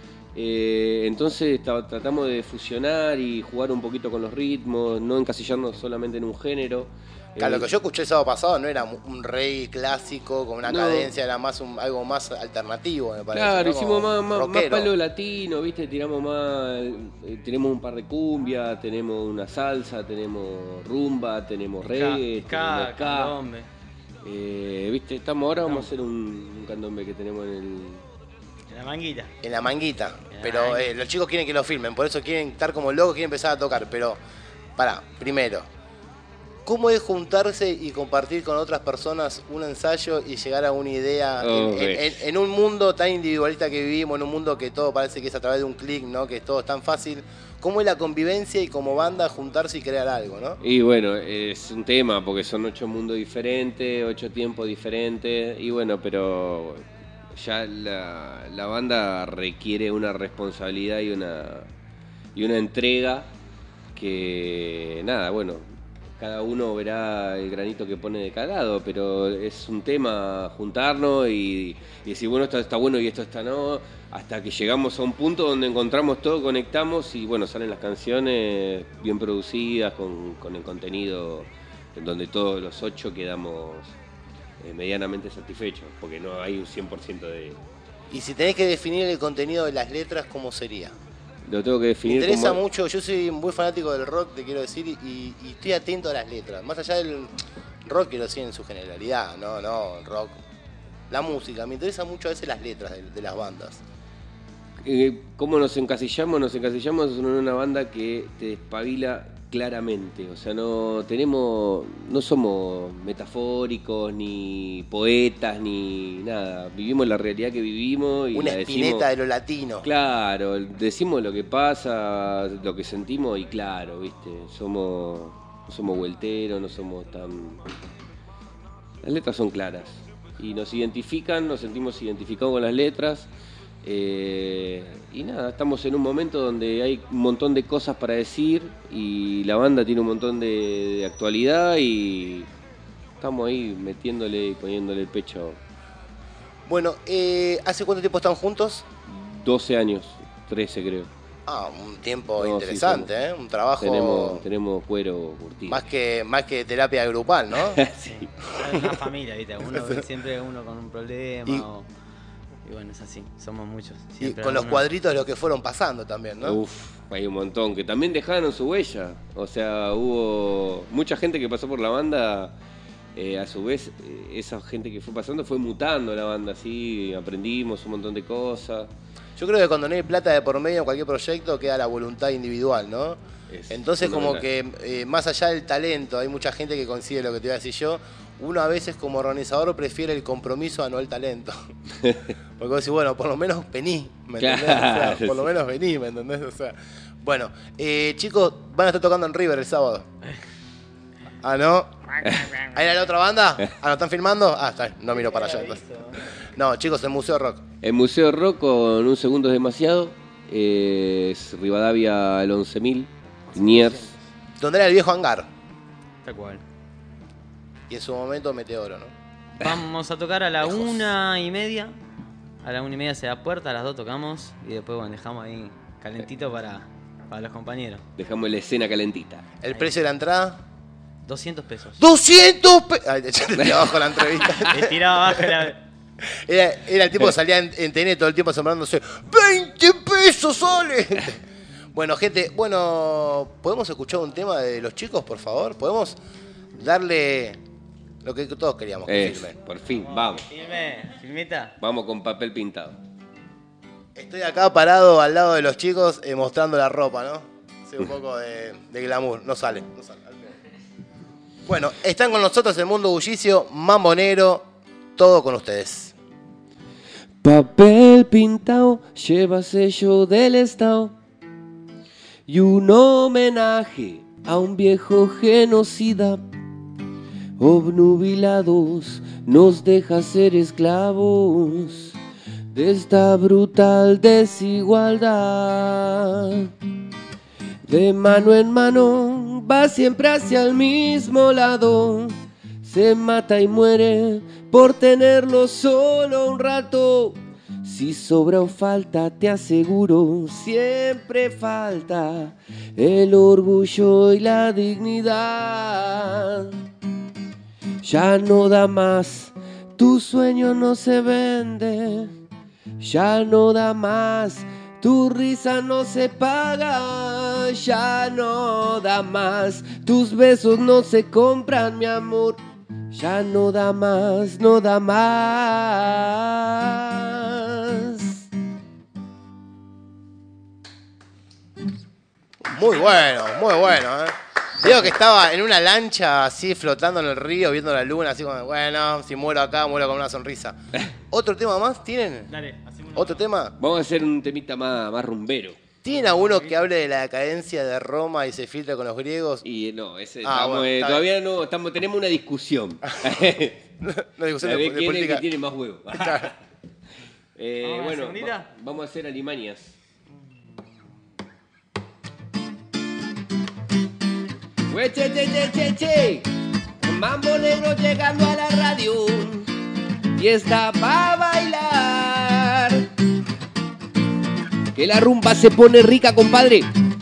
Entonces tratamos de fusionar y jugar un poquito con los ritmos, no encasillarnos solamente en un género. Claro, lo que yo escuché el sábado pasado no era un reggae clásico con una cadencia, era más algo más alternativo, me parece. Claro, ¿no? hicimos más palo latino, viste, tiramos más, tenemos un par de cumbia, tenemos una salsa, tenemos rumba, tenemos reggae, tenemos ska. Viste, ahora vamos a hacer un candombe que tenemos en la manguita. En la manguita. Pero los chicos quieren que lo filmen, por eso quieren estar como locos, quieren empezar a tocar. Pero, primero, ¿cómo es juntarse y compartir con otras personas un ensayo y llegar a una idea en un mundo tan individualista que vivimos, en un mundo que todo parece que es a través de un clic, ¿no? Que todo es tan fácil? ¿Cómo es la convivencia y como banda juntarse y crear algo, no? Y bueno, es un tema porque son 8 mundos diferentes, 8 tiempos diferentes, y bueno, pero ya la banda requiere una responsabilidad y una entrega que, nada, bueno, cada uno verá el granito que pone de cada lado, pero es un tema juntarnos y decir, bueno, esto está bueno y esto está no, hasta que llegamos a un punto donde encontramos todo, conectamos y bueno, salen las canciones bien producidas, con el contenido, en donde todos los 8 quedamos medianamente satisfechos, porque no hay un 100% de... Y si tenés que definir el contenido de las letras, ¿cómo sería? Lo tengo que definir. Me interesa mucho, yo soy muy fanático del rock, te quiero decir, y estoy atento a las letras. Más allá del rock, quiero decir en su generalidad, no el rock. La música, me interesa mucho a veces las letras de las bandas. ¿Cómo nos encasillamos? Nos encasillamos en una banda que te despabila claramente. O sea, no somos metafóricos, ni poetas, ni nada. Vivimos la realidad que vivimos. Y una Spinetta de lo latino. Claro, decimos lo que pasa, lo que sentimos y claro, ¿viste? No somos vuelteros, no somos tan... Las letras son claras. Y nos identifican, nos sentimos identificados con las letras. Y nada, estamos en un momento donde hay un montón de cosas para decir y la banda tiene un montón de actualidad y estamos ahí metiéndole y poniéndole el pecho. Bueno, ¿hace cuánto tiempo están juntos? 12 años, 13 creo. Un tiempo interesante, sí, un trabajo... Tenemos cuero curtido. Más que terapia grupal, ¿no? Sí, es una familia, ¿viste? Siempre uno con un problema y bueno, es así, somos muchos. Y con los cuadritos de lo que fueron pasando también, ¿no? Hay un montón, que también dejaron su huella. O sea, hubo mucha gente que pasó por la banda, a su vez, esa gente que fue pasando fue mutando la banda, así, aprendimos un montón de cosas. Yo creo que cuando no hay plata de por medio en cualquier proyecto queda la voluntad individual, ¿no? Entonces como que más allá del talento, hay mucha gente que coincide lo que te iba a decir yo. Uno a veces como organizador prefiere el compromiso a no el talento. Porque vos decís, bueno, por lo menos vení, ¿me entendés? Claro, o sea, por lo menos vení, ¿me entendés? O sea, bueno, chicos, van a estar tocando en River el sábado. Ah, ¿no? ¿Ahí era la otra banda? ¿No están filmando? Está, no miro para allá entonces. No, chicos, el Museo Rock. El Museo Rock con un segundo es demasiado. Es Rivadavia el 11.000, Niers. ¿Dónde era el viejo hangar? Tal cual. Y en su momento Meteoro, ¿no? Vamos a tocar a la 1:30. A la 1:30 se da puerta, a las 2 tocamos y después bueno, dejamos ahí calentito para los compañeros. Dejamos la escena calentita. ¿El precio de la entrada? 200 pesos. ¡200 pesos! Ay, ya te tiraba abajo la entrevista. Te tiraba abajo Era el tipo que salía en TN todo el tiempo asombrándose. ¡20 pesos sale! Bueno, gente, ¿podemos escuchar un tema de los chicos, por favor? ¿Podemos darle lo que todos queríamos que filmen? Por fin, vamos. Filmita. Vamos con papel pintado. Estoy acá parado al lado de los chicos mostrando la ropa, ¿no? Sí, un poco de glamour. No sale. Bueno, están con nosotros el Mundo Bullicio, Mambonero, todo con ustedes. Papel pintado lleva sello del Estado y un homenaje a un viejo genocida. Obnubilados nos deja ser esclavos de esta brutal desigualdad. De mano en mano va siempre hacia el mismo lado, se mata y muere por tenerlo solo un rato. Si sobra o falta, te aseguro, siempre falta el orgullo y la dignidad. Ya no da más, tu sueño no se vende. Ya no da más, tu risa no se paga. Ya no da más, tus besos no se compran, mi amor. Ya no da más, no da más. Muy bueno, ¿eh? Digo que estaba en una lancha así flotando en el río, viendo la luna, así como, bueno, si muero acá, muero con una sonrisa. ¿Otro tema más tienen? Dale, hacemos ¿Otro tema? Vamos a hacer un temita más rumbero. ¿Tienen alguno que hable de la decadencia de Roma y se filtra con los griegos? Y no, ese bueno, todavía no, tenemos una discusión. Una discusión de quién es el política. que tiene más huevo. Claro. Bueno, vamos a hacer alimañas. Che. Mambo negro llegando a la radio y está pa' bailar. Que la rumba se pone rica, compadre.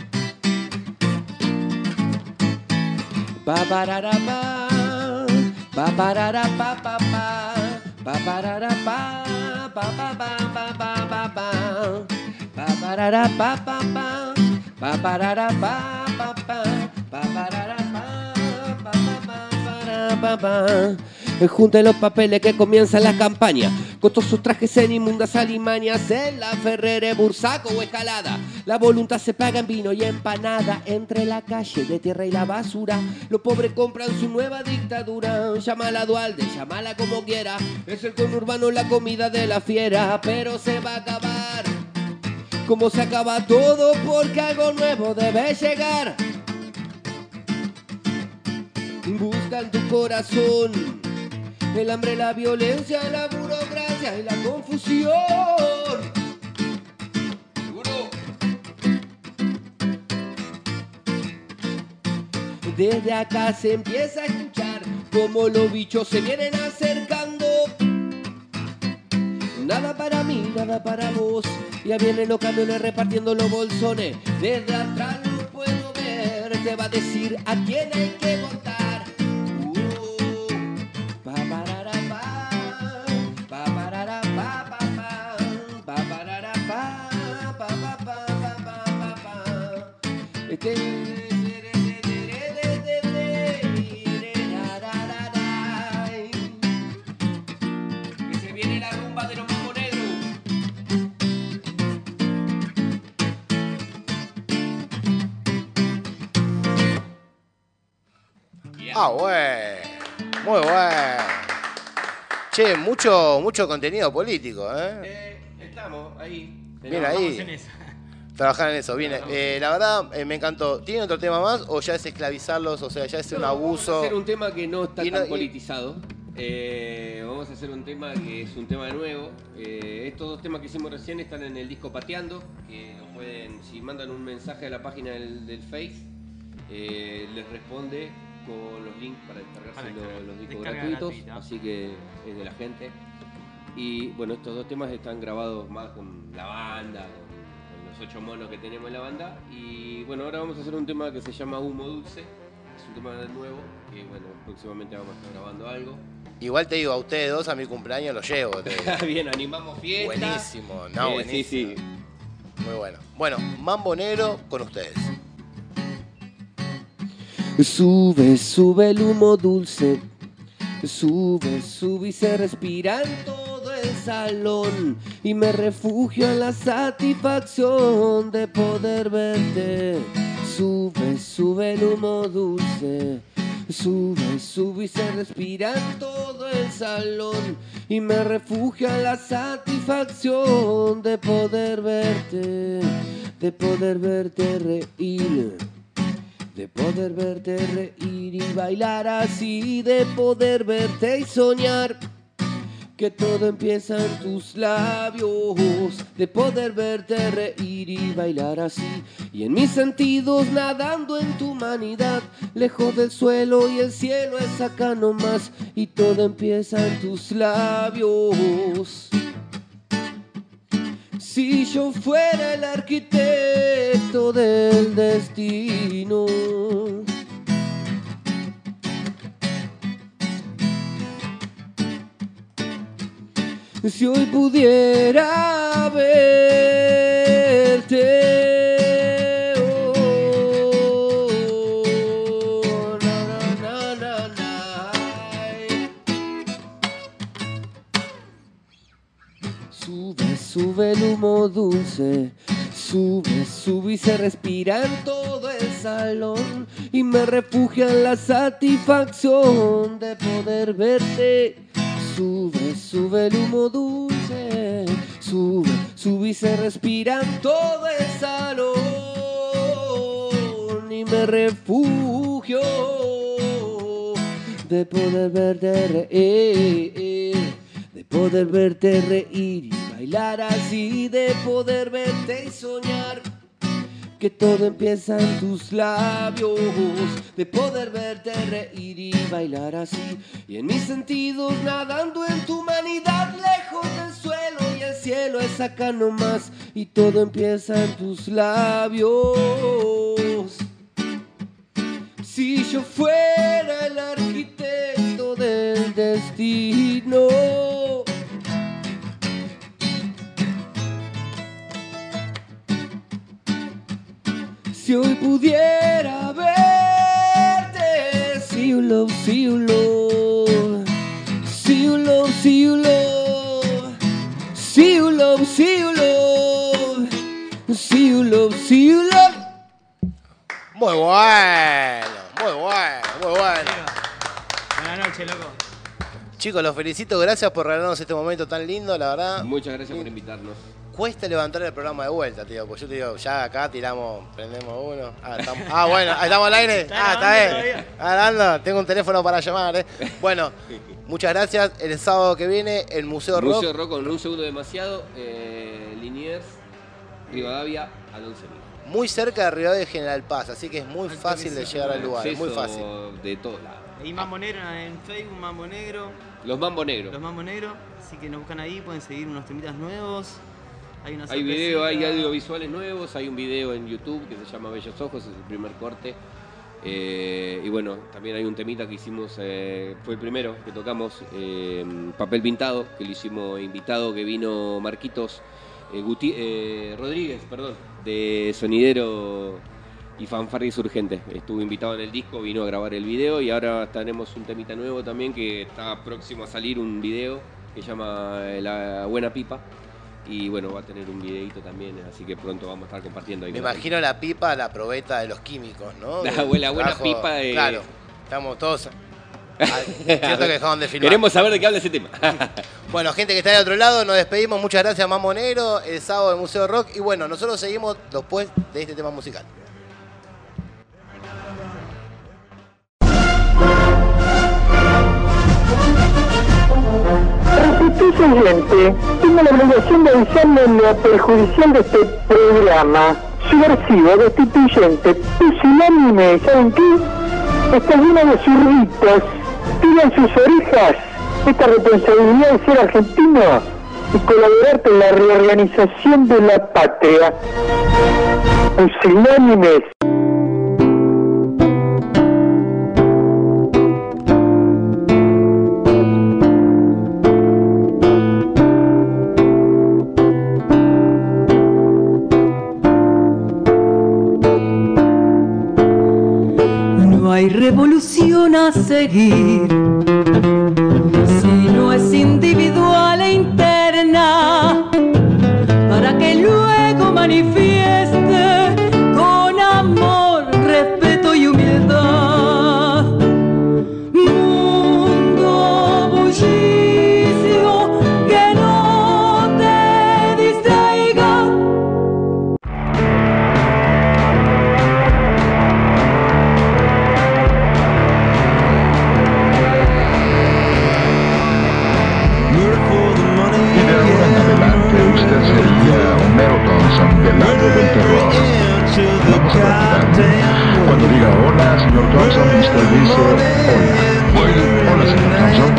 Pa parara pa, pa parara pa pa pa, pa parara pa, pa pa pa pa pa pa pa, pa parara pa pa pa, pa parara pa pa pa, pa parara pa pa pa pa. Junten los papeles que comienza la campaña. Costosos trajes en inmundas alimañas, en la Ferrere, Bursaco o Escalada. La voluntad se paga en vino y empanada. Entre la calle de tierra y la basura, los pobres compran su nueva dictadura. Llámala a Dualde, llámala como quiera. Es el conurbano la comida de la fiera. Pero se va a acabar como se acaba todo, porque algo nuevo debe llegar. Busca en tu corazón el hambre, la violencia, la burocracia y la confusión. ¿Seguro? Desde acá se empieza a escuchar cómo los bichos se vienen acercando. Nada para mí, nada para vos. Ya vienen los camiones repartiendo los bolsones. Desde atrás lo puedo ver. Te va a decir a quién hay que votar. Que se viene la rumba de los Mambo Negro. Bueno. Muy bueno. Che, mucho contenido político, Estamos ahí. Bien ahí. Trabajar en eso, bien. La verdad, me encantó. ¿Tienen otro tema más o ya es esclavizarlos? O sea, ya es un abuso. Vamos a hacer un tema que no está tan politizado. Vamos a hacer un tema que es un tema nuevo. Estos dos temas que hicimos recién están en el disco Pateando. Que lo pueden, si mandan un mensaje a la página del Face, les responde con los links para descargarse los discos gratuitos. Gratuita. Así que es de la gente. Y bueno, estos dos temas están grabados más con la banda, los 8 monos que tenemos en la banda. Y bueno, ahora vamos a hacer un tema que se llama Humo Dulce. Es un tema nuevo que bueno, próximamente vamos a estar grabando algo. Igual te digo, a ustedes dos a mi cumpleaños los llevo. Bien, animamos fiesta. Buenísimo, buenísimo. Sí. Muy bueno. Bueno, Mambo Negro con ustedes. Sube el humo dulce. Sube y se respira en todo el salón. Y me refugio en la satisfacción de poder verte. Sube el humo dulce. Sube y se respira en todo el salón. Y me refugio en la satisfacción de poder verte reír. de poder verte reír y bailar así, de poder verte y soñar que todo empieza en tus labios, de poder verte reír y bailar así, y en mis sentidos nadando en tu humanidad, lejos del suelo y el cielo es acá nomás, y todo empieza en tus labios. Si yo fuera el arquitecto del destino, si hoy pudiera verte, oh, na, na, na, na, sube, sube el humo dulce, sube, sube y se respira en todo el salón, y me refugia en la satisfacción de poder verte. Sube, sube el humo dulce, sube, sube y se respira en todo el salón, y me refugio de poder verte reír, de poder verte reír y bailar así, de poder verte y soñar que todo empieza en tus labios, de poder verte reír y bailar así, y en mis sentidos nadando en tu humanidad, lejos del suelo y el cielo es acá nomás, y todo empieza en tus labios. Si yo fuera el arquitecto del destino, si hoy pudiera verte, see you love, see you love, see you love, see you love, see you love, see you love, see you love, see you love. Muy bueno, muy bueno, muy bueno. Buenas noches, loco. Chicos, los felicito, gracias por regalarnos este momento tan lindo, la verdad. Muchas gracias por invitarnos. Cuesta levantar el programa de vuelta, tío, pues yo te digo, ya acá tiramos, prendemos uno. Bueno, ¿estamos al aire? Está bien. Ando, tengo un teléfono para llamar, Bueno, muchas gracias. El sábado que viene, el Museo Rock. Museo Rock con un segundo demasiado, Liniers, Rivadavia, al 11.000. Muy cerca de Rivadavia General Paz, así que es muy fácil de llegar al lugar, es muy fácil. De todos lados. Y Mambo Negro en Facebook, Mambo Negro. Los Mambo Negros. Los Mambo Negros, así que nos buscan ahí, pueden seguir unos temitas nuevos. Hay video, hay audiovisuales nuevos, hay un video en YouTube que se llama Bellos Ojos, es el primer corte. Y bueno, también hay un temita que hicimos, fue el primero que tocamos, Papel Pintado, que lo hicimos invitado, que vino Marquitos Rodríguez, de Sonidero y Fanfarria Urgente. Estuvo invitado en el disco, vino a grabar el video, y ahora tenemos un temita nuevo también que está próximo a salir, un video que se llama La Buena Pipa. Y bueno, va a tener un videito también, así que pronto vamos a estar compartiendo ahí. Me imagino la pipa, la probeta de los químicos, ¿no? La buena pipa de... Claro, estamos todos... Cierto que dejaron de filmar. Queremos saber de qué habla ese tema. Bueno, gente que está de otro lado, nos despedimos. Muchas gracias, Mambo Negro, el sábado del Museo Rock. Y bueno, nosotros seguimos después de este tema musical. Constituyente, tengo la obligación de avisarle lo perjudicial de este programa. Subversivo, destituyente, pusilánime, ¿saben qué? Está lleno de zurditos, tiran sus orejas. Esta responsabilidad de ser argentino y colaborar con la reorganización de la patria. Pusilánimes. Hay revolución a seguir, si no es individual e interna, para que luego manifieste con amor, respeto y humildad. Mundo bullicio, que no te distraiga. Cuando diga hola, señor Thompson, usted dice hola. Hola, señor Thompson.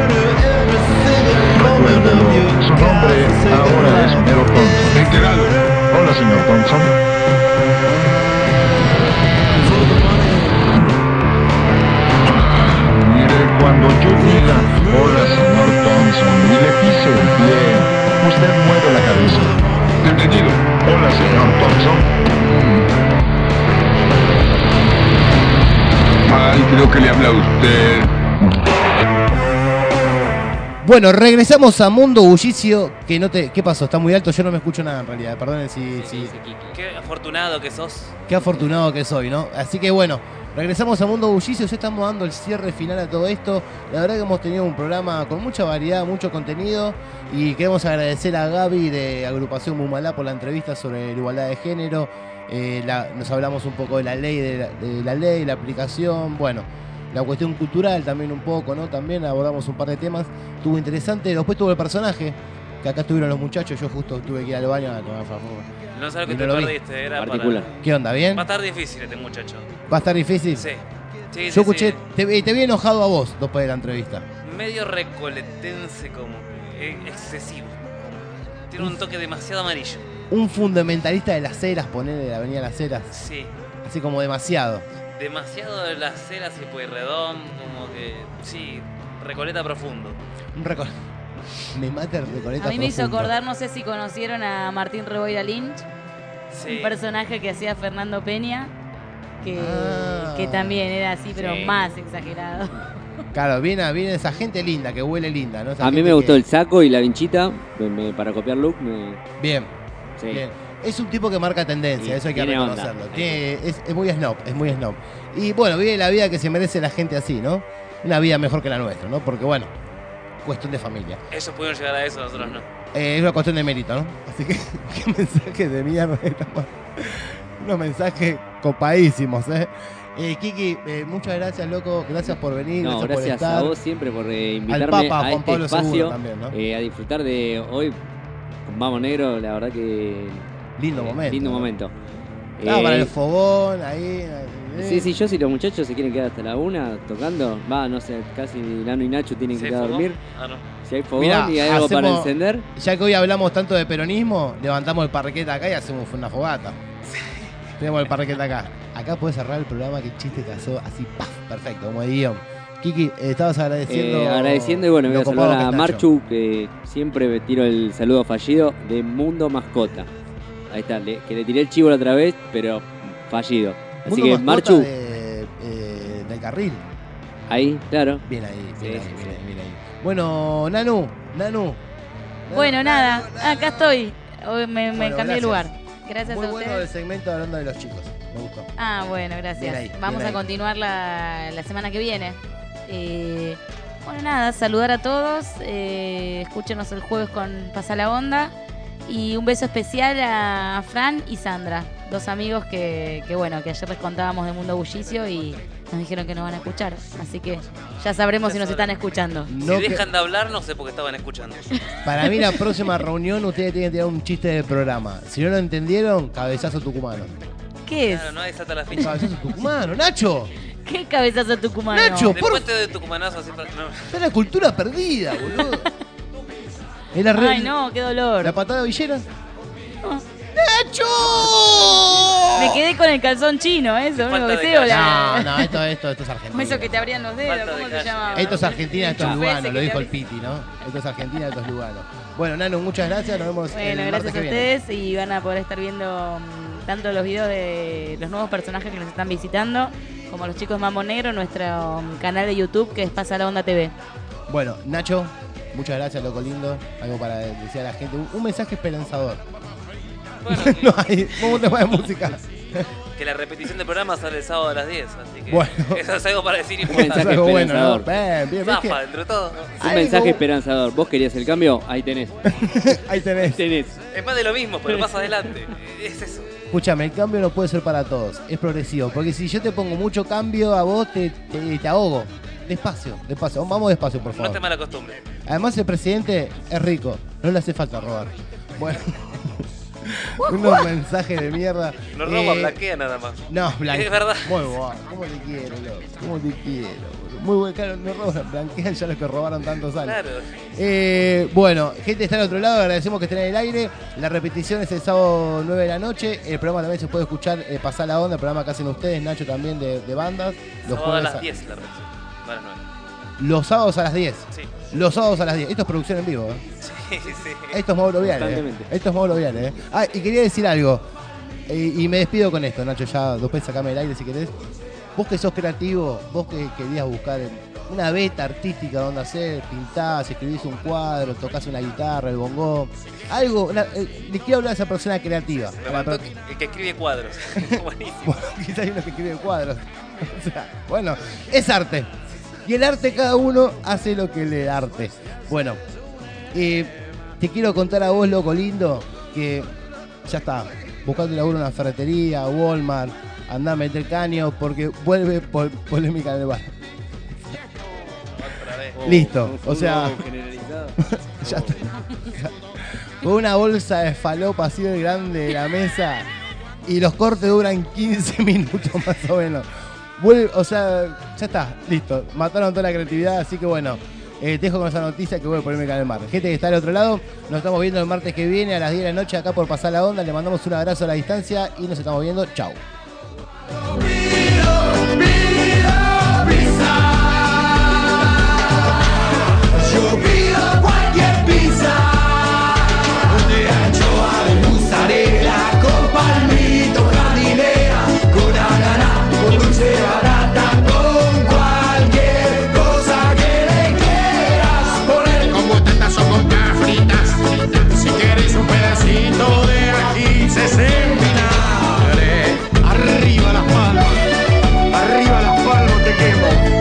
Recuérdelo, su nombre ahora es Homero Thompson. Enterado. Hola, señor Thompson. Mire, cuando yo diga hola, señor Thompson, y le pise el pie, usted mueve la cabeza. Entendido. Hola, señor Thompson. Ay, creo que le habla a usted. Bueno, regresamos a Mundo Bullicio. ¿Qué pasó? Está muy alto, yo no me escucho nada en realidad. Perdonen si... Qué afortunado que sos. Qué afortunado que soy, ¿no? Así que bueno, regresamos a Mundo Bullicio. Ya estamos dando el cierre final a todo esto. La verdad que hemos tenido un programa con mucha variedad, mucho contenido. Y queremos agradecer a Gaby de Agrupación Mumalá por la entrevista sobre la igualdad de género. Nos hablamos un poco de la ley, la aplicación, bueno, la cuestión cultural también un poco, ¿no? También abordamos un par de temas, estuvo interesante. Después tuvo el personaje, que acá estuvieron los muchachos, yo justo tuve que ir al baño a tomar favor. No sabes lo que Y te no lo vi. perdiste, era Particular. para... ¿Qué onda, bien? Va a estar difícil este muchacho. ¿Va a estar difícil? Sí. Sí, Yo escuché, te vi enojado a vos después de la entrevista. Medio recoletense como excesivo. Tiene un toque demasiado amarillo. Un fundamentalista de las Heras, ponele, de la Avenida Las Heras. Sí. Así como demasiado. Demasiado de las Heras y Pueyrredón, como que... Sí, Recoleta profundo. Me mata el Recoleta A mí me hizo profundo. acordar, no sé si conocieron a Martín Reboira Lynch, un personaje que hacía Fernando Peña, que también era así, pero Sí. más exagerado. Claro, viene esa gente linda, que huele linda, ¿no? Esa A mí gente me gustó que- el saco y la vinchita para copiar look. Bien. Sí. Bien. Es un tipo que marca tendencia, Sí, eso hay que tiene onda. reconocerlo. Es muy snob, es muy snob. Y bueno, vive la vida que se merece la gente así, ¿no? Una vida mejor que la nuestra, ¿no? Porque bueno, cuestión de familia. Ellos pudieron llegar a eso, nosotros no. Es una cuestión de mérito, ¿no? Así que, qué mensajes de mierda. Unos mensajes copadísimos, ¿eh? Kiki, muchas gracias, loco. Gracias por venir. No, por gracias estar. a vos siempre por invitarme Al Papa, a Juan este Pablo espacio, II también, ¿no? a disfrutar de hoy con Vamos Negro, la verdad que... Lindo momento. Lindo ¿no? momento. Para el fogón, ahí. Sí, yo si los muchachos se quieren quedar hasta la 1 tocando, no sé, casi Nano y Nacho tienen ¿Sí que hay ir a fogón? dormir. Ah, no. Si hay fogón Mirá, y hay algo para hacemos- encender. Ya que hoy hablamos tanto de peronismo, levantamos el parquet acá y hacemos una fogata. Tenemos el parquet acá. Acá puedes cerrar el programa, que chiste casó así, ¡paf! Perfecto, como de guión. Kiki, estabas agradeciendo. Agradeciendo y bueno, voy lo a copado saludar a que es Nacho. Marchu, que siempre me tiro el saludo fallido de Mundo Mascota. Ahí está, que le tiré el chivo la otra vez, pero fallido. Así Mundo que Mascota Marchu, del carril. ahí, claro. Bien ahí, bien Sí, ahí, sí, bien sí. ahí, bien ahí. Bueno, Nanu. Bueno, nada, acá estoy. Hoy me Bueno, cambié de gracias. lugar. Gracias Muy a bueno el ustedes. segmento hablando de los chicos. Me gustó. Ah, bueno, Bien gracias. ahí, Vamos bien a ahí. continuar la semana que viene. Bueno, nada, saludar a todos. Escúchenos el jueves con Pasa la Onda. Y un beso especial a Fran y Sandra, dos amigos que bueno, que ayer les contábamos de Mundo Bullicio y nos dijeron que nos van a escuchar. Así que ya sabremos si nos están escuchando. Si dejan de hablar, no sé por qué estaban escuchando. Para mí, la próxima reunión, ustedes tienen que tirar un chiste de programa. Si no lo entendieron, cabezazo tucumano. ¿Qué es? Claro, no desata la ficha. Cabezazo tucumano, Nacho. ¿Qué cabezazo tucumano? Nacho, Después te doy tucumanazo así para... no. Está la cultura perdida, boludo. Es la Ay, no, qué dolor. ¿La patada villera? ¡Nacho! Me quedé con el calzón chino, eso, lo único que sé. No, esto es Argentina. Eso que te abrían los dedos, ¿cómo se llama? Esto es Argentina, esto es Ese Lugano, que lo te dijo el abrí- Piti, ¿no? Esto es Argentina, esto es Lugano. Bueno, Nano, muchas gracias, nos vemos Bueno, el martes gracias a que viene. ustedes y van a poder estar viendo tanto los videos de los nuevos personajes que nos están visitando, como los chicos Mambo Negro, nuestro canal de YouTube que es Pasa la Onda TV. Bueno, Nacho, muchas gracias, loco lindo. Algo para decir a la gente, un mensaje esperanzador. No hay un tema de música. Que la repetición del programa sale el sábado a las 10, así que Bueno. eso es algo para decir Un importante. mensaje algo bueno, esperanzador. ¿no? Bien, bien, ¿ves que- Zafa, entre todo. Un mensaje esperanzador. ¿Vos querías el cambio? Ahí tenés. Ahí tenés. Es más de lo mismo, pero más adelante. Es eso. Escúchame, el cambio no puede ser para todos, es progresivo. Porque si yo te pongo mucho cambio a vos, te ahogo. Despacio, despacio. Vamos despacio, por No favor. te mala costumbre. Además, el presidente es rico, no le hace falta robar. Bueno, Unos mensajes de mierda. Nos roba, blanquea nada más. No, blanquea. Es verdad. Muy bueno. ¿Cómo te quiero, loco? ¿Cómo te quiero? Muy bueno, claro, no roban, blanquean ya los que robaron tantos años. Claro. Bueno, gente está al otro lado, agradecemos que estén en el aire. La repetición es el sábado 9 de la noche. El programa también se puede escuchar, Pasar la Onda, el programa que hacen ustedes, Nacho también de bandas. Los sábado a las 10 la repetición. No a las 9. Los sábados a las 10. Sí. Los sábados a las 10. Esto es producción en vivo, Sí, sí. Esto es Mauro Viale. Esto es Mauro Viale. Ah, y quería decir algo. Y me despido con esto, Nacho. Ya después sacame el aire si querés. Vos que sos creativo, vos que querías buscar una beta artística donde hacer, pintás, escribís un cuadro, tocás una guitarra, el bongo, algo. Le quiero hablar a esa persona creativa. Me mandó el que escribe cuadros. Buenísimo. Bueno, quizás hay uno que escribe cuadros. O sea, bueno, es arte. Y el arte, cada uno hace lo que le da arte. Bueno, te quiero contar a vos, loco lindo, que ya está. Buscando laburo en una ferretería, Walmart, andá a meter caño porque vuelve polémica en el bar. Listo, o sea, ya está. Con una bolsa de falopa así de grande de la mesa y los cortes duran 15 minutos más o menos. Vuelve, o sea, ya está, listo. Mataron toda la creatividad, así que bueno. Te dejo con esa noticia que vuelve polémica en el mar. Gente que está al otro lado, nos estamos viendo el martes que viene a las 10 de la noche acá por Pasar la Onda. Le mandamos un abrazo a la distancia y nos estamos viendo. Chau. Yo pido cualquier pizza de anchoa, de mozzarella, con palmito, jardinera, con ananá, con dulce barata, con cualquier cosa que le quieras poner. Con botatas o con fritas, si quieres un pedacito de ají, se vinagre. Arriba las palmas, te quemo.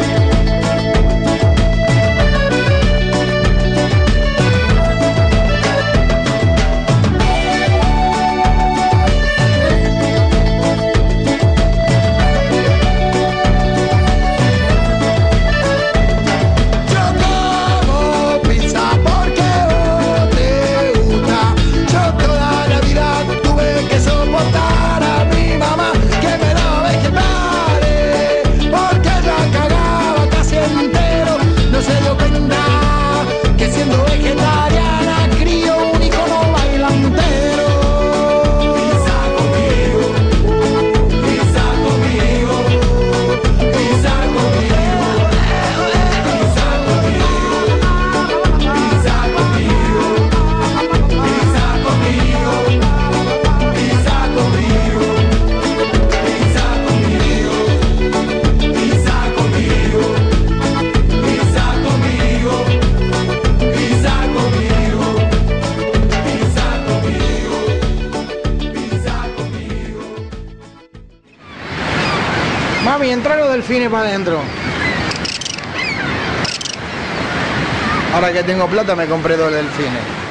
Mami, entra los delfines para adentro. Ahora que tengo plata me compré 2 delfines.